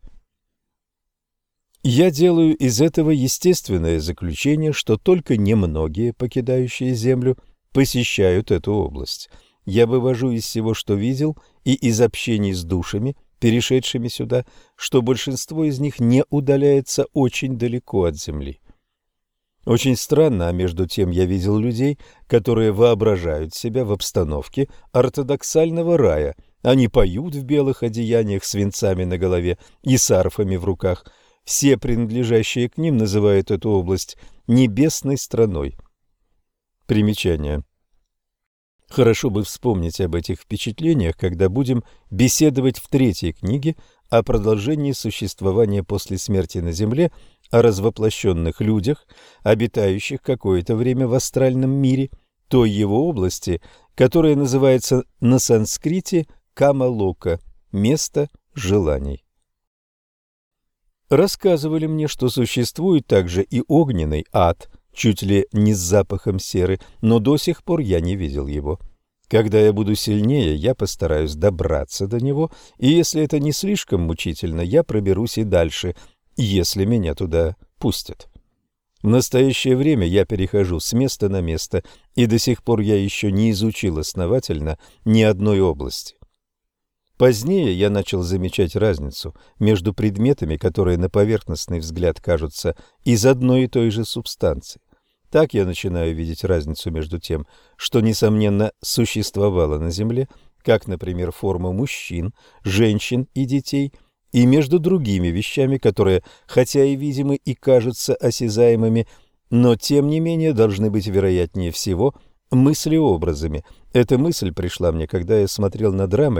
Я делаю из этого естественное заключение, что только немногие, покидающие Землю, посещают эту область. Я вывожу из всего, что видел, и из общений с душами, перешедшими сюда, что большинство из них не удаляется очень далеко от Земли. Очень странно, а между тем я видел людей, которые воображают себя в обстановке ортодоксального рая. Они поют в белых одеяниях с венцами на голове и с арфами в руках. Все принадлежащие к ним называют эту область небесной страной. Примечание. Хорошо бы вспомнить об этих впечатлениях, когда будем беседовать в третьей книге о продолжении существования после смерти на Земле, о развоплощенных людях, обитающих какое-то время в астральном мире, той его области, которая называется на санскрите Камалока, место желаний. Рассказывали мне, что существует также и огненный ад, чуть ли не с запахом серы, но до сих пор я не видел его. Когда я буду сильнее, я постараюсь добраться до него, и если это не слишком мучительно, я проберусь и дальше, если меня туда пустят. В настоящее время я перехожу с места на место, и до сих пор я еще не изучил основательно ни одной области. Позднее я начал замечать разницу между предметами, которые на поверхностный взгляд кажутся из одной и той же субстанции. Так я начинаю видеть разницу между тем, что, несомненно, существовало на Земле, как, например, форма мужчин, женщин и детей, и между другими вещами, которые, хотя и видимы и кажутся осязаемыми, но тем не менее должны быть, вероятнее всего, мыслеобразами. Эта мысль пришла мне, когда я смотрел на драмы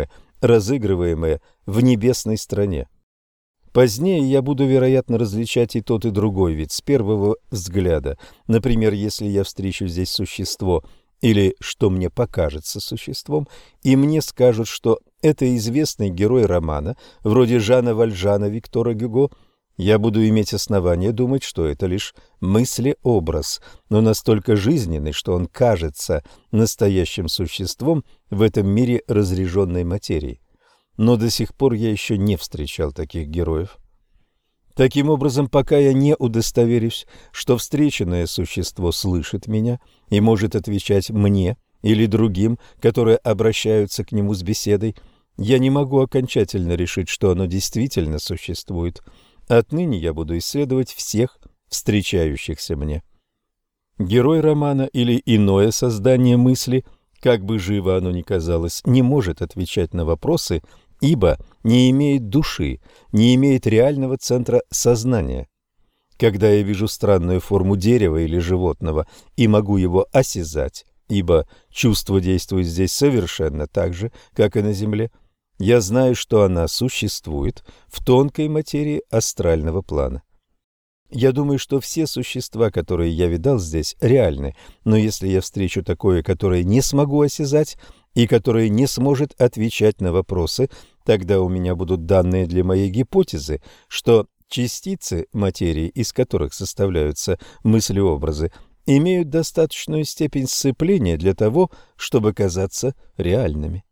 разыгрываемое в небесной стране. Позднее я буду, вероятно, различать и тот, и другой вид с первого взгляда. Например, если я встречу здесь существо, или что мне покажется существом, и мне скажут, что это известный герой романа, вроде Жана Вальжана Виктора Гюго, я буду иметь основание думать, что это лишь мыслеобраз, но настолько жизненный, что он кажется настоящим существом в этом мире разряженной материи. Но до сих пор я еще не встречал таких героев. Таким образом, пока я не удостоверюсь, что встреченное существо слышит меня и может отвечать мне или другим, которые обращаются к нему с беседой, я не могу окончательно решить, что оно действительно существует. Отныне я буду исследовать всех встречающихся мне. Герой романа или иное создание мысли, как бы живо оно ни казалось, не может отвечать на вопросы, ибо не имеет души, не имеет реального центра сознания. Когда я вижу странную форму дерева или животного и могу его осязать, ибо чувство действует здесь совершенно так же, как и на Земле, я знаю, что она существует в тонкой материи астрального плана. Я думаю, что все существа, которые я видал здесь, реальны, но если я встречу такое, которое не смогу осязать и которое не сможет отвечать на вопросы, тогда у меня будут данные для моей гипотезы, что частицы материи, из которых составляются мыслеобразы, имеют достаточную степень сцепления для того, чтобы казаться реальными.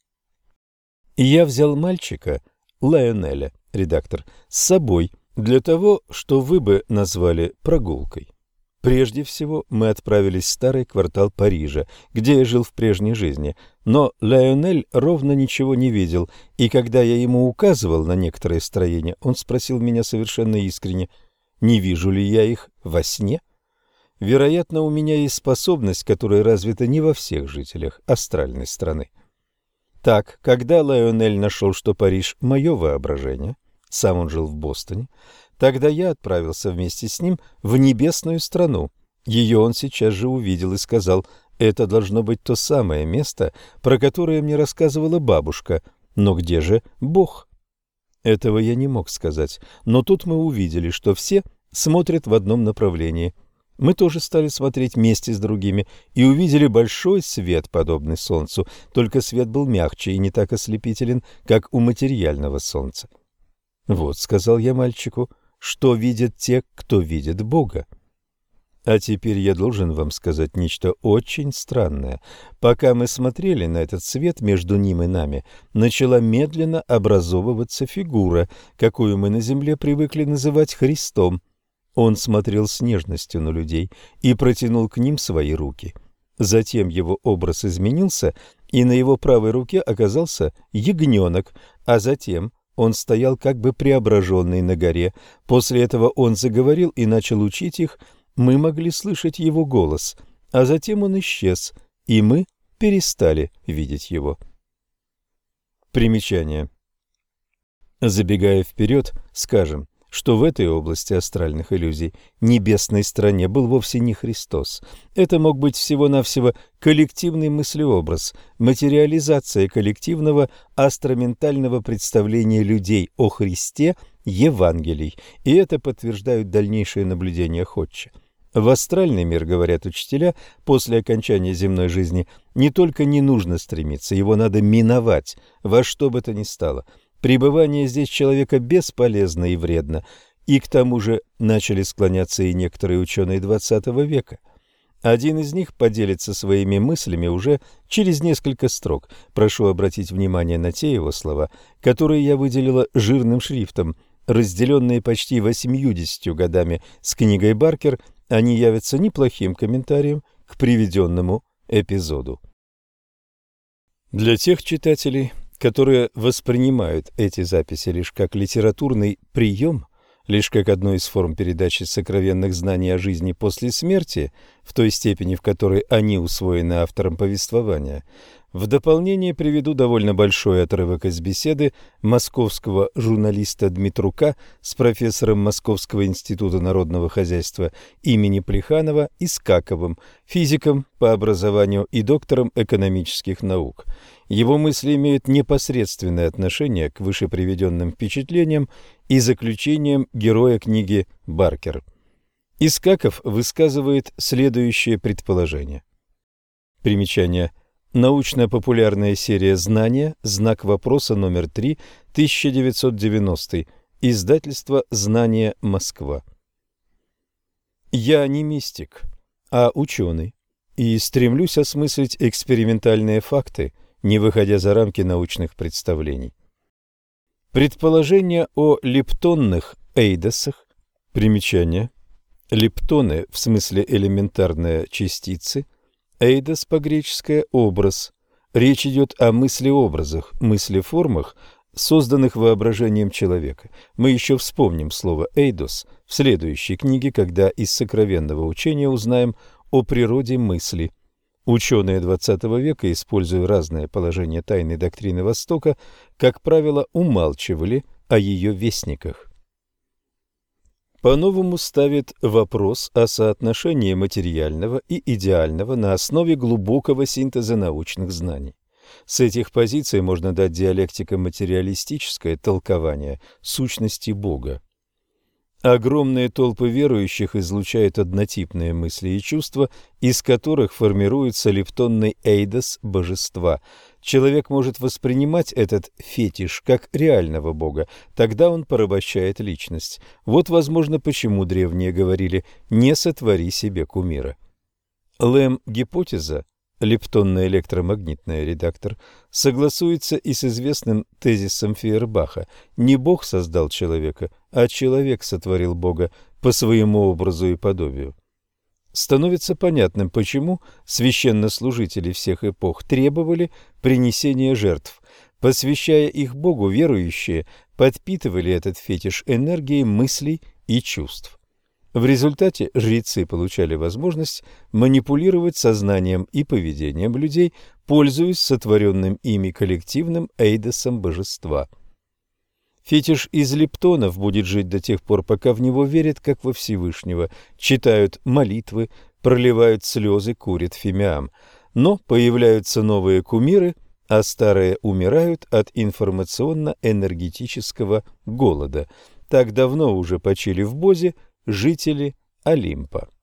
И я взял мальчика, Лайонеля, редактор, с собой для того, что вы бы назвали прогулкой. Прежде всего мы отправились в старый квартал Парижа, где я жил в прежней жизни, но Лайонель ровно ничего не видел, и когда я ему указывал на некоторые строения, он спросил меня совершенно искренне, не вижу ли я их во сне? Вероятно, у меня есть способность, которая развита не во всех жителях астральной страны. Так, когда Лайонель нашел, что Париж – мое воображение, сам он жил в Бостоне, тогда я отправился вместе с ним в небесную страну. Ее он сейчас же увидел и сказал, это должно быть то самое место, про которое мне рассказывала бабушка. Но где же Бог? Этого я не мог сказать, но тут мы увидели, что все смотрят в одном направлении. Мы тоже стали смотреть вместе с другими и увидели большой свет, подобный солнцу, только свет был мягче и не так ослепителен, как у материального солнца. «Вот», — сказал я мальчику, — «что видят те, кто видит Бога». А теперь я должен вам сказать нечто очень странное. Пока мы смотрели на этот свет, между ним и нами начала медленно образовываться фигура, какую мы на земле привыкли называть Христом. Он смотрел с нежностью на людей и протянул к ним свои руки. Затем его образ изменился, и на его правой руке оказался ягненок, а затем он стоял как бы преображенный на горе. После этого он заговорил и начал учить их. Мы могли слышать его голос, а затем он исчез, и мы перестали видеть его. Примечание. Забегая вперед, скажем, что в этой области астральных иллюзий небесной стране был вовсе не Христос. Это мог быть всего-навсего коллективный мыслеобраз, материализация коллективного астроментального представления людей о Христе Евангелий, и это подтверждают дальнейшие наблюдения Ходча. В астральный мир, говорят учителя, после окончания земной жизни не только не нужно стремиться, его надо миновать, во что бы то ни стало. Пребывание здесь человека бесполезно и вредно, и к тому же начали склоняться и некоторые ученые XX века. Один из них поделится своими мыслями уже через несколько строк. Прошу обратить внимание на те его слова, которые я выделила жирным шрифтом. Разделенные почти 80 годами с книгой Баркер, они явятся неплохим комментарием к приведенному эпизоду. Для тех читателей, которые воспринимают эти записи лишь как литературный прием, лишь как одну из форм передачи сокровенных знаний о жизни после смерти, в той степени, в которой они усвоены автором повествования, В дополнение приведу довольно большой отрывок из беседы московского журналиста Дмитрука с профессором Московского института народного хозяйства имени Плеханова Искаковым, физиком по образованию и доктором экономических наук. Его мысли имеют непосредственное отношение к вышеприведенным впечатлениям и заключениям героя книги Баркер. Искаков высказывает следующее предположение. Примечание. Научно-популярная серия «Знания», знак вопроса номер 3, 1990, издательство «Знания. Москва». Я не мистик, а ученый, и стремлюсь осмыслить экспериментальные факты, не выходя за рамки научных представлений. Предположение о лептонных эйдосах. Примечание. Лептоны, в смысле элементарные частицы, эйдос по-греческое «образ». Речь идет о мыслеобразах, мыслеформах, созданных воображением человека. Мы еще вспомним слово «эйдос» в следующей книге, когда из сокровенного учения узнаем о природе мысли. Ученые XX века, используя разные положения тайной доктрины Востока, как правило, умалчивали о ее вестниках. По-новому ставит вопрос о соотношении материального и идеального на основе глубокого синтеза научных знаний. С этих позиций можно дать диалектико-материалистическое толкование сущности Бога. Огромные толпы верующих излучают однотипные мысли и чувства, из которых формируется лептонный эйдос божества. Человек может воспринимать этот фетиш как реального Бога, тогда он порабощает личность. Вот, возможно, почему древние говорили «не сотвори себе кумира». Лэм-гипотеза, лептонно-электромагнитный редактор, согласуется и с известным тезисом Фейербаха: не Бог создал человека, а человек сотворил Бога по своему образу и подобию. Становится понятным, почему священнослужители всех эпох требовали принесения жертв. Посвящая их Богу, верующие подпитывали этот фетиш энергией мыслей и чувств. В результате жрецы получали возможность манипулировать сознанием и поведением людей, пользуясь сотворенным ими коллективным эйдосом божества. Фетиш из лептонов будет жить до тех пор, пока в него верят, как во Всевышнего, читают молитвы, проливают слезы, курят фимиам. Но появляются новые кумиры, а старые умирают от информационно-энергетического голода. Так давно уже почили в Бозе жители Олимпа.